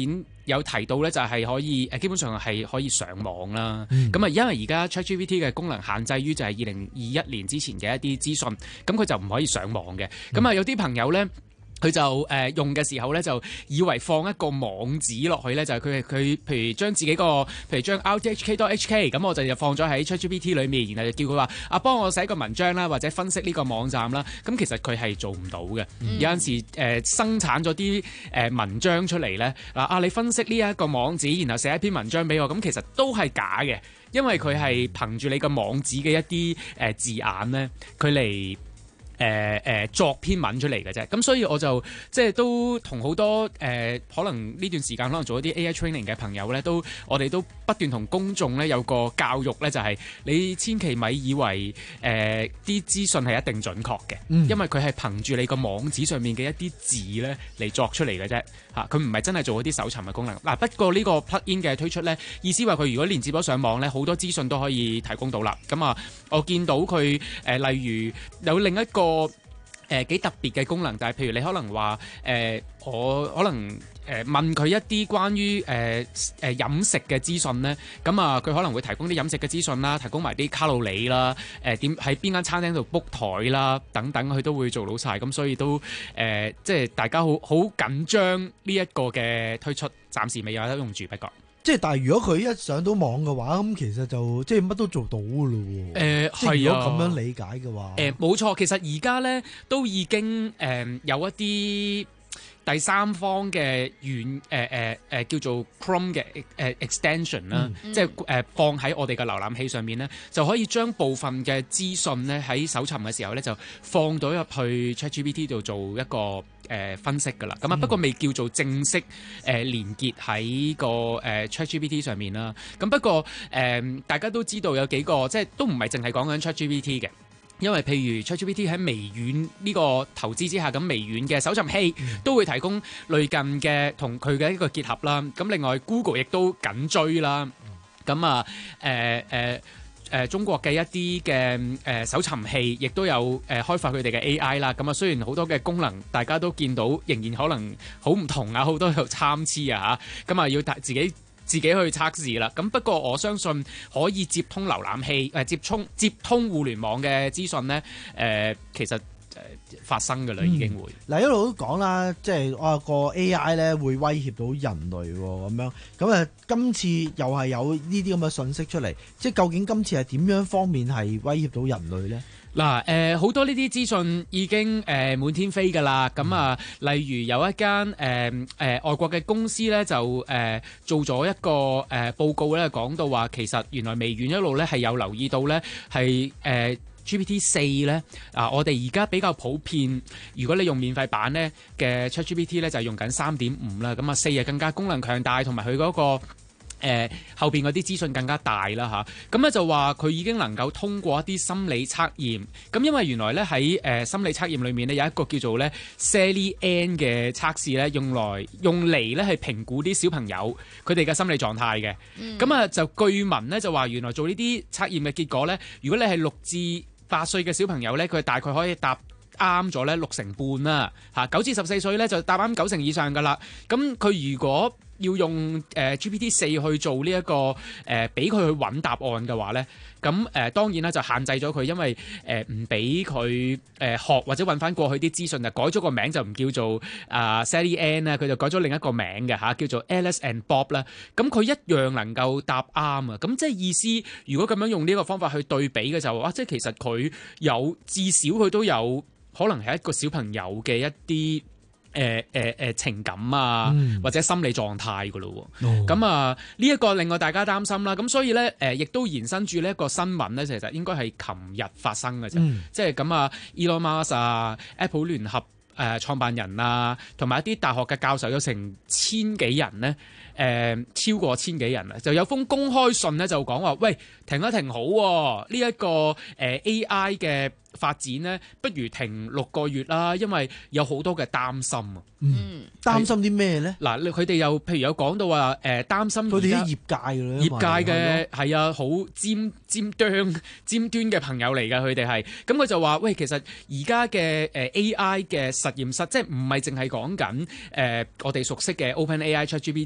Speaker 7: 有提到咧，就係可以誒基本上係可以上網啦。咁啊、嗯，因為而家 ChatGPT 嘅功能限制於就係二零二一年之前嘅一啲資訊，咁佢就唔可以上網嘅。咁啊、嗯，有啲朋友咧。佢就誒、呃、用嘅時候咧，就以為放一個網址落去咧，就係佢佢譬如將自己個譬如將 R T H K dot H K 咁，我就就放咗喺 ChatGPT 裏面，然後就叫佢話啊幫我寫個文章啦，或者分析呢個網站啦。咁其實佢係做唔到嘅。嗯、有陣時誒、呃、生產咗啲誒文章出嚟咧，嗱啊你分析呢一個網址，然後寫一篇文章俾我，咁其實都係假嘅，因為佢係憑住你個網址嘅一啲誒、呃、字眼咧，佢嚟。誒誒、呃、作篇文出嚟嘅啫，咁所以我就即係都同好多誒、呃、可能呢段時間可能做一啲 A I training 嘅朋友咧，都我哋都不斷同公眾咧有個教育咧，就係、是、你千祈咪以為誒啲資訊係一定準確嘅，嗯、因為佢係憑住你個網址上面嘅一啲字咧嚟作出嚟嘅啫嚇，佢唔係真係做一啲搜尋嘅功能。嗱、啊、不過呢個 plug-in 嘅推出咧，意思話佢如果連接咗上網咧，好多資訊都可以提供到啦。咁啊，我見到佢誒、呃、例如有另一個。個誒幾特別嘅功能，但係譬如你可能話誒、呃，我可能誒、呃、問佢一啲關於誒誒、呃、飲食嘅資訊咧，咁啊佢可能會提供啲飲食嘅資訊啦，提供埋啲卡路里啦，誒點喺邊間餐廳度 book 台啦等等，佢都會做到晒。咁所以都誒、呃、即係大家好好緊張呢一個嘅推出，暫時未有得用住，不過。
Speaker 18: 即係，但係如果佢一上到網嘅話，咁其實就即係乜都做到噶咯喎。誒係、呃、如果咁樣理解嘅話，
Speaker 7: 誒冇、呃、錯。其實而家咧都已經誒、呃、有一啲第三方嘅軟誒誒誒叫做 Chrome 嘅誒、呃、extension 啦、嗯，即係誒、呃、放喺我哋嘅瀏覽器上面咧，就可以將部分嘅資訊咧喺搜尋嘅時候咧就放到入去 ChatGPT 度做一個。誒、呃、分析㗎啦，咁啊不過未叫做正式誒、呃、連結喺個誒、呃、ChatGPT 上面啦。咁不過誒、呃、大家都知道有幾個，即係都唔係淨係講緊 ChatGPT 嘅，因為譬如 ChatGPT 喺微軟呢個投資之下，咁微軟嘅搜尋器都會提供類近嘅同佢嘅一個結合啦。咁另外 Google 亦都緊追啦。咁啊誒誒。誒、呃、中國嘅一啲嘅誒搜尋器，亦都有誒、呃、開發佢哋嘅 A I 啦。咁啊，雖然好多嘅功能大家都見到，仍然可能好唔同啊，好多有參差啊嚇。咁啊，要自己自己去測試啦。咁不過我相信可以接通瀏覽器誒、呃、接通接通互聯網嘅資訊咧，誒、呃、其實。發生嘅啦，已經會嗱、嗯、一路都講啦，即係啊個 A I 咧會威脅到人類咁樣，咁啊今次又係有呢啲咁嘅信息出嚟，即係究竟今次係點樣方面係威脅到人類咧？ 嗱誒好多呢啲資訊已經誒、呃、滿天飛㗎啦，咁啊、嗯、例如有一間誒誒外國嘅公司咧就誒、呃、做咗一個誒、呃、報告咧，講到話其實原來微軟一路咧係有留意到咧係誒。G P T 四咧啊，我哋而家比較普遍，如果你用免費版咧嘅 ChatGPT 咧就係用緊三點五啦，咁啊四啊更加功能強大，同埋佢嗰個誒、呃、後邊嗰啲資訊更加大啦嚇，咁、啊、咧就話佢已經能夠通過一啲心理測驗，咁因為原來咧喺誒心理測驗裏面咧有一個叫做咧 Sally N 嘅測試咧，用來用嚟咧係評估啲小朋友佢哋嘅心理狀態嘅，咁啊、嗯、就據聞咧就話原來做呢啲測驗嘅結果咧，如果你係六至八歲嘅小朋友咧，佢大概可以答啱咗咧六成半啦，嚇九至十四歲咧就答啱九成以上噶啦。咁佢如果要用誒、呃、G P T 四去做呢、這、一個誒俾佢去揾答案嘅話咧，咁誒、呃、當然啦就限制咗佢，因為誒唔俾佢誒學或者揾翻過去啲資訊，就改咗個名就唔叫做啊、呃、Sally Ann 啦，佢就改咗另一個名嘅嚇，叫做 Alice and Bob 啦。咁佢一樣能夠答啱啊！咁即係意思，如果咁樣用呢個方法去對比嘅就話，即係其實佢有至少佢都有可能係一個小朋友嘅一啲。誒誒誒情感啊，嗯、或者心理狀態噶咯喎，咁、哦、啊呢一、這個令我大家擔心啦，咁所以咧誒亦都延伸住呢一個新聞咧，其實應該係琴日發生嘅啫，嗯、即係咁啊 Elon Musk 啊 Apple 聯合誒、呃、創辦人啊，同埋一啲大學嘅教授有成千幾人咧，誒、呃、超過千幾人啊，就有封公開信咧就講話，喂停一停好喎，呢、這、一個誒、呃、A I 嘅發展呢，不如停六個月啦，因為有好多嘅擔心啊。
Speaker 18: 嗯，擔心啲咩咧？
Speaker 7: 嗱，佢哋又譬如有講到話，誒、呃、擔心
Speaker 18: 佢哋啲業界嘅
Speaker 7: 業界嘅係啊，好尖尖端尖端嘅朋友嚟㗎，佢哋係。咁佢就話，喂，其實而家嘅誒 A I 嘅實驗室，即係唔係淨係講緊誒我哋熟悉嘅 OpenAI ChatGPT 啦。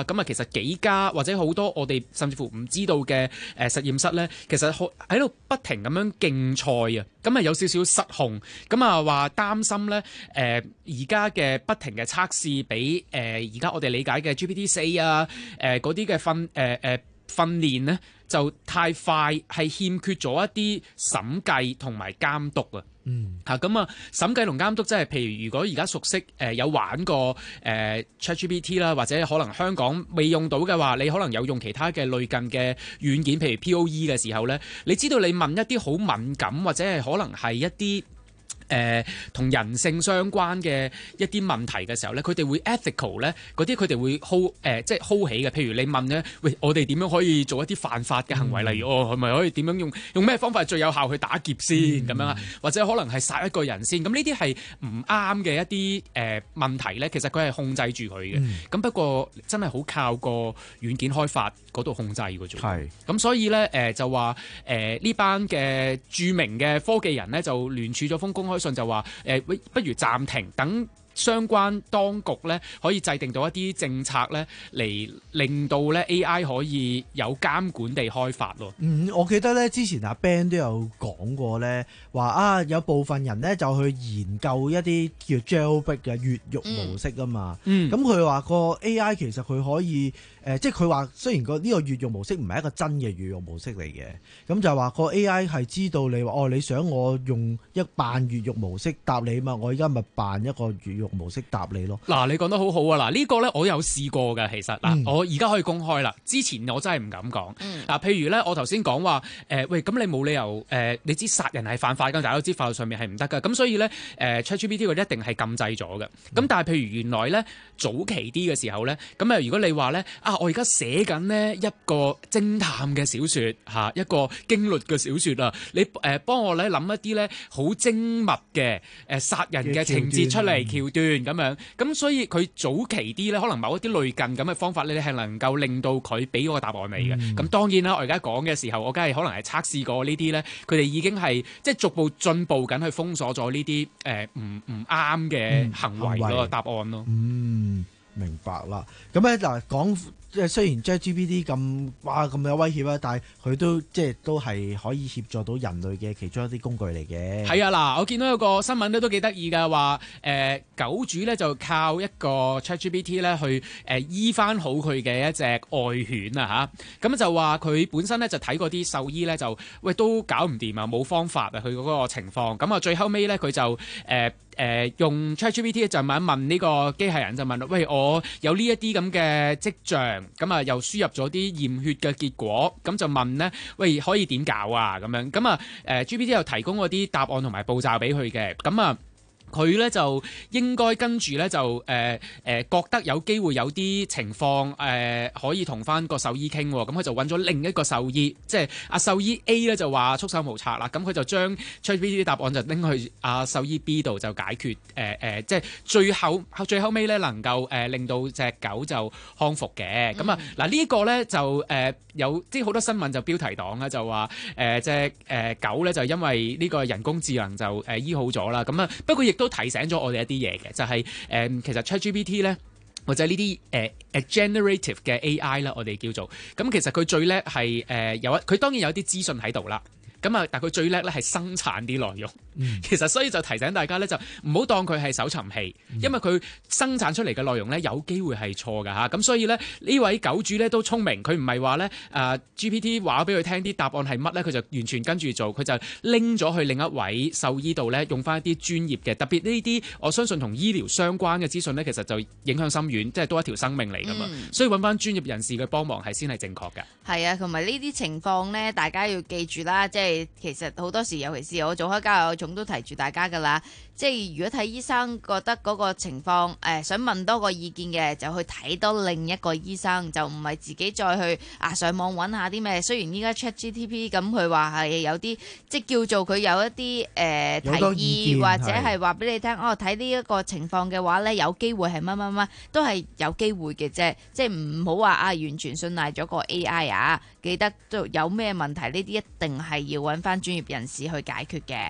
Speaker 7: 咁啊其實幾家或者好多我哋甚至乎唔知道嘅誒實驗室咧，其實喺度不停咁樣競賽啊，咁啊有少少失控，咁啊話擔心咧誒而家嘅不停嘅測試，比誒而家我哋理解嘅 G P T 四啊誒嗰啲嘅訓誒誒訓練咧就太快，係欠缺咗一啲審計同埋監督啊。嗯，嚇咁啊，審計同監督即係譬如如果而家熟悉誒、呃、有玩過誒、呃、ChatGPT 啦，或者可能香港未用到嘅話，你可能有用其他嘅類近嘅軟件，譬如 P O E 嘅時候咧，你知道你問一啲好敏感或者係可能係一啲誒同、呃、人性相關嘅一啲問題嘅時候咧，佢哋會 ethical 咧，嗰啲佢哋會 hold 誒、呃、即係 hold 起嘅。譬如你問咧，喂，我哋點樣可以做一啲犯法嘅行為？嗯、例如哦，係咪可以點樣用用咩方法最有效去打劫先咁、嗯、樣啊？或者可能係殺一個人先？咁呢啲係唔啱嘅一啲誒、呃、問題咧。其實佢係控制住佢嘅。咁、嗯、不過真係好靠個軟件開發嗰度控制嘅啫。係。咁所以咧誒、呃、就話誒呢班嘅著名嘅科技人咧就聯署咗封公開信，就話誒，不如暫停，等相關當局咧可以制定到一啲政策咧，嚟令到咧 A I 可以有監管地開發咯。
Speaker 18: 嗯，我記得咧之前阿 Ben 都有講過咧，話啊有部分人咧就去研究一啲叫 jailbreak 嘅越獄模式啊嘛。嗯，咁佢話個 A I 其實佢可以誒、呃，即係佢話雖然個呢個越獄模式唔係一個真嘅越獄模式嚟嘅，咁就話個 A I 係知道你話哦，你想我用一扮越獄模式答你嘛，我而家咪扮一個越獄模式答你咯。
Speaker 7: 嗱，你講得好好啊！嗱，呢個咧我有試過㗎，其實嗱，嗯、我而家可以公開啦。之前我真係唔敢講。嗱、嗯，譬如咧，我頭先講話誒，喂，咁你冇理由誒、呃，你知殺人係犯法㗎，大家都知法律上面係唔得㗎。咁所以咧，誒、呃、ChatGPT 佢一定係禁制咗嘅。咁、嗯、但係譬如原來咧早期啲嘅時候咧，咁啊，如果你話咧啊，我而家寫緊呢一個偵探嘅小説嚇，一個驚慄嘅小説啊，你誒、呃、幫我咧諗一啲咧好精密嘅誒、呃、殺人嘅情節出嚟橋段咁樣，咁所以佢早期啲咧，可能某一啲類近咁嘅方法咧，你係能夠令到佢俾嗰個答案你嘅。咁、嗯、當然啦，我而家講嘅時候，我梗係可能係測試過呢啲咧，佢哋已經係即係逐步進步緊去封鎖咗呢啲誒唔唔啱嘅行為嗰個答案咯。
Speaker 18: 嗯，明白啦。咁咧嗱講。即係雖然 ChatGPT 咁哇咁有威脅啦，但係佢都即係都係可以協助到人類嘅其中一啲工具嚟嘅。係
Speaker 7: 啊，嗱，我見到有個新聞咧都幾得意㗎，話誒狗主咧就靠一個 ChatGPT 咧去誒醫翻好佢嘅一隻愛犬啊嚇，咁就話佢本身咧就睇過啲獸醫咧就喂都搞唔掂啊，冇方法啊，佢嗰個情況，咁啊最後尾咧佢就誒。呃誒、呃、用 ChatGPT 就問一問呢個機械人，就問喂，我有呢一啲咁嘅跡象，咁啊又輸入咗啲驗血嘅結果，咁就問呢：「喂，可以點搞啊？」咁樣咁啊誒 G P T 又提供嗰啲答案同埋步驟俾佢嘅，咁啊。佢咧就應該跟住咧就誒誒、呃呃、覺得有機會有啲情況誒、呃、可以同翻個獸醫傾，咁佢就揾咗另一個獸醫，即係阿獸醫 A 咧就話束手無策啦，咁佢就將 ChatGPT 啲答案就拎去阿獸醫 B 度就解決，誒、呃、誒、呃、即係最後最後尾咧能夠誒、呃、令到隻狗就康復嘅，咁啊嗱呢個咧就誒、呃、有即係好多新聞就標題黨啦，就話誒隻誒狗咧就因為呢個人工智能就誒、呃、醫好咗啦，咁啊不過亦都提醒咗我哋一啲嘢嘅，就係、是、誒、呃、其實 ChatGPT 咧或者呢啲誒誒 generative 嘅 A I 啦，我哋叫做咁，其實佢最叻係誒有一佢當然有啲資訊喺度啦。咁啊，但佢最叻咧係生產啲內容，嗯、其實所以就提醒大家咧，就唔好當佢係搜尋器，嗯、因為佢生產出嚟嘅內容咧有機會係錯㗎嚇。咁所以咧呢位狗主咧都聰明，佢唔係話咧誒 G P T 話俾佢聽啲答案係乜咧，佢就完全跟住做，佢就拎咗去另一位獸醫度咧，用翻一啲專業嘅，特別呢啲我相信同醫療相關嘅資訊咧，其實就影響深遠，即係多一條生命嚟㗎嘛。嗯、所以揾翻專業人士嘅幫忙係先係正確嘅。
Speaker 16: 係啊，同埋呢啲情況咧，大家要記住啦，即係其實好多時，尤其是我做開家有種都提住大家㗎啦。即係如果睇醫生覺得嗰個情況誒、呃、想問多個意見嘅，就去睇多另一個醫生，就唔係自己再去啊上網揾下啲咩。雖然依家 ChatGPT 咁佢話係有啲即係叫做佢有一啲誒、呃、提議或者係話俾你聽，哦睇呢一個情況嘅話咧，有機會係乜乜乜，都係有機會嘅啫。即係唔好話啊完全信賴咗個 A I 啊，記得都有咩問題呢啲一定係要揾翻專業人士去解決嘅。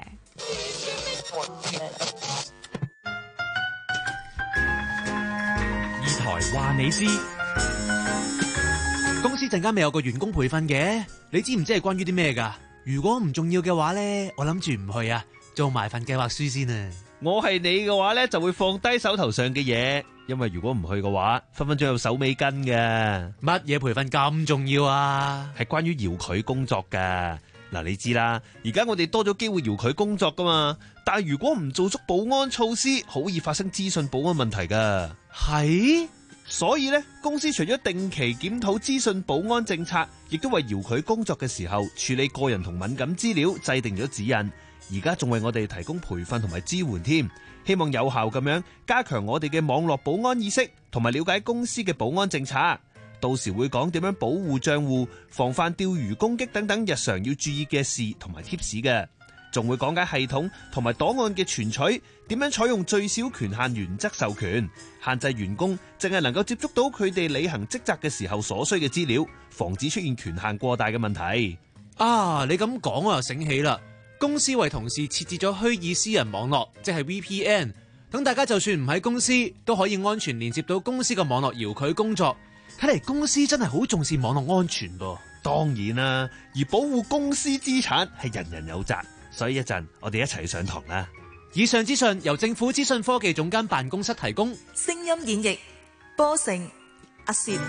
Speaker 1: 二台話你知。
Speaker 17: 公司陣間未有個員工培訓嘅，你知唔知係關於啲咩㗎？如果唔重要嘅話呢，我諗住唔去啊，做埋份計劃書先啊。
Speaker 8: 我係你嘅話呢，就會放低手頭上嘅嘢，因為如果唔去嘅話，分分鐘有手尾跟嘅。
Speaker 17: 乜嘢培訓咁重要啊？
Speaker 8: 係關於遙距工作㗎。嗱，你知啦，而家我哋多咗機會遙距工作噶嘛，但係如果唔做足保安措施，好易發生資訊保安問題噶。
Speaker 17: 係，
Speaker 8: 所以呢，公司除咗定期檢討資訊保安政策，亦都為遙距工作嘅時候處理個人同敏感資料制定咗指引。而家仲為我哋提供培訓同埋支援添，希望有效咁樣加強我哋嘅網絡保安意識，同埋了解公司嘅保安政策。到時會講點樣保護賬戶、防範釣魚攻擊等等日常要注意嘅事同埋貼士嘅，仲會講解系統同埋檔案嘅存取，點樣採用最小權限原則授權，限制員工淨係能夠接觸到佢哋履行職責嘅時候所需嘅資料，防止出現權限過大嘅問題。
Speaker 17: 啊，你咁講我又醒起啦，公司為同事設置咗虛擬私人網絡，即係 V P N， 等大家就算唔喺公司都可以安全連接到公司嘅網絡遙距工作。睇嚟公司真係好重視網絡安全噃。
Speaker 8: 當然啦，而保護公司資產係人人有責，所以一陣我哋一齊去上堂啦。
Speaker 17: 以上資訊由政府資訊科技總監辦公室提供。
Speaker 13: 聲音演繹波成阿攝。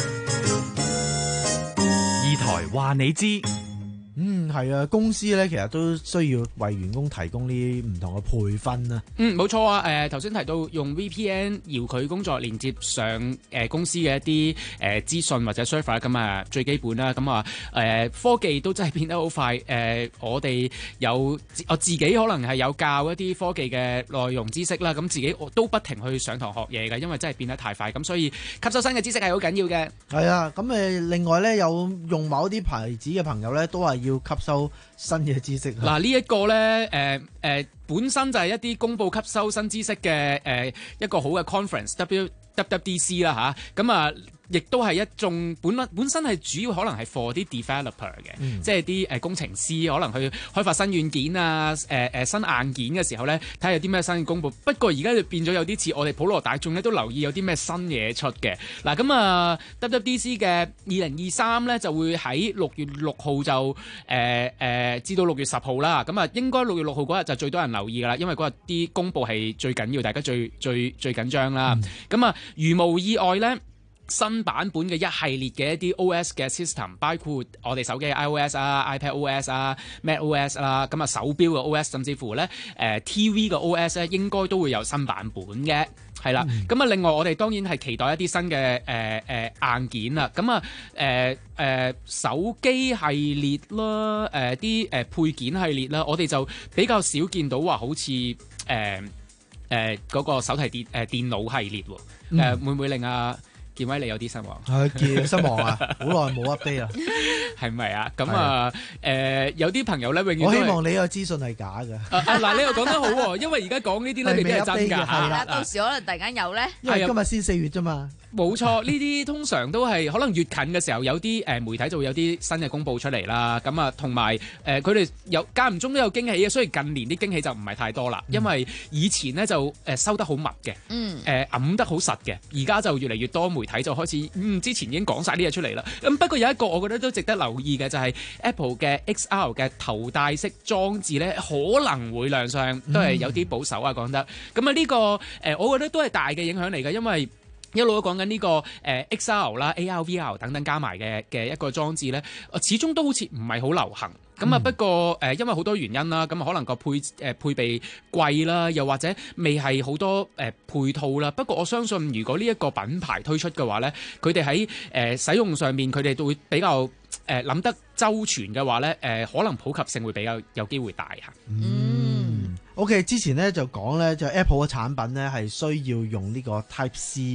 Speaker 1: 二台話你知。
Speaker 18: 嗯，係啊，公司咧其實都需要為員工提供呢唔同嘅培訓啊。
Speaker 7: 嗯，冇錯啊。誒頭先提到用 V P N 遙距工作連接上誒、呃、公司嘅一啲誒、呃、資訊或者 server 咁啊，最基本啦。咁啊誒科技都真係變得好快。誒、呃、我哋有我自己可能係有教一啲科技嘅內容知識啦。咁自己我都不停去上堂學嘢嘅，因為真係變得太快。咁所以吸收新嘅知識係好緊要嘅。
Speaker 18: 係啊，咁誒另外咧有用某啲牌子嘅朋友咧都係要吸收新嘅知識。
Speaker 7: 嗱，呢一個咧，誒、呃、誒、呃、本身就係一啲公佈吸收新知識嘅誒、呃、一個好嘅 conference，W W W D C 啦嚇，咁啊。亦都係一種本本身係主要可能係 for 啲 developer 嘅，嗯、即係啲誒工程師可能去開發新軟件啊、誒、呃、誒新硬件嘅時候咧，睇下有啲咩新嘅公佈。不過而家就變咗有啲似我哋普羅大眾咧都留意有啲咩新嘢出嘅。嗱咁啊 W W D C 嘅二零二三咧就會喺六月六號就誒誒、呃呃、至到六月十號啦。咁啊應該六月六號嗰日就最多人留意㗎啦，因為嗰日啲公佈係最緊要，大家最最最緊張啦。咁、嗯、啊如無意外咧。新版本嘅一系列嘅一啲 O S 嘅 system， 包括我哋手機嘅 iOS 啊、iPadOS 啊、MacOS 啦，咁啊手錶嘅 O S， 甚至乎咧誒、呃、T V 嘅 O S 咧，應該都會有新版本嘅，係啦。咁啊、嗯，另外我哋當然係期待一啲新嘅誒誒硬件啦。咁啊誒誒手機系列啦，誒啲誒配件系列啦，我哋就比較少見到話好似誒誒嗰個手提電誒、呃、電腦系列喎。誒、嗯呃、會唔會令啊建威你有啲失望？
Speaker 18: 係見失望啊！好耐冇 update 啦，
Speaker 7: 係咪啊？咁啊，誒、呃、有啲朋友咧，永遠
Speaker 18: 我希望你個資訊係假嘅。
Speaker 7: 啊嗱，你又講得好喎，因為而家講呢啲咧，未必係真㗎。
Speaker 16: 係啦，到時可能突然間有咧。
Speaker 18: 因為今日先四月啫嘛。
Speaker 7: 冇錯，呢啲通常都係可能越近嘅時候，有啲誒媒體就會有啲新嘅公佈出嚟啦。咁啊，同埋誒佢哋有間唔中都有驚喜嘅，所以近年啲驚喜就唔係太多啦。因為以前咧就誒收得好密嘅，嗯，誒揞得好實嘅，而家就越嚟越多媒體就開始，嗯，之前已經講晒啲嘢出嚟啦。咁不過有一個我覺得都值得留意嘅就係 Apple 嘅 X R 嘅頭戴式裝置咧，可能會亮相，都係有啲保守啊講得。咁啊呢個誒，我覺得都係大嘅影響嚟嘅，因為一路都講緊呢個誒 X R 啦、A R、V R 等等加埋嘅嘅一個裝置咧，始終都好似唔係好流行。咁啊、嗯、不過誒，因為好多原因啦，咁可能個配誒、呃、配備貴啦，又或者未係好多誒、呃、配套啦。不過我相信，如果呢一個品牌推出嘅話咧，佢哋喺誒使用上面，佢哋都會比較誒諗、呃、得周全嘅話咧，誒、呃、可能普及性會比較有機會大嚇。
Speaker 18: 嗯，OK， 之前咧就講咧，就 Apple 嘅產品咧係需要用呢個 Type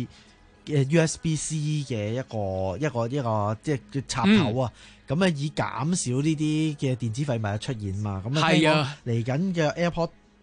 Speaker 18: C。U S B C 嘅一個一個一個即係插頭啊，咁啊、嗯、以減少呢啲嘅電子廢物嘅出現嘛，咁啊嚟緊嘅 AirPod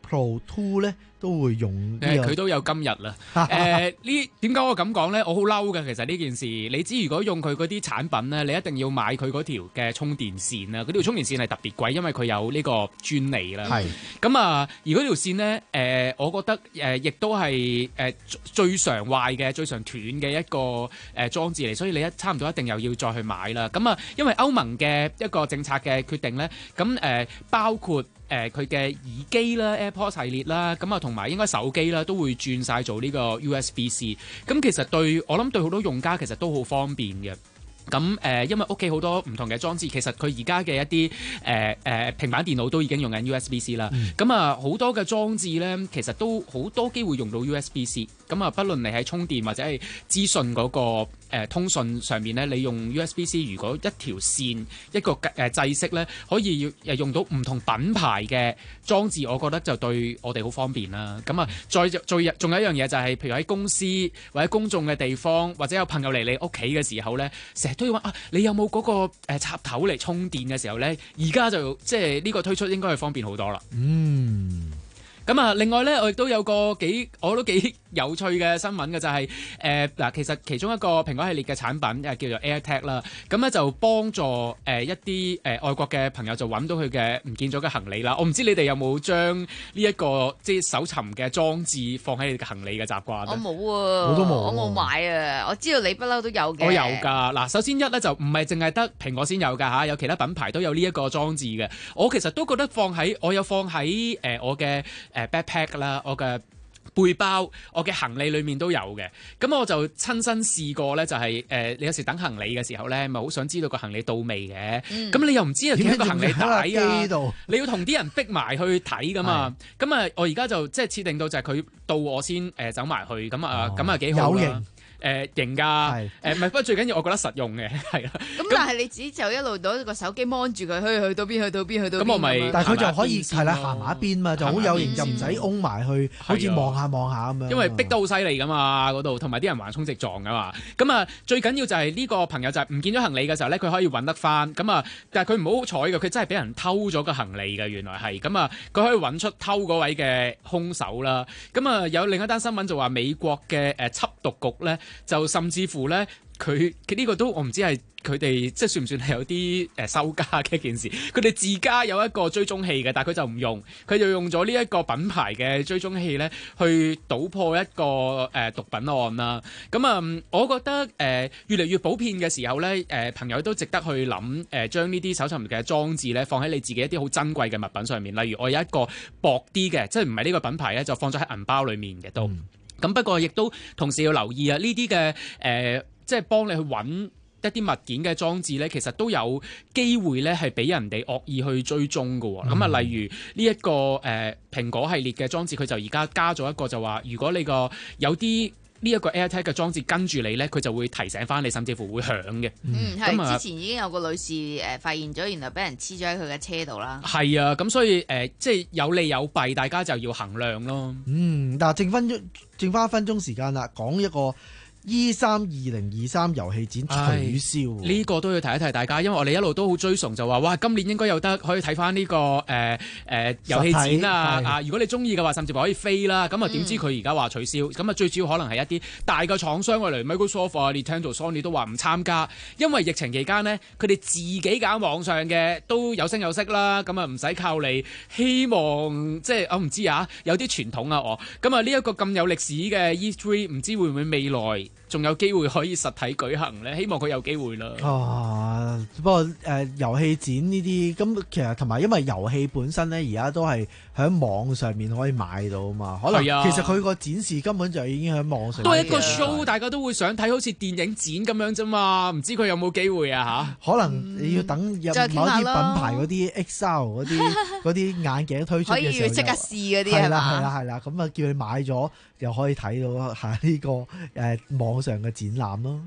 Speaker 18: Pro Two 咧都會用呢、這個。
Speaker 7: 佢都有今日啦。誒、呃，呢點解我咁講咧？我好嬲嘅，其實呢件事，你知如果用佢嗰啲產品咧，你一定要買佢嗰條嘅充電線啊！嗰條充電線係特別貴，因為佢有呢個專利啦。係。咁啊，而嗰條線咧，誒、呃，我覺得誒，亦、呃、都係誒、呃、最常壞嘅、最常斷嘅一個誒、呃、裝置嚟，所以你一差唔多一定又要再去買啦。咁啊，因為歐盟嘅一個政策嘅決定咧，咁誒、呃、包括。誒佢嘅耳機啦 AirPods 系列啦，咁啊同埋應該手機啦都會轉晒做呢個 U S B C， 咁其實對我諗對好多用家其實都好方便嘅。咁誒、呃，因為屋企好多唔同嘅裝置，其實佢而家嘅一啲誒誒平板電腦都已經用緊 U S B C 啦。咁啊好多嘅裝置咧，其實都好多機會用到 U S B C。咁啊，不論你喺充電或者係資訊嗰個、呃、通訊上面咧，你用 U S B C， 如果一條線一個誒制式咧，可以要用到唔同品牌嘅裝置，我覺得就對我哋好方便啦。咁啊，再再仲有一樣嘢就係、是，譬如喺公司或者公眾嘅地方，或者有朋友嚟你屋企嘅時候咧，成日都要話啊，你有冇嗰個插頭嚟充電嘅時候咧？而家就即係呢個推出應該係方便好多啦。嗯。咁啊，另外咧，我亦都有個幾，我都幾有趣嘅新聞嘅就係誒嗱，其實其中一個蘋果系列嘅產品誒叫做 AirTag 啦，咁咧就幫助誒、呃、一啲誒、呃、外國嘅朋友就揾到佢嘅唔見咗嘅行李啦。我唔知你哋有冇將呢一個即係搜尋嘅裝置放喺你嘅行李嘅習慣？
Speaker 16: 我冇啊，
Speaker 18: 我都冇，
Speaker 16: 我冇買啊。我知道你不嬲都有嘅。
Speaker 7: 我有㗎。嗱，首先一咧就唔係淨係得蘋果先有㗎嚇，有其他品牌都有呢一個裝置嘅。我其實都覺得放喺我有放喺誒、呃、我嘅。誒 backpack 啦，我嘅背包、我嘅行李裏面都有嘅。咁我就親身試過咧，就係、是、誒、呃、你有時等行李嘅時候咧，咪好想知道個行李到未嘅。咁、嗯、你又唔知啊，幾個行李帶啊，你要同啲人逼埋去睇噶嘛。咁啊，我而家就即係設定到就係佢到我先誒、呃、走埋去。咁啊，咁啊幾好啦。誒型㗎，誒唔係，不過最緊要我覺得實用嘅，係啦。咁
Speaker 16: 但係你自己就一路攞個手機 mon 住佢，去去到邊去到邊去到邊。咁我咪，
Speaker 18: 但係佢就可以係啦，行埋一邊嘛，就好有型，就唔使擁埋去，好似望下望下咁樣。
Speaker 7: 因為逼得好犀利㗎嘛，嗰度同埋啲人橫衝直撞㗎嘛。咁啊，最緊要就係呢個朋友就係唔見咗行李嘅時候咧，佢可以揾得翻。咁啊，但係佢唔好彩嘅，佢真係俾人偷咗個行李嘅，原來係。咁啊，佢可以揾出偷嗰位嘅兇手啦。咁啊，有另一單新聞就話美國嘅誒緝毒局咧，就甚至乎咧，佢佢呢個都我唔知係佢哋即係算唔算係有啲誒收家嘅一件事？佢哋自家有一個追蹤器嘅，但係佢就唔用，佢就用咗呢一個品牌嘅追蹤器咧，去搗破一個誒、呃、毒品案啦。咁啊、嗯，我覺得誒、呃、越嚟越普遍嘅時候咧，誒、呃、朋友都值得去諗誒，將呢啲搜尋嘅裝置咧放喺你自己一啲好珍貴嘅物品上面，例如我有一個薄啲嘅，即係唔係呢個品牌咧，就放咗喺銀包裡面嘅都。咁、嗯、不過亦都同時要留意啊，呢啲嘅誒即係幫你去揾一啲物件嘅裝置咧，其實都有機會咧係俾人哋惡意去追蹤㗎喎。咁啊、嗯，例如呢、這、一個誒、呃、蘋果系列嘅裝置，佢就而家加咗一個就話，如果你個有啲呢一個 AirTag 嘅裝置跟住你咧，佢就會提醒翻你，甚至乎會響嘅。
Speaker 16: 嗯，係、嗯、之前已經有個女士誒發現咗，原來俾人黐咗喺佢嘅車度啦。係
Speaker 7: 啊，咁所以誒、呃、即係有利有弊，大家就要衡量咯。
Speaker 18: 嗯，嗱，剩分剩翻一分鐘時間啦，講一個。E 三二零二三遊戲展取消，
Speaker 7: 呢、呢個都要提一提大家，因為我哋一路都好追崇，就話哇，今年應該有得可以睇翻呢個誒誒、呃、遊戲展啊！啊，如果你中意嘅話，甚至乎可以飛啦。咁啊，點知佢而家話取消？咁啊，最主要可能係一啲大嘅廠商，例如 Microsoft 啊、Nintendo、Sony 都話唔參加，因為疫情期間呢，佢哋自己揀網上嘅都有聲有色啦。咁啊，唔使靠你。希望即係我唔知啊，有啲傳統啊，我咁啊呢一個咁有歷史嘅 E 三，唔知會唔會未來仲有機會可以實體舉行咧？希望佢有機會啦。
Speaker 18: 啊，不過誒遊戲展呢啲咁，其實同埋因為遊戲本身咧，而家都係喺網上面可以買到嘛。可能其實佢個展示根本就已經喺網上面。都係一個 show，大家都會想睇，好似電影展咁樣啫嘛。唔知佢有冇機會啊？嚇？可能你要等入某啲品牌嗰啲 X R 嗰啲嗰啲眼鏡推出嘅時候，可以即刻試嗰啲係啦係啦係啦，咁啊叫你買咗又可以睇到喺呢個誒、呃、網上嘅展覽咯。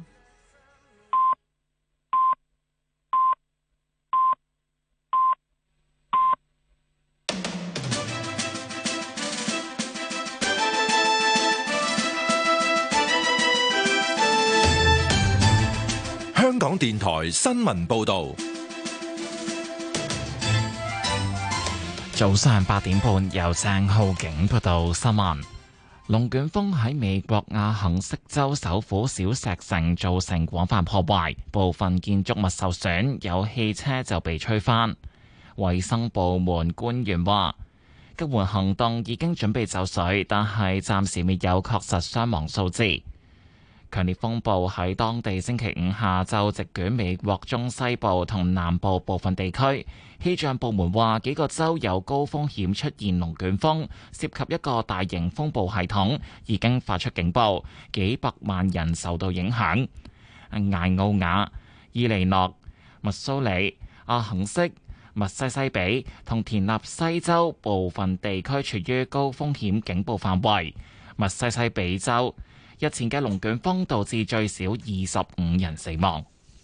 Speaker 11: 香港電台新聞報道。
Speaker 9: 早上八點半，由鄭浩景報道新聞。龍捲風喺美國亞肯色州首府小石城造成廣泛破壞，部分建築物受損，有汽車就被吹翻。衛生部門官員話，救援行動已經準備就緒，但係暫時未有確實傷亡數字。強烈風暴喺當地星期五下晝席捲美國中西部同南部部分地區。氣象部門話，幾個州有高風險出現龍捲風，涉及一個大型風暴系統，已經發出警報，幾百萬人受到影響。艾奧瓦、伊利諾、密蘇里、阿肯色、密西西比同田納西州部分地區處於高風險警報範圍。密西西比州日前嘅龍捲風導致最少二十五人死亡。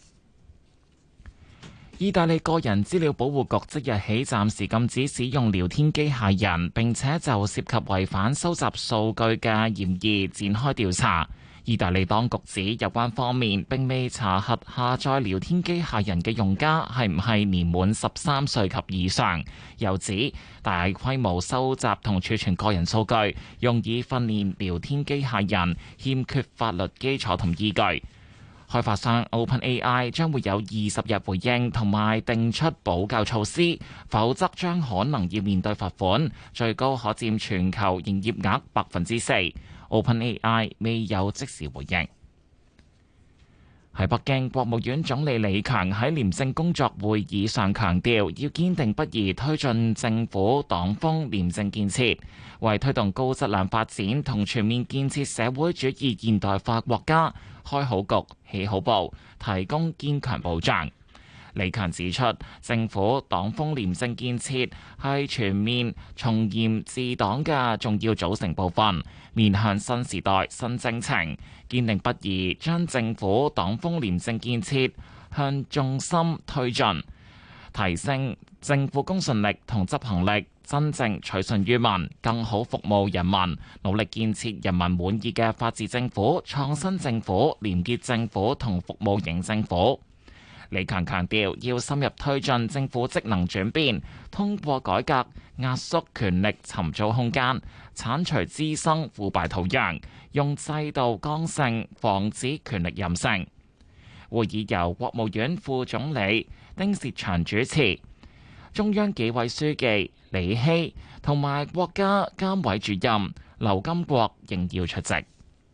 Speaker 9: 意大利個人資料保護局即日起暫時禁止使用聊天機械人，並且就涉及違反收集數據嘅嫌疑展開調查。意大利當局指有關方面並未查核下載聊天機械人嘅用家係唔係年滿十三歲及以上，又指大規模收集同儲存個人數據，用以訓練聊天機械人，欠缺法律基礎同依據。開發商 OpenAI 將會有二十日回應同埋定出補救措施，否則將可能要面對罰款，最高可佔全球營業額百分之四。OpenAI 未有即時回應。喺北京，國務院總理李強喺廉政工作會議上強調，要堅定不移推進政府黨風廉政建設，為推動高質量發展同全面建設社會主義現代化國家開好局、起好步，提供堅強保障。李強指出，政府黨風廉政建設係全面從嚴治黨嘅重要組成部分，面向新時代新征程，堅定不移將政府黨風廉政建設向重心推進，提升政府公信力同執行力，真正取信於民，更好服務人民，努力建設人民滿意嘅法治政府、創新政府、廉潔政府同服務型政府。李強強調，要深入推進政府職能轉變，通過改革壓縮權力尋租空間，剷除滋生腐敗土壤，用制度剛性防止權力任性。會議由國務院副總理丁薛祥主持，中央紀委書記李希同埋國家監委主任劉金國應邀出席。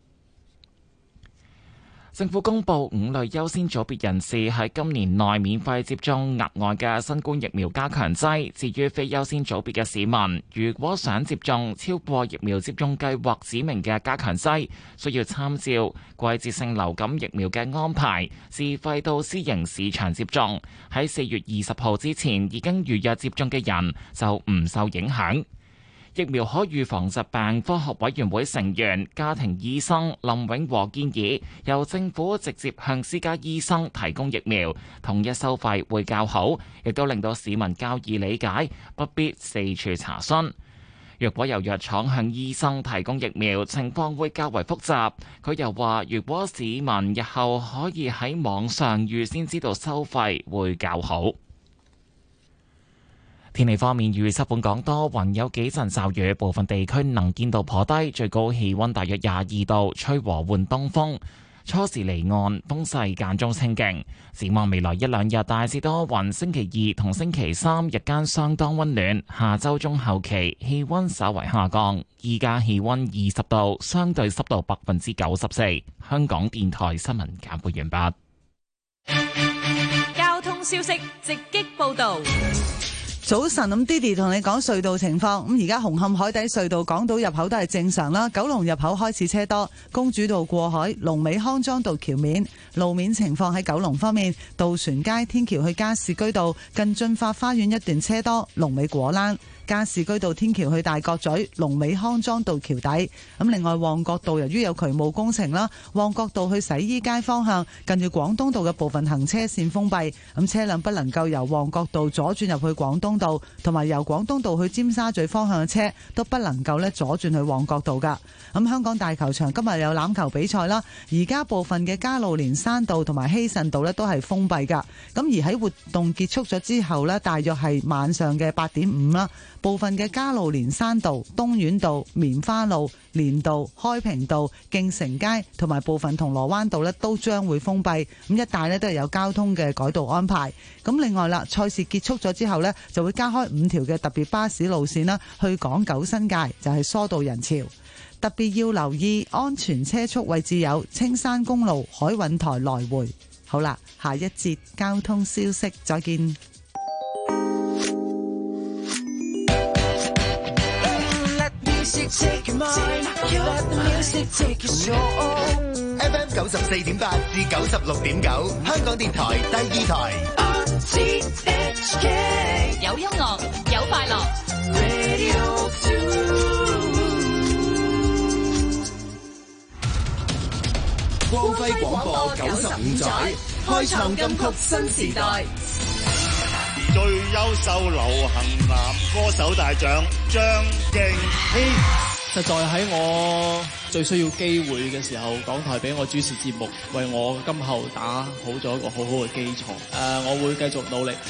Speaker 9: 政府公布五類優先組別人士喺今年內免費接種額外嘅新冠疫苗加強劑。至於非優先組別嘅市民，如果想接種超過疫苗接種計劃指明嘅加強劑，需要參照季節性流感疫苗嘅安排，自費到私營市場接種。喺四月二十號之前已經預約接種嘅人就唔受影響。疫苗可預防疾病科學委員會成員、家庭醫生林永和建議，由政府直接向私家醫生提供疫苗，統一收費會較好，亦都令到市民較易理解，不必四處查詢。若果由藥廠向醫生提供疫苗，情況會較為複雜。佢又話，如果市民日後可以喺網上預先知道收費，會較好。天氣方面，預測本港多雲，有幾陣驟雨，部分地區能見度頗低，最高氣溫大約廿二度，吹和緩東風。初時離岸，風勢間中清勁。展望未來一兩日大致多雲，星期二同星期三日間相當溫暖，下周中後期氣溫稍為下降。依家氣溫二十度，相對濕度百分之九十四。香港電台新聞簡報完
Speaker 6: 畢。交通消息直擊報道。
Speaker 2: 早晨，咁 Didi 同你講隧道情況。咁而家紅磡海底隧道港島入口都係正常啦。九龍入口開始車多，公主道過海、龍尾康莊道橋面路面情況。喺九龍方面，渡船街天橋去加士居道近駿發花園一段車多，龍尾果欄。加士居道天橋去大角咀，龍尾康莊道橋底。咁另外旺角道由於有渠務工程啦，旺角道去洗衣街方向近住廣東道嘅部分行車線封閉，咁車輛不能夠由旺角道左轉入去廣東道，同埋由廣東道去尖沙咀方向嘅車都不能夠咧左轉去旺角道噶。咁香港大球場今日有欖球比賽啦，而家部分嘅加路連山道同埋希慎道咧都係封閉噶。咁而喺活動結束咗之後咧，大約係晚上嘅八點五啦，部分嘅加路連山道、東院道、棉花路、連道、開平道、敬誠街同埋部分銅鑼灣道咧都將會封閉。咁一帶咧都係有交通嘅改道安排。咁另外啦，賽事結束咗之後咧，就會加開五條嘅特別巴士路線啦，去港九新界，就係疏導人潮。特別要留意安全車速位置有青山公路海韻台來回。好啦，下一節交通消息再見。
Speaker 14: F M 九十四點八至九十六點九，香港電台第二台。
Speaker 6: 有音樂，有快樂。
Speaker 14: 光輝廣播九十五載，開創金曲新時代。
Speaker 19: 最優秀流行男歌手大獎張敬軒。
Speaker 23: 實在喺我最需要機會嘅時候，港台俾我主持節目，為我今後打好咗一個好好嘅基礎。誒、呃，我會繼續努力。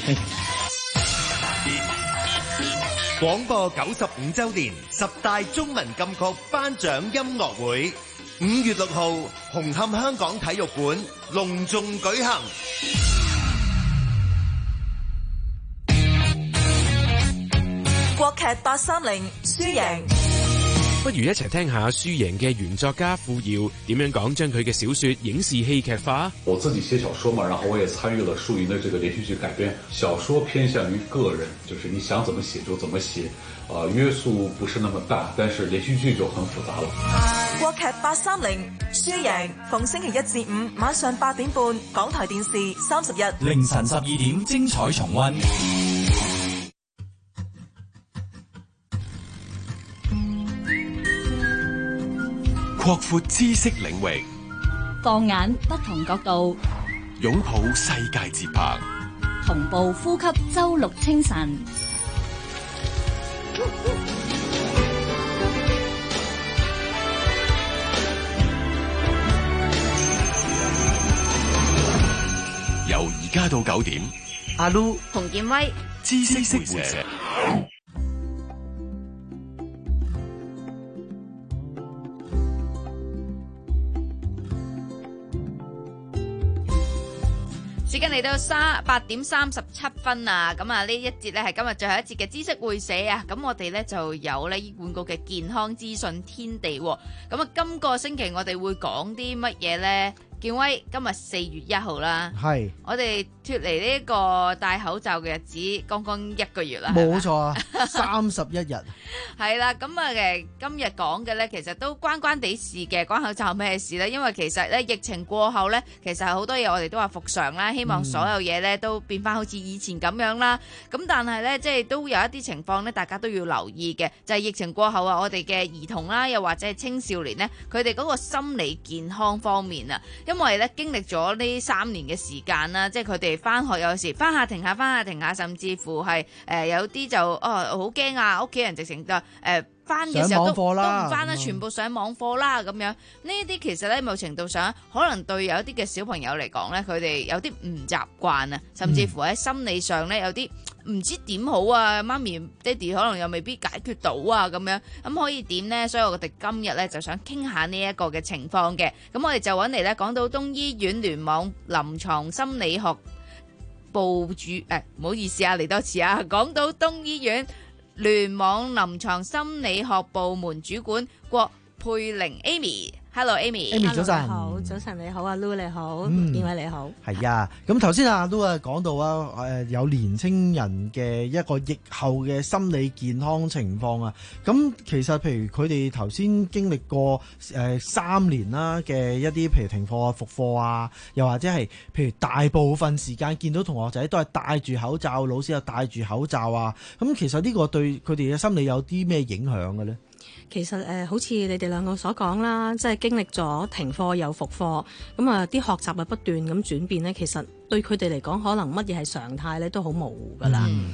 Speaker 14: 廣播九十五週年十大中文金曲頒獎音樂會，五月六號紅磡香港體育館隆重舉行。
Speaker 13: 國劇八三零輸贏。
Speaker 1: 不如一齊聽下輸贏嘅原作家傅瑤點樣講將佢嘅小說影視戲劇化。
Speaker 24: 我自己寫小說嘛，然後我也參與了數銀的這個連續劇改編。小說偏向於個人，就是你想怎麼寫就怎麼寫，呃，約束不是那麼大，但是連續劇就很複雜了。
Speaker 13: 國劇八三零輸贏，逢星期一至五晚上八點半，港台電視三十一，
Speaker 10: 凌晨十二點精彩重溫。
Speaker 15: 擴闊知識領域，
Speaker 25: 放眼不同角度，
Speaker 15: 擁抱世界節拍，
Speaker 25: 同步呼吸周六清晨。
Speaker 15: 由而家到九點，
Speaker 14: 阿 Lu、
Speaker 16: 洪建威，
Speaker 15: 知識會社。
Speaker 16: 時間嚟到三八點三十七分啊！咁啊呢一節咧係今日最後一節嘅知識會社啊！咁我哋咧就有咧醫管局嘅健康資訊天地。咁啊今個星期我哋會講啲乜嘢咧？建威，今日四月一號啦，係我哋脫離呢個戴口罩嘅日子，剛剛一個月啦，
Speaker 18: 冇錯啊，三十一日，
Speaker 16: 係啦。咁啊嘅今日講嘅咧，其實都關關地事嘅，關口罩咩事咧？因為其實咧疫情過後咧，其實好多嘢我哋都話復常啦，希望所有嘢咧都變翻好似以前咁樣啦。咁、嗯、但係咧，即係都有一啲情況咧，大家都要留意嘅，就係、是、疫情過後啊，我哋嘅兒童啦，又或者係青少年咧，佢哋嗰個心理健康方面啊。因為咧經歷咗呢三年嘅時間啦，即係佢哋翻學有時翻下停下翻下停下，甚至乎係誒、呃、有啲就哦好驚啊，屋企人直情就誒翻嘅時候都都唔翻啦，全部上網課啦咁樣。呢啲其實咧某程度上可能對有啲嘅小朋友嚟講咧，佢哋有啲唔習慣啊，甚至乎喺心理上咧有啲唔知點好啊，媽咪爹哋可能又未必解決到啊咁樣，咁可以點呢？所以我哋今日咧就想傾下呢一個嘅情況嘅，咁我哋就揾嚟咧港島東醫院聯網臨床心理學部主誒，唔好意思啊，嚟多次啊，港島東醫院聯網臨床心理學部門主管郭佩玲 Amy。Hello Amy，Amy
Speaker 18: 早晨，
Speaker 26: 好早晨你好，阿 Lu 你好，
Speaker 18: 嗯，
Speaker 26: 建偉你好，
Speaker 18: 係啊，咁頭先阿 Lu 啊講到啊，誒有年青人嘅一個疫後嘅心理健康情況啊，咁其實譬如佢哋頭先經歷過誒三年啦嘅一啲譬如停課啊、復課啊，又或者係譬如大部分時間見到同學仔都係戴住口罩，老師又戴住口罩啊，咁其實呢個對佢哋嘅心理有啲咩影響嘅咧？
Speaker 26: 其實誒、呃，好似你哋兩個所講啦，即係經歷咗停課又復課，咁啊啲學習啊不斷咁轉變呢，其實對佢哋嚟講，可能乜嘢係常態咧都好模糊噶啦。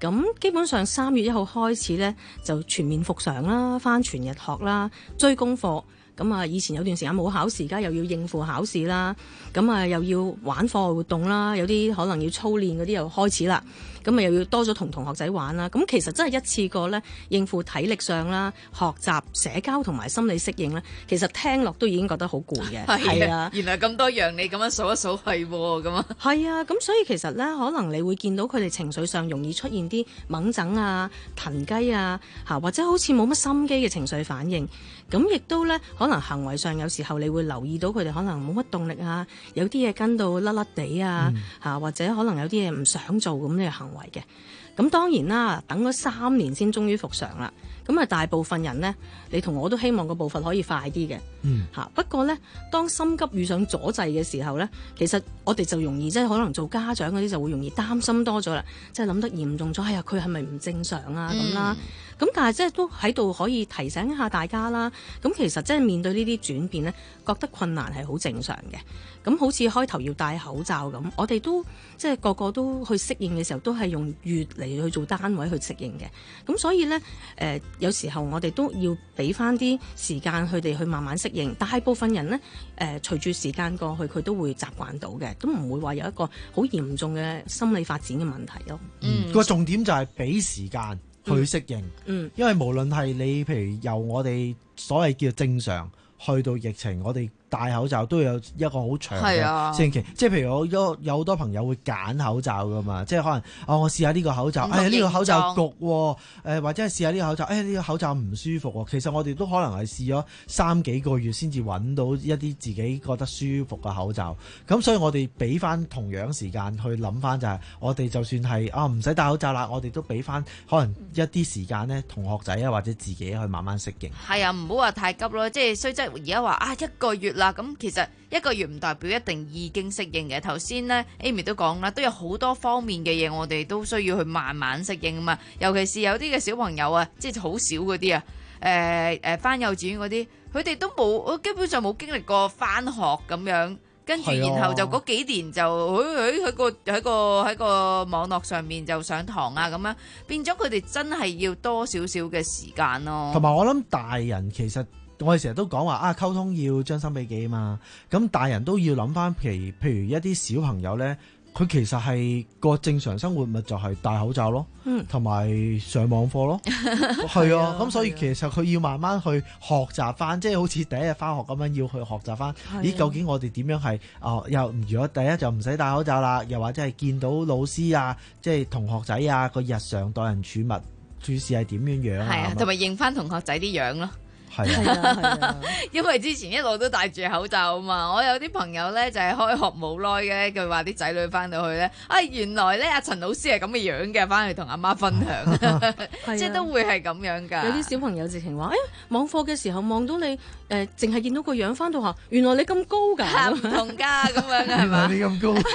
Speaker 26: 咁基本上三月一號開始呢，就全面復常啦，返全日學啦，追功課。咁啊，以前有段時間冇考試，而家又要應付考試啦，咁啊又要玩課外活動啦，有啲可能要操練嗰啲又開始啦，咁啊又要多咗同同學仔玩啦，咁其實真係一次過咧應付體力上啦、學習、社交同埋心理適應咧，其實聽落都已經覺得好攰嘅。
Speaker 16: 係啊，原來咁多樣，你咁樣數一數係喎，咁啊。
Speaker 26: 係啊，咁所以其實咧，可能你會見到佢哋情緒上容易出現啲掹整啊、騰雞啊，嚇或者好似冇乜心機嘅情緒反應。咁亦都咧，可能行為上有時候你會留意到佢哋可能冇乜動力啊，有啲嘢跟到甩甩地啊，嚇、嗯、或者可能有啲嘢唔想做咁嘅行為嘅。咁當然啦，等咗三年先終於復常啦。咁啊，大部分人呢，你同我都希望個步伐可以快啲嘅。嗯，嚇。不過呢，當心急遇上阻滯嘅時候呢，其實我哋就容易即係可能做家長嗰啲就會容易擔心多咗啦，即係諗得嚴重咗，哎呀佢係咪唔正常啊咁、嗯、啦？咁但係即係都喺度可以提醒一下大家啦。咁其實即係面對呢啲轉變呢，覺得困難係好正常嘅。咁好似開頭要戴口罩咁，我哋都即係個個都去適應嘅時候，都係用月嚟去做單位去適應嘅。咁所以呢，誒、呃、有時候我哋都要俾翻啲時間佢哋去慢慢適應。大部分人呢，誒、呃、隨住時間過去，佢都會習慣到嘅，都唔會話有一個好嚴重嘅心理發展嘅問題咯。
Speaker 18: 嗯，個重點就係俾時間去適應。嗯，因為無論係你譬如由我哋所謂叫正常去到疫情，我哋戴口罩都有一個好長嘅星期，即係譬如我有有好多朋友會揀口罩噶嘛，即係可能哦，我試下呢個口罩，哎呀呢個口罩焗喎，誒或者係試下呢個口罩，哎呀呢個口罩唔舒服喎。其實我哋都可能係試咗三幾個月先至揾到一啲自己覺得舒服嘅口罩。咁所以我哋俾翻同樣時間去諗翻，就係我哋就算係啊唔使戴口罩啦，我哋都俾翻可能一啲時間呢，同學仔啊或者自己去慢慢適應。
Speaker 16: 係啊，唔好話太急咯，即係雖則而家話啊一個月啦。咁其實一個月唔代表一定已經適應嘅。頭先呢 Amy 都講啦，都有好多方面嘅嘢，我哋都需要去慢慢適應啊嘛。尤其是有啲嘅小朋友啊，即係好少嗰啲啊，誒誒返幼稚園嗰啲，佢哋都冇，基本上冇經歷過返學咁樣，跟住然後就嗰幾年就喺喺個喺個喺個網絡上面就上堂啊咁樣，變咗佢哋真係要多少少嘅時間咯。
Speaker 18: 同埋我諗大人其實。我哋成日都講話啊，溝通要將心比己啊嘛。咁大人都要諗翻，譬如譬如一啲小朋友咧，佢其實係個正常生活咪就係戴口罩咯，同埋、嗯、上網課咯，係啊。咁所以其實佢要慢慢去學習翻，即係好似第一日翻學咁樣要去學習翻。咦，究竟我哋點樣係啊？又如果第一就唔使戴口罩啦，又或者係見到老師啊，即係同學仔啊個日常待人處物處事係點樣樣啊？係啊，
Speaker 16: 同埋認翻同學仔啲樣咯。
Speaker 18: 係啊，係啊，
Speaker 16: 因為之前一路都戴住口罩啊嘛，我有啲朋友咧就係、是、開學冇耐嘅，佢話啲仔女翻到去咧，啊原來咧阿陳老師係咁嘅樣嘅，翻去同阿媽分享，即係都會係咁樣㗎。
Speaker 26: 有啲小朋友直情話，誒、哎、網課嘅時候望到你誒，淨係見到個樣，翻到學原來你咁高㗎，
Speaker 16: 唔同㗎咁樣係嘛？
Speaker 18: 你咁高。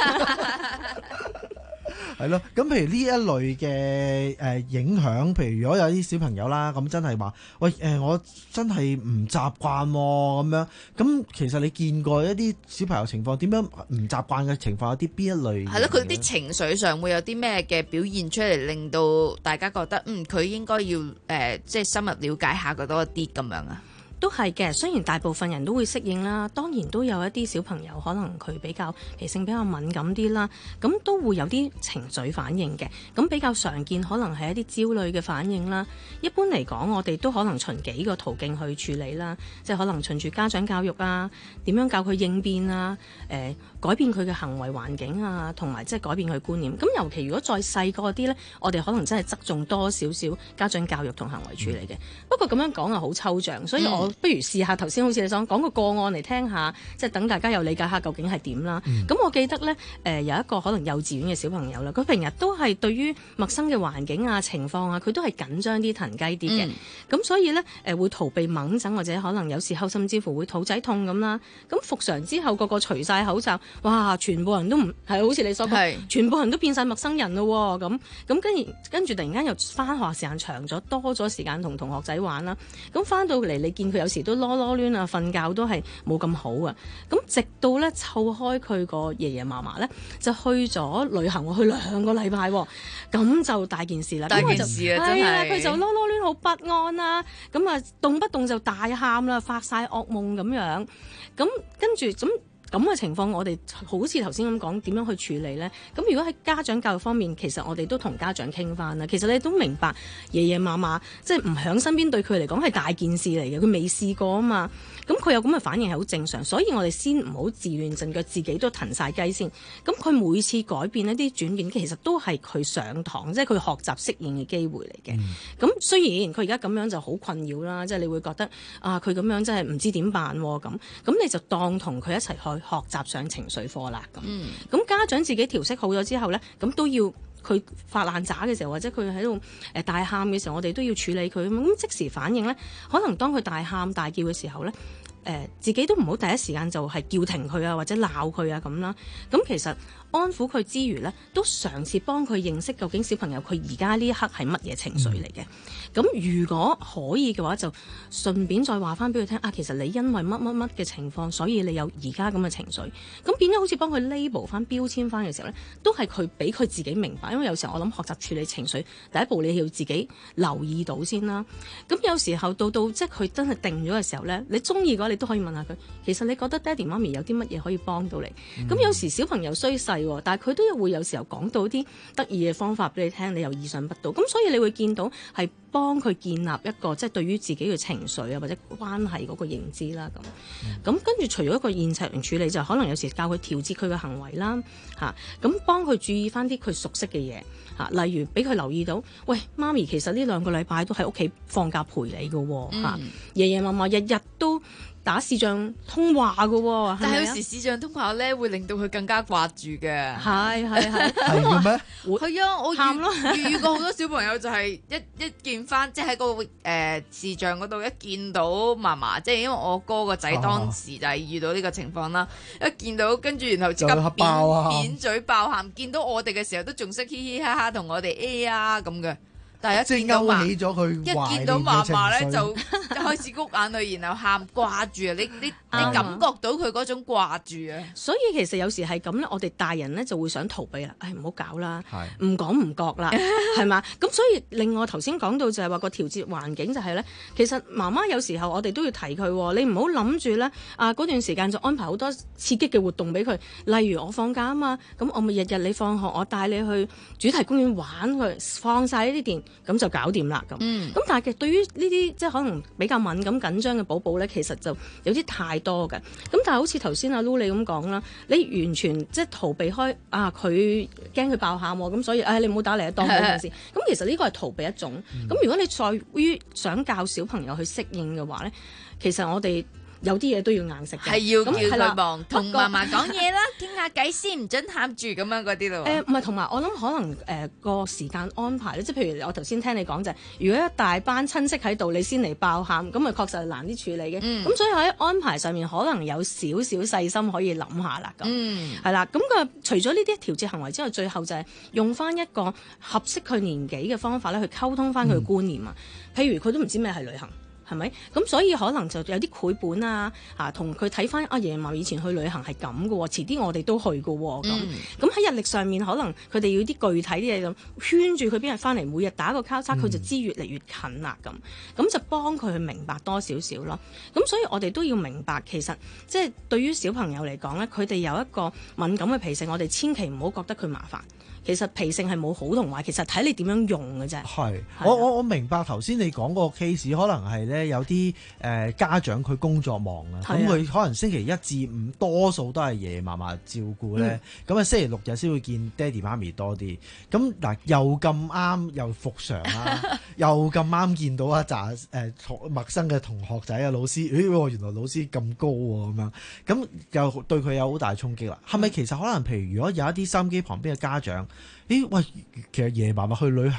Speaker 18: 係咯，咁譬如呢一類嘅誒影響，譬如如果有啲小朋友啦，咁真係話，喂誒、呃，我真係唔習慣咁樣，咁其實你見過一啲小朋友情況，點樣唔習慣嘅情況有啲邊一類？
Speaker 16: 係咯，佢啲情緒上會有啲咩嘅表現出嚟，令到大家覺得嗯佢應該要誒、呃、即係深入了解下嗰多一啲咁樣啊？
Speaker 26: 都係嘅，雖然大部分人都會適應啦，當然都有一啲小朋友可能佢比較脾性比較敏感啲啦，咁都會有啲情緒反應嘅，咁比較常見可能係一啲焦慮嘅反應啦。一般嚟講，我哋都可能循幾個途徑去處理啦，即係可能循住家長教育啊，點樣教佢應變啊，誒、呃、改變佢嘅行為環境啊，同埋即係改變佢觀念。咁尤其如果再細個啲呢，我哋可能真係側重多少少家長教育同行為處理嘅。嗯、不過咁樣講係好抽象，所以我、嗯不如試下頭先好似你想講個個案嚟聽下，即係等大家又理解下究竟係點啦。咁、嗯、我記得呢，誒、呃、有一個可能幼稚園嘅小朋友啦，佢平日都係對於陌生嘅環境啊、情況啊，佢都係緊張啲、騰雞啲嘅。咁、嗯、所以呢，誒、呃、會逃避掹疹，或者可能有時候甚至乎會肚仔痛咁啦。咁復常之後，個個除晒口罩，哇！全部人都唔係好似你所講，全部人都變晒陌生人咯。咁咁跟住跟住突然間又返學時間長咗，多咗時間同同學仔玩啦。咁返到嚟你見佢佢有時都囉囉攣啊，瞓覺都係冇咁好啊。咁直到咧湊開佢個爺爺嫲嫲咧，就去咗旅行，去兩個禮拜，咁就大件事啦。
Speaker 16: 大件事啊，真係
Speaker 26: 佢就囉囉攣好不安啦，咁啊動不動就大喊啦，發晒噩夢咁樣，咁跟住咁。咁嘅情況，我哋好似頭先咁講，點樣去處理呢？咁如果喺家長教育方面，其實我哋都同家長傾翻啦。其實你都明白，爺爺嫲嫲即係唔喺身邊，對佢嚟講係大件事嚟嘅。佢未試過啊嘛，咁佢有咁嘅反應係好正常。所以我哋先唔好自亂陣腳，自己都騰晒雞先。咁佢每次改變一啲轉變，其實都係佢上堂，即係佢學習適應嘅機會嚟嘅。咁、嗯、雖然佢而家咁樣就好困擾啦，即係你會覺得啊，佢咁樣真係唔知點辦喎咁。咁你就當同佢一齊去學習上情緒課啦，咁咁、嗯、家長自己調適好咗之後呢，咁都要佢發爛渣嘅時候，或者佢喺度誒大喊嘅時候，我哋都要處理佢。咁即時反應呢，可能當佢大喊大叫嘅時候呢，誒、呃、自己都唔好第一時間就係叫停佢啊，或者鬧佢啊咁啦。咁其實安撫佢之餘呢，都嘗試幫佢認識究竟小朋友佢而家呢一刻係乜嘢情緒嚟嘅。咁、嗯、如果可以嘅話，就順便再話翻俾佢聽啊，其實你因為乜乜乜嘅情況，所以你有而家咁嘅情緒。咁變咗好似幫佢 label 翻標籤翻嘅時候呢，都係佢俾佢自己明白。因為有時候我諗學習處理情緒，第一步你要自己留意到先啦。咁有時候到到即係佢真係定咗嘅時候呢，你中意嘅話，你都可以問下佢，其實你覺得爹哋媽咪有啲乜嘢可以幫到你？咁、嗯、有時小朋友衰細，但係佢都會有時候講到啲得意嘅方法俾你聽，你又意想不到。咁所以你會見到係幫佢建立一個即係對於自己嘅情緒啊或者關係嗰個認知啦。咁咁跟住除咗一個現場處理，就可能有時教佢調節佢嘅行為啦嚇。咁幫佢注意翻啲佢熟悉嘅嘢嚇，例如俾佢留意到，喂，媽咪其實呢兩個禮拜都喺屋企放假陪你嘅喎嚇，爺爺嫲嫲日日都打視像通話嘅喎，
Speaker 16: 但係有時視像通話咧會令到佢更加掛住嘅。
Speaker 26: 係係係
Speaker 18: 係嘅咩？
Speaker 16: 係啊，我遇遇過好多小朋友就係一一見翻，即係喺個誒、呃、視像嗰度一見到嫲嫲，即係因為我哥個仔當時就係遇到呢個情況啦、啊。一見到跟住然後即刻扁扁嘴爆喊，見到我哋嘅時候都仲識嘻嘻哈哈同我哋 A 啊咁嘅。但係一見到嫲，一見到嫲嫲咧就開始谷眼淚，然後喊掛住啊！你你你感覺到佢嗰種掛住啊！
Speaker 26: 所以其實有時係咁咧，我哋大人咧就會想逃避啦，唉唔好搞啦，唔講唔覺啦，係嘛？咁所以另外頭先講到就係話個調節環境就係、是、咧，其實媽媽有時候我哋都要提佢，你唔好諗住咧啊嗰段時間就安排好多刺激嘅活動俾佢，例如我放假啊嘛，咁我咪日日你放學我帶你去主題公園玩佢，放晒呢啲電。咁就搞掂啦咁。咁、嗯、但係其實對於呢啲即係可能比較敏感緊張嘅寶寶咧，其實就有啲太多嘅。咁但係好似頭先阿 Lu 你咁講啦，你完全即係逃避開啊，佢驚佢爆喊喎，咁所以誒、哎、你唔好打嚟當嗰件事。咁其實呢個係逃避一種。咁、嗯、如果你在於想教小朋友去適應嘅話咧，其實我哋有啲嘢都要硬食嘅，
Speaker 16: 係要叫佢忙，同嫲嫲講嘢啦，傾下偈先，唔准喊住咁樣嗰啲咯。
Speaker 26: 誒唔係，同埋我諗可能誒個、呃、時間安排咧，即係譬如我頭先聽你講就係、是，如果一大班親戚喺度，你先嚟爆喊，咁咪確實係難啲處理嘅。咁、嗯、所以喺安排上面可能有少少細心可以諗下啦。咁係啦，咁個除咗呢啲調節行為之外，最後就係用翻一個合適佢年紀嘅方法咧，去溝通翻佢嘅觀念啊。嗯、譬如佢都唔知咩係旅行。係咪？咁所以可能就有啲繪本啊，嚇同佢睇翻阿爺嫲以前去旅行係咁嘅喎，遲啲我哋都去嘅喎，咁咁喺日曆上面可能佢哋要啲具體啲嘢咁圈住佢邊日翻嚟，每日打個交叉，佢就知越嚟越近啦咁，咁就幫佢去明白多少少咯。咁所以我哋都要明白，其實即係對於小朋友嚟講咧，佢哋有一個敏感嘅脾性，我哋千祈唔好覺得佢麻煩。其實脾性係冇好同壞，其實睇你點樣用嘅啫。
Speaker 18: 係，我我我明白頭先你講嗰個 case，可能係咧有啲誒、呃、家長佢工作忙啊，咁佢可能星期一至五多數都係爺爺嫲嫲照顧咧，咁、嗯、啊星期六日先會見爹哋媽咪多啲。咁嗱又咁啱又復常啦，又咁啱見到一紮誒同陌生嘅同學仔啊老師，咦原來老師咁高喎咁樣，咁又對佢有好大衝擊啦。係、嗯、咪其實可能譬如如果有一啲收音機旁邊嘅家長？咦喂，其實爺爺嫲嫲去旅行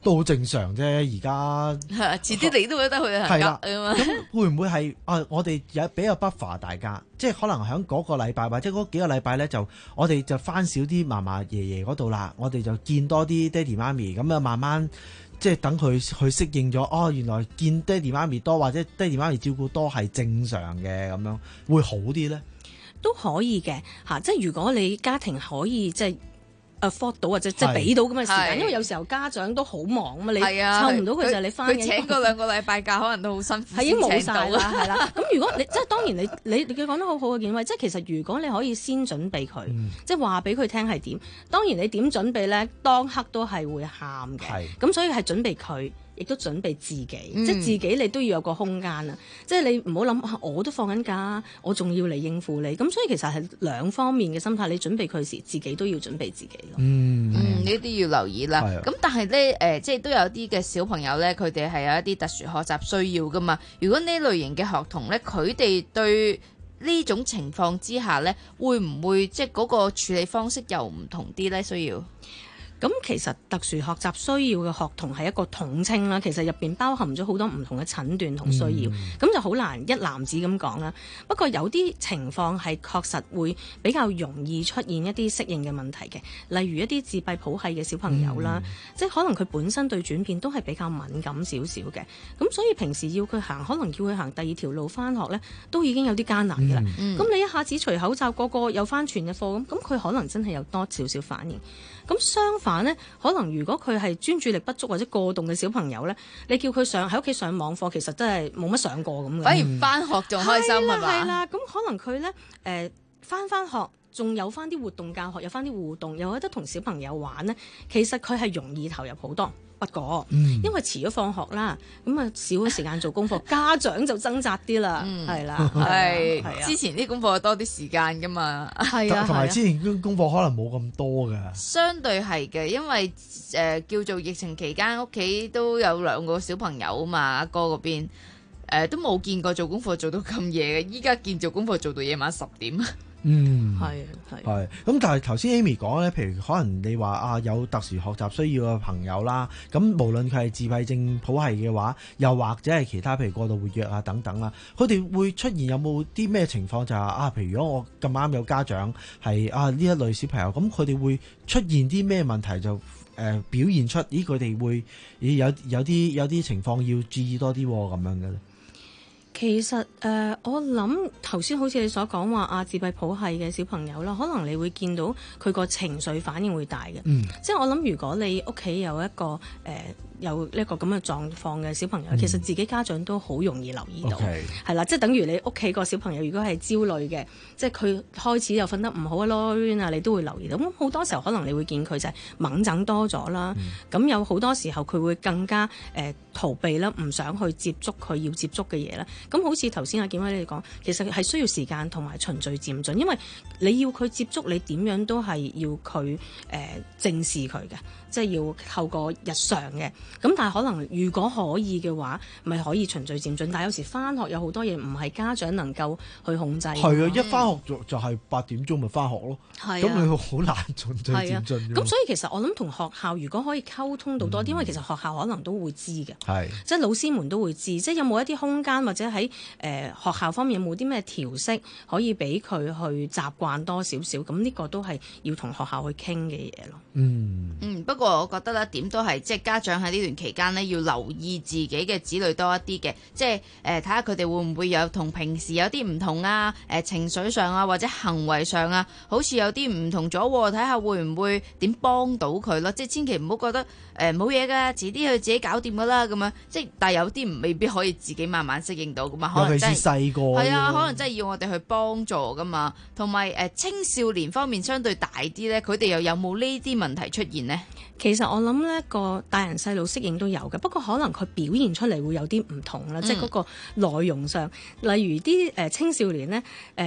Speaker 18: 都好正常啫。而家
Speaker 16: 遲啲你都覺得佢係
Speaker 18: 啦，
Speaker 16: 㗎嘛。
Speaker 18: 咁會唔會係啊？我哋有俾個 buffer 大家，即係可能喺嗰個禮拜或者嗰幾個禮拜咧，就我哋就翻少啲嫲嫲爺爺嗰度啦，我哋就見多啲爹哋媽咪，咁啊慢慢即係等佢去適應咗。哦，原來見爹哋媽咪多或者爹哋媽咪照顧多係正常嘅，咁樣會好啲咧？
Speaker 26: 都可以嘅嚇，即係如果你家庭可以即係 afford 到或者即係俾到咁嘅時間，因為有時候家長都好忙啊嘛，你湊唔到佢就係你翻
Speaker 16: 佢請嗰兩個禮拜假，可能都好辛苦，
Speaker 26: 係已經冇晒啦，係啦。咁如果你即係當然你你你講得好好嘅建議，即係其實如果你可以先準備佢，嗯、即係話俾佢聽係點，當然你點準備咧，當刻都係會喊嘅，咁所以係準備佢。亦都準備自己，嗯、即係自己你都要有個空間啊！即係你唔好諗，我都放緊假，我仲要嚟應付你，咁所以其實係兩方面嘅心態。你準備佢時，自己都要準備自己咯。
Speaker 16: 嗯，呢啲要留意啦。咁但係咧，誒、呃，即係都有啲嘅小朋友咧，佢哋係有一啲特殊學習需要噶嘛。如果呢類型嘅學童咧，佢哋對呢種情況之下咧，會唔會即係嗰個處理方式又唔同啲咧？需要？
Speaker 26: 咁其實特殊學習需要嘅學童係一個統稱啦，其實入邊包含咗好多唔同嘅診斷同需要，咁、嗯、就好難一籃子咁講啦。不過有啲情況係確實會比較容易出現一啲適應嘅問題嘅，例如一啲自閉譜系嘅小朋友啦，嗯、即係可能佢本身對轉變都係比較敏感少少嘅，咁所以平時要佢行，可能叫佢行第二條路返學呢，都已經有啲艱難嘅啦。咁、嗯嗯、你一下子除口罩，個個有返全日課咁，咁佢可能真係有多少少反應。咁相反呢，可能如果佢係專注力不足或者過動嘅小朋友呢，你叫佢上喺屋企上網課，其實真係冇乜上過咁嘅。
Speaker 16: 反而返學仲開心係嘛？
Speaker 26: 係啦，咁可能佢呢誒返返學，仲有返啲活動教學，有返啲互動，又有得同小朋友玩呢，其實佢係容易投入好多。不過，嗯、因為遲咗放學啦，咁啊少咗時間做功課，家長就掙扎啲啦，係啦、嗯，係、啊、
Speaker 16: 之前啲功課多啲時間噶嘛，
Speaker 26: 係啊，
Speaker 18: 同埋之前啲功課可能冇咁多㗎，
Speaker 16: 相對係嘅，因為誒、呃、叫做疫情期間屋企都有兩個小朋友啊嘛，阿哥嗰邊誒、呃、都冇見過做功課做到咁夜嘅，依家見做功課做到夜晚十點。
Speaker 18: 嗯，
Speaker 26: 係係
Speaker 18: 係咁，但係頭先 Amy 講咧，譬如可能你話啊有特殊學習需要嘅朋友啦，咁無論佢係自閉症譜系嘅話，又或者係其他譬如過度活躍啊等等啦，佢哋會出現有冇啲咩情況就係、是、啊？譬如如果我咁啱有家長係啊呢一類小朋友，咁佢哋會出現啲咩問題就誒、呃、表現出咦佢哋會咦有有啲有啲情況要注意多啲咁樣嘅咧？
Speaker 26: 其實誒、呃，我諗頭先好似你所講話啊，自閉譜系嘅小朋友啦，可能你會見到佢個情緒反應會大嘅。嗯，即係我諗，如果你屋企有一個誒、呃、有呢個咁嘅狀況嘅小朋友，嗯、其實自己家長都好容易留意到，係、okay. 啦，即係等於你屋企個小朋友如果係焦慮嘅，即係佢開始又瞓得唔好咯，啊，你都會留意到。咁好多時候可能你會見佢就係猛整多咗啦。咁、嗯、有好多時候佢會更加誒、呃、逃避啦，唔想去接觸佢要接觸嘅嘢啦。咁好似頭先阿建威你哋講，其實係需要時間同埋循序漸進，因為你要佢接觸，你點樣都係要佢誒、呃、正視佢嘅，即係要透過日常嘅。咁但係可能如果可以嘅話，咪可以循序漸進。但係有時返學有好多嘢唔係家長能夠去控制。
Speaker 18: 係啊，一返學就就係八點鐘咪返學咯。係啊，咁你好難循序漸進。
Speaker 26: 咁所以其實我諗同學校如果可以溝通到多啲、嗯，因為其實學校可能都會知嘅。係，即係老師們都會知，即係有冇一啲空間或者喺誒、呃、學校方面有冇啲咩調適可以俾佢去習慣多少少？咁呢個都係要同學校去傾嘅嘢咯。
Speaker 18: 嗯
Speaker 16: 嗯，不過我覺得咧點都係即係家長喺呢段期間呢，要留意自己嘅子女多一啲嘅，即係誒睇下佢哋會唔會有同平時有啲唔同啊？誒、呃、情緒上啊或者行為上啊，好似有啲唔同咗，睇下會唔會點幫到佢咯？即係千祈唔好覺得誒冇嘢㗎，遲啲佢自己搞掂㗎啦咁樣。即係但係有啲未必可以自己慢慢適應到㗎嘛，可能真係
Speaker 18: 細個
Speaker 16: 係啊，可能真係要我哋去幫助㗎嘛。同埋誒青少年方面相對大啲咧，佢哋又有冇呢啲問題出現呢？
Speaker 26: 其實我諗呢個大人細路適應都有嘅，不過可能佢表現出嚟會有啲唔同啦、嗯，即係嗰個內容上，例如啲誒青少年呢，誒、呃、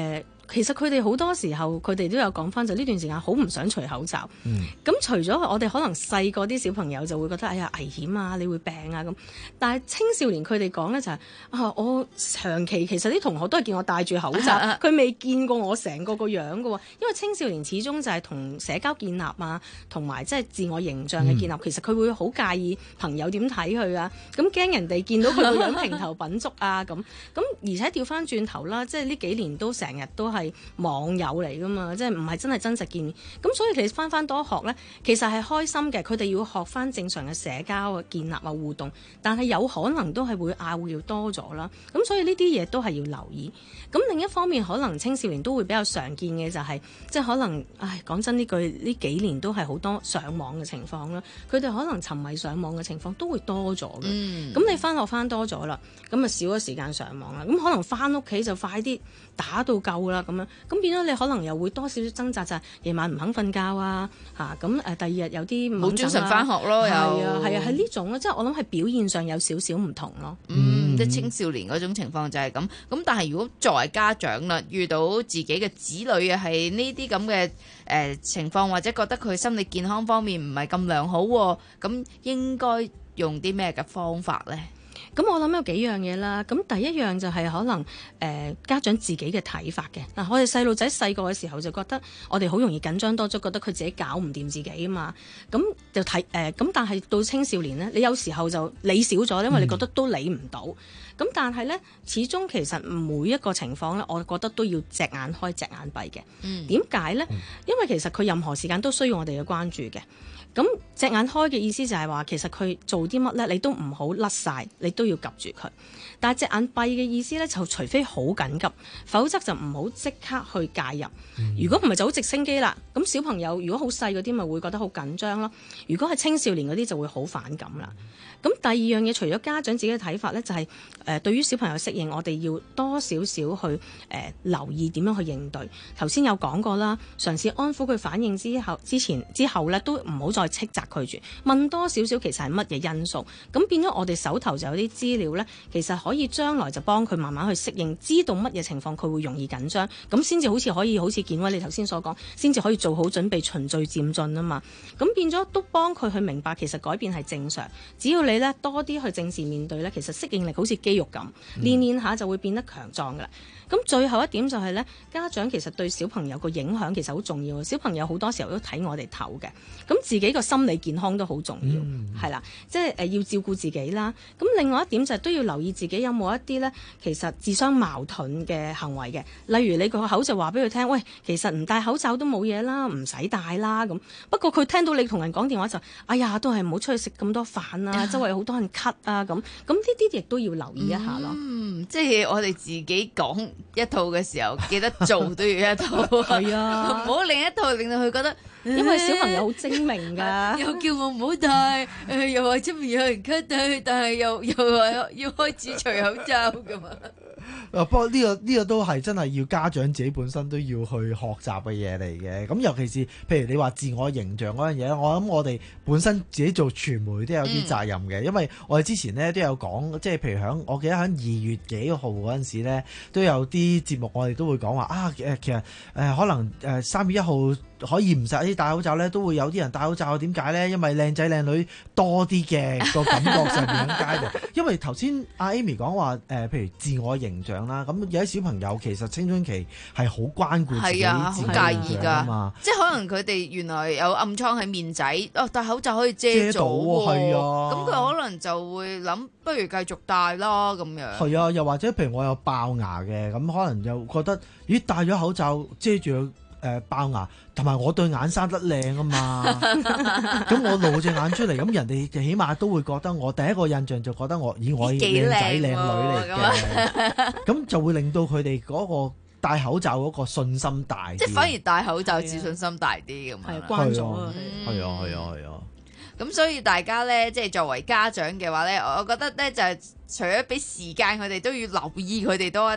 Speaker 26: 其實佢哋好多時候佢哋都有講翻，就呢段時間好唔想除口罩。咁、
Speaker 18: 嗯、
Speaker 26: 除咗我哋可能細個啲小朋友就會覺得哎呀危險啊，你會病啊咁，但係青少年佢哋講咧就係、是、啊，我長期其實啲同學都係見我戴住口罩，佢未見過我成個個樣㗎喎。因為青少年始終就係同社交建立啊，同埋即係自我形象嘅建立，嗯、其實佢會好介意朋友點睇佢啊，咁驚人哋見到佢個樣評頭品足啊咁。咁而且調翻轉頭啦，即係呢幾年都成日都係網友嚟噶嘛，即係唔係真係真實見面。咁所以其實翻翻多學咧，其實係開心嘅。佢哋要學翻正常嘅社交啊、建立啊、互動，但係有可能都係會拗要多咗啦。咁所以呢啲嘢都係要留意。咁另一方面，可能青少年都會比較常見嘅就係、是，即係可能，唉，講真呢句，呢幾年都係好多上網嘅情況啦。佢哋可能沉迷上網嘅情況都會多咗嘅。咁、嗯、你翻學翻多咗啦，咁啊少咗時間上網啦。咁可能翻屋企就快啲打到夠啦，咁樣咁變咗你可能又會多少少掙扎，就係夜晚唔肯瞓覺啊，嚇咁誒第二日有啲
Speaker 16: 冇精神翻學咯，又
Speaker 26: 係啊係啊係呢種咯，即係我諗係表現上有少少唔同咯。
Speaker 16: 嗯，即係青少年嗰種情況就係咁。咁但係如果作為家長啦，遇到自己嘅子女啊係呢啲咁嘅誒情況，或者覺得佢心理健康方面唔係咁良好，咁應該用啲咩嘅方法咧？
Speaker 26: 咁我諗有幾樣嘢啦，咁第一樣就係可能誒、呃、家長自己嘅睇法嘅。嗱，我哋細路仔細個嘅時候就覺得我哋好容易緊張多咗，覺得佢自己搞唔掂自己啊嘛，咁就睇誒咁，但係到青少年呢，你有時候就理少咗，因為你覺得都理唔到。咁、嗯、但係呢，始終其實每一個情況呢，我覺得都要隻眼開隻眼閉嘅。嗯，點解呢？因為其實佢任何時間都需要我哋嘅關注嘅。咁隻眼開嘅意思就係話，其實佢做啲乜咧，你都唔好甩晒，你都要及住佢。但係隻眼閉嘅意思咧，就除非好緊急，否則就唔好即刻去介入。嗯、如果唔係就好直升機啦。咁小朋友如果好細嗰啲，咪會覺得好緊張咯。如果係青少年嗰啲，就會好反感啦。咁第二樣嘢，除咗家長自己嘅睇法咧，就係、是、誒、呃、對於小朋友適應，我哋要多少少去誒、呃、留意點樣去應對。頭先有講過啦，嘗試安撫佢反應之後，之前之後咧都唔好再斥責佢住，問多少少其實係乜嘢因素。咁變咗我哋手頭就有啲資料咧，其實可以將來就幫佢慢慢去適應，知道乜嘢情況佢會容易緊張，咁先至好似可以好似建威你頭先所講，先至可以做好準備，循序漸進啊嘛。咁變咗都幫佢去明白，其實改變係正常，只要你咧多啲去正視面對咧，其實適應力好似肌肉咁，練練下就會變得強壯噶啦。咁最後一點就係咧，家長其實對小朋友個影響其實好重要。小朋友好多時候都睇我哋頭嘅，咁自己個心理健康都好重要，係、嗯、啦，即係誒要照顧自己啦。咁另外一點就係都要留意自己有冇一啲咧，其實自相矛盾嘅行為嘅。例如你個口就話俾佢聽，喂，其實唔戴口罩都冇嘢啦，唔使戴啦咁。不過佢聽到你同人講電話就，哎呀，都係唔好出去食咁多飯啊，周圍好多人咳啊咁。咁呢啲亦都要留意一下咯。
Speaker 16: 嗯，即係我哋自己講一套嘅時候，記得做都要一套。係啊，唔好另一套令到佢覺得，
Speaker 26: 因為小朋友好精明㗎，
Speaker 16: 又叫我唔好戴，誒又話出面有人咳戴，但係又又話要開始除口罩㗎嘛。
Speaker 18: 不過呢個呢個都係真係要家長自己本身都要去學習嘅嘢嚟嘅。咁尤其是譬如你話自我形象嗰樣嘢，我諗我哋本身自己做傳媒都有啲責任嘅、嗯，因為我哋之前呢都有講，即係譬如響我記得響二月幾號嗰陣時呢，都有啲節目我哋都會講話啊誒，其實誒、呃、可能誒三月一號可以唔使啲戴口罩呢，都會有啲人戴口罩，點解呢？因為靚仔靚女多啲嘅個感覺上面喺街度。因為頭先阿 Amy 講話誒，譬如自我形象啦，咁有啲小朋友其實青春期係好關顧自己自我形象啊嘛，
Speaker 16: 即係可能佢哋原來有暗瘡喺面仔，哦戴口罩可以遮到喎，
Speaker 18: 係啊，
Speaker 16: 咁佢可能就會諗，不如繼續戴啦咁樣。
Speaker 18: 係啊，又或者譬如我有爆牙嘅，咁可能又覺得，咦戴咗口罩遮住誒爆牙，同埋我對眼生得靚啊嘛，咁我露隻眼出嚟，咁人哋起碼都會覺得我第一個印象就覺得我，咦我係靚仔靚女嚟嘅，咁就會令到佢哋嗰個戴口罩嗰個信心大啲，
Speaker 16: 即係反而戴口罩自信心大啲咁啊，
Speaker 26: 係關咗啊，
Speaker 18: 係啊係啊係啊，
Speaker 16: 咁所以大家咧，即係作為家長嘅話咧，我覺得咧就係除咗俾時間佢哋，都要留意佢哋多一啲。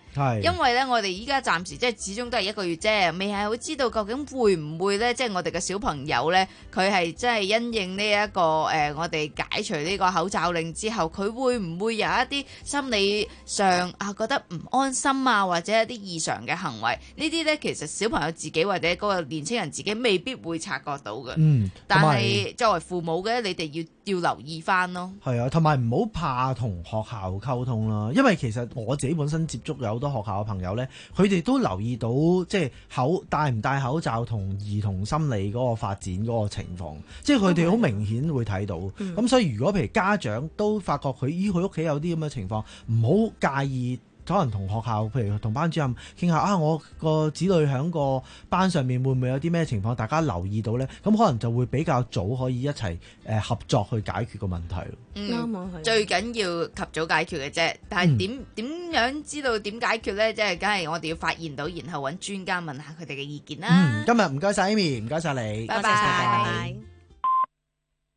Speaker 18: 係
Speaker 16: 因為咧我哋依家暫時即係始終都係一個月啫，未係好知道究竟會唔會咧，即係我哋嘅小朋友咧，佢係真係因應呢、這、一個誒、呃，我哋解除呢個口罩令之後，佢會唔會有一啲心理上啊覺得唔安心啊，或者一啲異常嘅行為？呢啲咧其實小朋友自己或者嗰個年青人自己未必會察覺到嘅。
Speaker 18: 嗯，
Speaker 16: 但係作為父母嘅，你哋要要留意翻咯。
Speaker 18: 係啊，同埋唔好怕同學校溝通啦，因為其實我自己本身接觸有好多學校嘅朋友呢，佢哋都留意到即係口戴唔戴口罩同兒童心理嗰個發展嗰個情況，即係佢哋好明顯會睇到。咁、嗯、所以如果譬如家長都發覺佢咦佢屋企有啲咁嘅情況，唔好介意。可能同學校，譬如同班主任傾下啊，我個子女喺個班上面會唔會有啲咩情況，大家留意到呢？咁可能就會比較早可以一齊誒合作去解決個問題。
Speaker 16: 嗯，嗯最緊要及早解決嘅啫。但係點點樣知道點解決呢？即係梗係我哋要發現到，然後揾專家問下佢哋嘅意見啦。
Speaker 18: 嗯，今日唔該晒 Amy，唔該晒你，
Speaker 16: 拜拜。